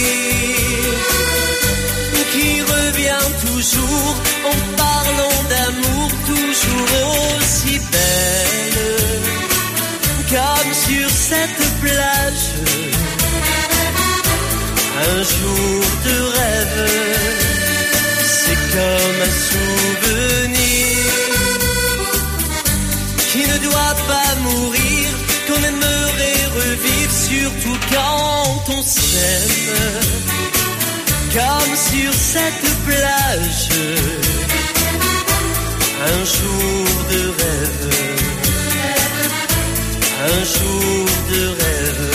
qui revient toujours en parlant d'amour, toujours aussi belle, comme sur cette plage, un jour de rêve, c'est comme un souvenir qui ne doit pas mourir, qu'on aimerait revivre, surtout quand on s'aime, comme sur cette plage, un jour de rêve, un jour de rêve.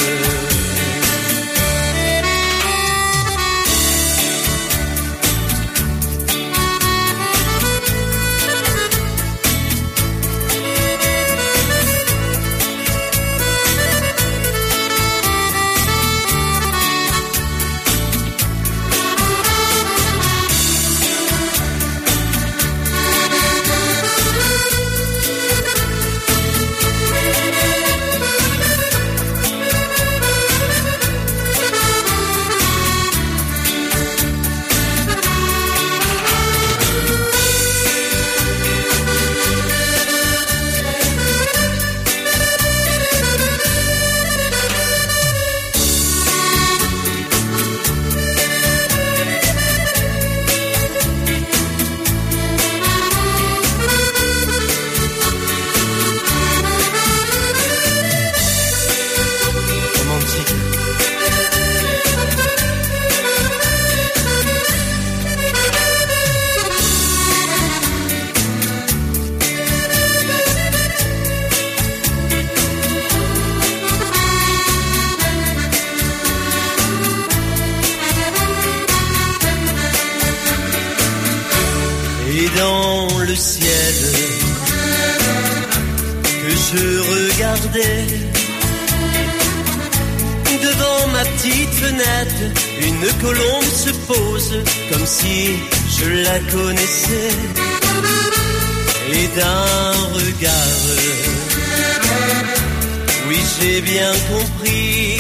Devant ma petite fenêtre, une colombe se pose comme si je la connaissais. Et d'un regard, oui j'ai bien compris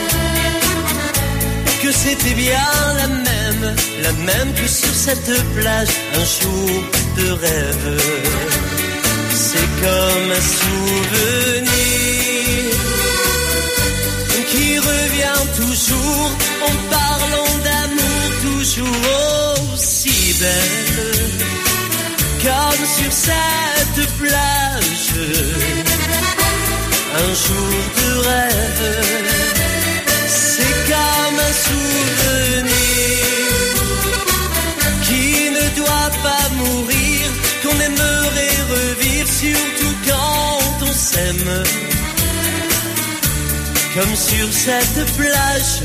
que c'était bien la même, la même que sur cette plage, un jour de rêve. C'est comme un souvenir qui revient toujours en parlant d'amour, toujours aussi belle, comme sur cette plage, un jour de rêve. C'est comme un souvenir qui ne doit pas mourir, qu'on aimerait revivre, surtout quand on s'aime, comme sur cette plage,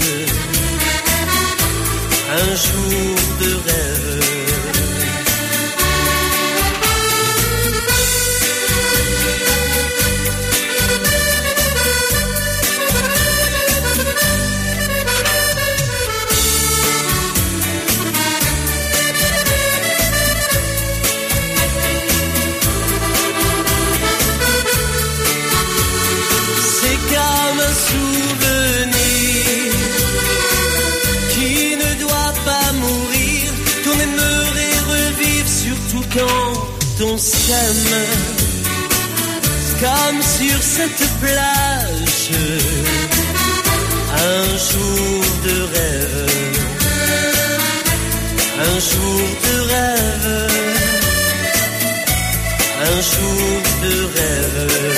un jour de rêve. Quand on s'aime, comme sur cette plage, un jour de rêve, un jour de rêve, un jour de rêve.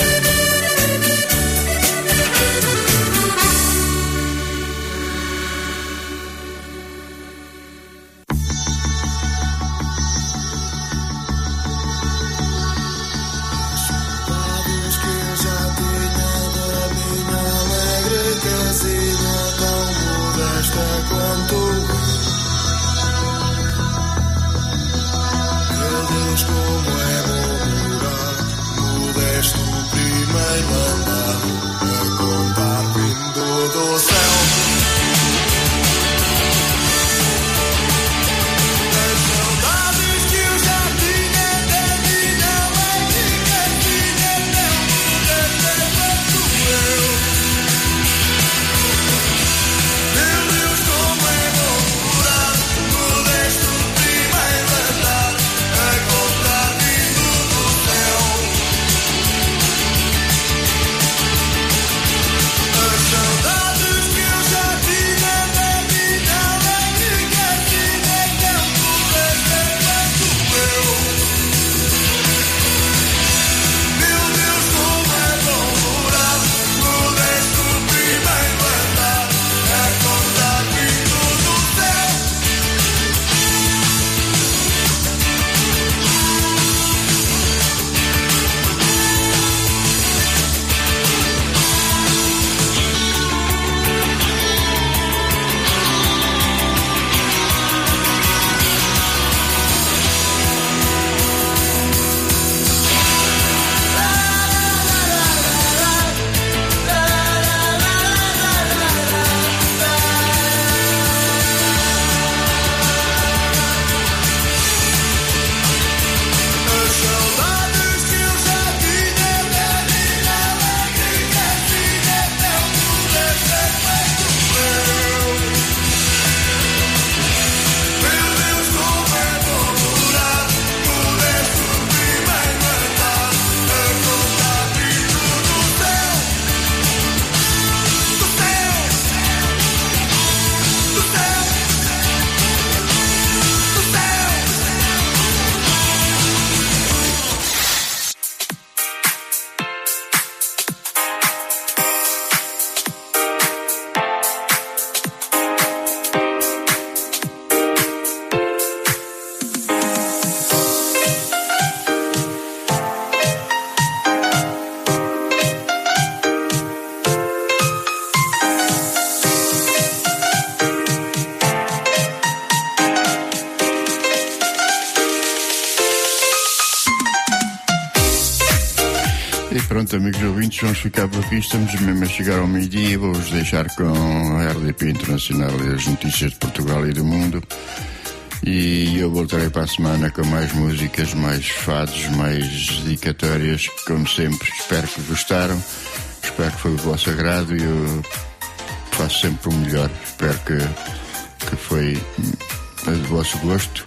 E pronto, amigos ouvintes, vamos ficar por aqui. Estamos mesmo a chegar ao meio-dia. Vou-vos deixar com a R D P Internacional e as notícias de Portugal e do mundo. E eu voltarei para a semana com mais músicas, mais fados, mais dedicatórias, como sempre. Espero que gostaram. Espero que foi do vosso agrado e eu faço sempre o melhor. Espero que, que foi do vosso gosto.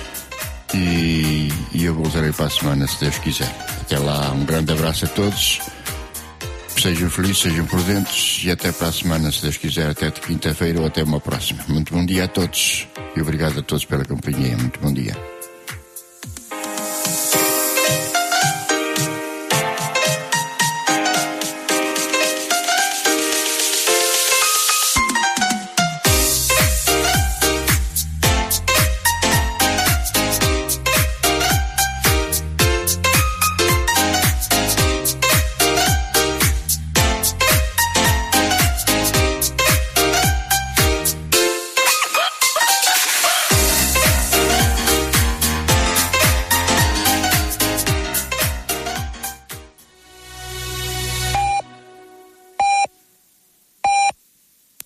E, e eu voltarei para a semana, se Deus quiser. Até lá, um grande abraço a todos. Sejam felizes, sejam prudentes e até para a semana, se Deus quiser, até de quinta-feira ou até uma próxima. Muito bom dia a todos e obrigado a todos pela companhia. Muito bom dia.